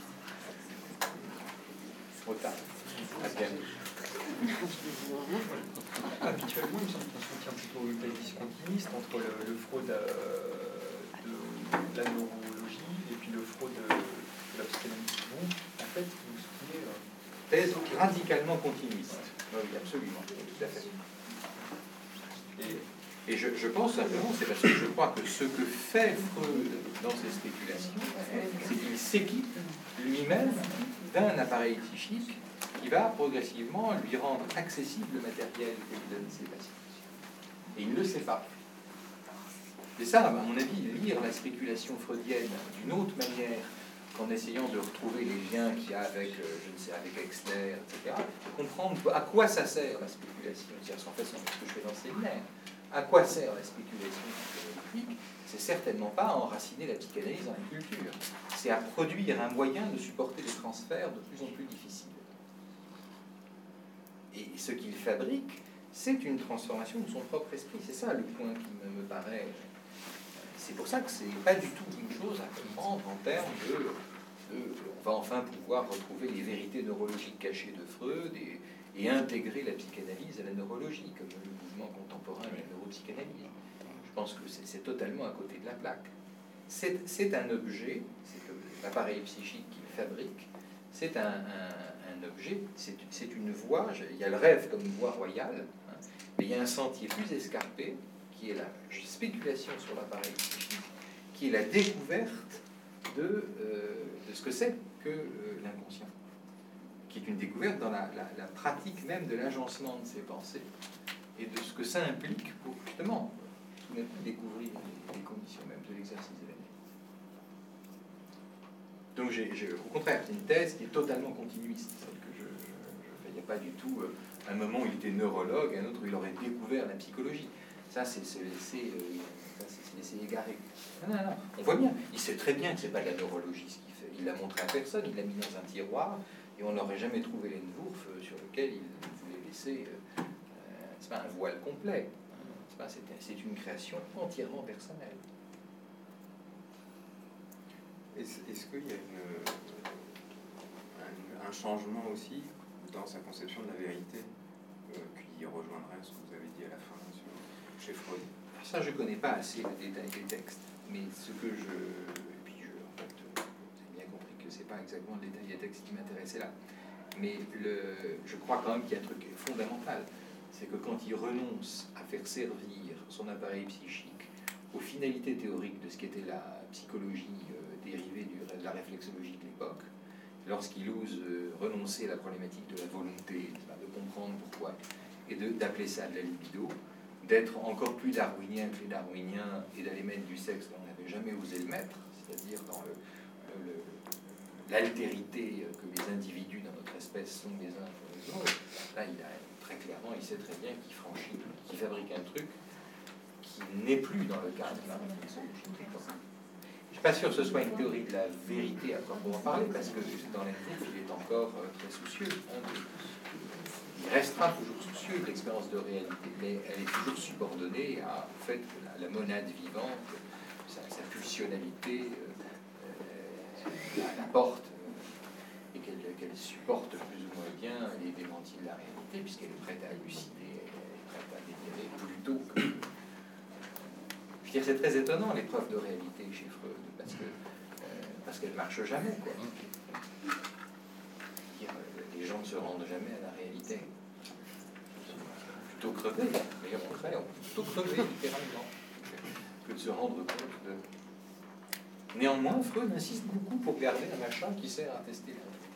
Trop tard. À bien. Habituellement, il me semble qu'on soutient plutôt une thèse discontinuiste entre le, le Freud euh, de, de la neurologie et puis le Freud de, de la psychanalyse. Vous, en fait, vous soutenez... Euh... Thèse radicalement continuiste. Oui, absolument, tout à fait. Et, et je, je pense simplement, c'est parce que je crois que ce que fait Freud dans ses spéculations, c'est qu'il s'équipe lui-même d'un appareil psychique qui va progressivement lui rendre accessible le matériel que lui donnent ses patients. Et il ne le sait pas. C'est ça, à mon avis, lire la spéculation freudienne d'une autre manière qu'en essayant de retrouver les liens qu'il y a avec, euh, je ne sais, avec Exner, et cetera, de comprendre à quoi ça sert la spéculation. C'est-à-dire, en fait, c'est ce que je fais dans le séminaire. À quoi sert la spéculation psychanalytique? C'est certainement pas à enraciner la psychanalyse dans la culture. C'est à produire un moyen de supporter des transferts de plus en plus difficiles. Et ce qu'il fabrique, c'est une transformation de son propre esprit. C'est ça le point qui me, me paraît... C'est pour ça que c'est pas du tout une chose à comprendre en termes de, de... On va enfin pouvoir retrouver les vérités neurologiques cachées de Freud et, et intégrer la psychanalyse à la neurologie, comme le mouvement contemporain de la neuropsychanalyse. Je pense que c'est totalement à côté de la plaque. C'est un objet, c'est l'appareil psychique qu'il fabrique, c'est un, un, un objet, c'est une voie, il y a le rêve comme une voie royale, hein, mais il y a un sentier plus escarpé, qui est la spéculation sur l'appareil psychique, qui est la découverte de, euh, de ce que c'est que euh, l'inconscient, qui est une découverte dans la, la, la pratique même de l'agencement de ses pensées, et de ce que ça implique pour justement tout d'un coup découvrir les, les conditions même de l'exercice de la vie. Donc j'ai, j'ai, au contraire, c'est une thèse qui est totalement continuiste, celle que je, je, je il n'y a pas du tout euh, un moment où il était neurologue, un autre où il aurait découvert la psychologie. Ça, c'est se laisser, euh, se laisser égarer. Non, non, non. On voit bien. Il sait très bien que c'est pas de la neurologie ce qu'il fait. Il l'a montré à personne. Il l'a mis dans un tiroir et on n'aurait jamais trouvé l'Enwurf sur lequel il voulait laisser. Euh, c'est pas un voile complet. C'est pas. C'est, c'est une création entièrement personnelle. Est-ce, est-ce qu'il y a une, un, un changement aussi dans sa conception de la vérité euh, qui rejoindrait ce que vous avez dit à la fin sur, chez Freud? Ça, je ne connais pas assez le détail des textes, mais ce que je... Et puis, je, en fait, j'ai bien compris que ce n'est pas exactement le détail des textes qui m'intéressait là. Mais le, je crois quand même qu'il y a un truc fondamental, c'est que quand il renonce à faire servir son appareil psychique aux finalités théoriques de ce qu'était la psychologie euh, dérivée du, de la réflexologie de l'époque, lorsqu'il ose euh, renoncer à la problématique de la volonté, de comprendre pourquoi, et d'appeler ça de la libido, d'être encore plus darwinien que les darwiniens et d'aller mettre du sexe là où on n'avait jamais osé le mettre, c'est-à-dire dans l'altérité que les individus dans notre espèce sont les uns pour les autres. Là, il a très clairement, il sait très bien qu'il franchit, qu'il fabrique un truc qui qui n'est plus dans le cadre de la réflexologie. Je ne suis pas sûr que ce soit une théorie de la vérité à proprement parler, parce que dans l'Enwulf, il est encore euh, très soucieux. Hein, de, il restera toujours soucieux de l'expérience de réalité, mais elle est toujours subordonnée à, au fait que la, la monade vivante, sa, sa pulsionalité, euh, euh, la porte, euh, et qu'elle qu'elle supporte plus ou moins bien les démentis de la réalité, puisqu'elle est prête à halluciner, elle est prête à délirer plutôt que... Je veux dire, c'est très étonnant l'épreuve de réalité chez Freud, parce que euh, parce qu'elle marche jamais, quoi. Dire, les gens ne se rendent jamais à la réalité. Ils sont plutôt crevés, d'ailleurs on crée, on peut plutôt crever littéralement que de se rendre compte de. Néanmoins, Freud insiste beaucoup pour garder un machin qui sert à tester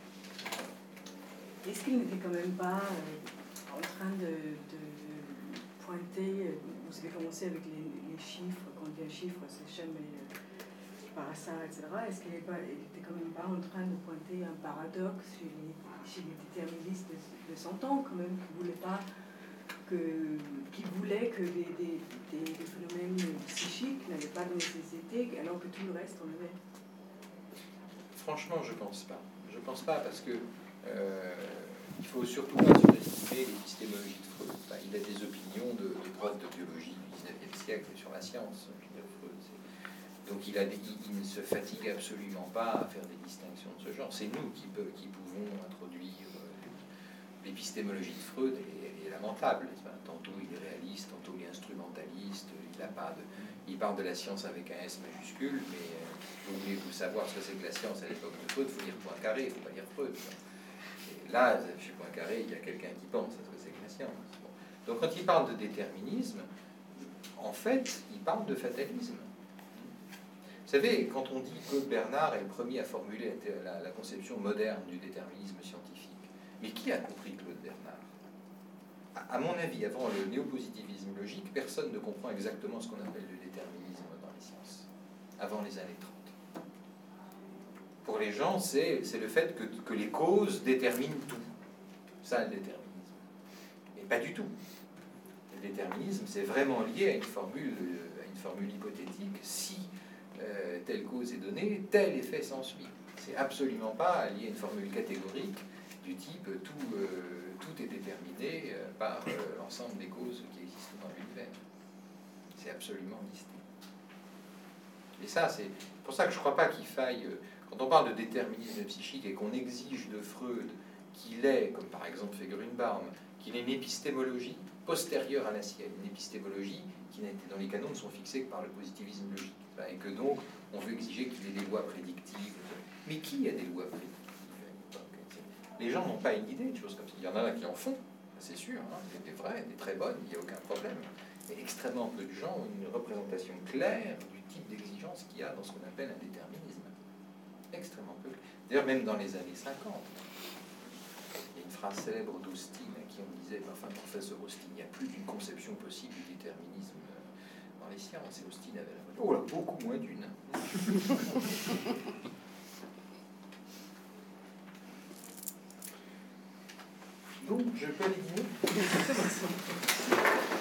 la. Est-ce qu'il n'était quand même pas euh, en train de, de pointer, euh, vous avez commencé avec les, les chiffres, quand il y a un chiffre, c'est jamais euh, par hasard, et cetera. Est-ce qu'il n'était quand même pas en train de pointer un paradoxe chez les, chez les déterministes de, de son temps, quand même, qui ne voulaient pas que, qui voulaient que des, des, des, des phénomènes psychiques n'avaient pas de nécessité, alors que tout le reste en avait? Franchement, je pense pas. Je pense pas parce que euh, il faut surtout pas surestimer l'épistémologie de Freud. Enfin, il a des opinions de, de prof de biologie du dix-neuvième siècle sur la science. Je veux dire, Freud, donc il, a des, il, il ne se fatigue absolument pas à faire des distinctions de ce genre. C'est nous qui, peut, qui pouvons introduire euh, l'épistémologie de Freud. Elle est, elle est lamentable. Tantôt il est réaliste, tantôt il est instrumentaliste. Il, a pas de, il parle de la science avec un S majuscule, mais euh, vous voulez-vous savoir ce que c'est que la science à l'époque de Freud, il faut lire Poincaré, il ne faut pas lire Freud. Et là, chez Poincaré, il y a quelqu'un qui pense à ce que c'est que la science. Bon. Donc quand il parle de déterminisme, en fait, il parle de fatalisme. Vous savez, quand on dit que Bernard est le premier à formuler la, la conception moderne du déterminisme scientifique, mais qui a compris Claude Bernard? À mon avis, avant le néopositivisme logique, personne ne comprend exactement ce qu'on appelle le déterminisme dans les sciences, avant les années trente. Pour les gens, c'est le fait que, que les causes déterminent tout. Ça, le déterminisme. Mais pas du tout. Le déterminisme, c'est vraiment lié à une formule, à une formule hypothétique. Si euh, telle cause est donnée, tel effet s'ensuit. C'est absolument pas lié à une formule catégorique du type tout, euh, tout est déterminé euh, par euh, l'ensemble des causes qui existent dans l'univers. C'est absolument distinct. Et ça, c'est pour ça que je ne crois pas qu'il faille, euh, quand on parle de déterminisme psychique et qu'on exige de Freud qu'il ait, comme par exemple fait Grünbaum, qu'il ait une épistémologie postérieure à la sienne, une épistémologie qui n'a été, dont les canons ne sont fixés que par le positivisme logique, et que donc on veut exiger qu'il ait des lois prédictives. Mais qui a des lois prédictives? Les gens n'ont pas une idée de choses comme ça. Il y en a qui en font, c'est sûr, hein, des vraies, des très bonnes, il n'y a aucun problème. Mais extrêmement peu de gens ont une représentation claire du type d'exigence qu'il y a dans ce qu'on appelle un déterminisme. Extrêmement peu. D'ailleurs, même dans les années cinquante, il y a une phrase célèbre d'Austin à qui on disait, enfin, professeur Austin, il n'y a plus d'une conception possible du déterminisme dans les sciences. Et Austin avait la oh là, beaucoup moins d'une. Donc, je peux aller dîner.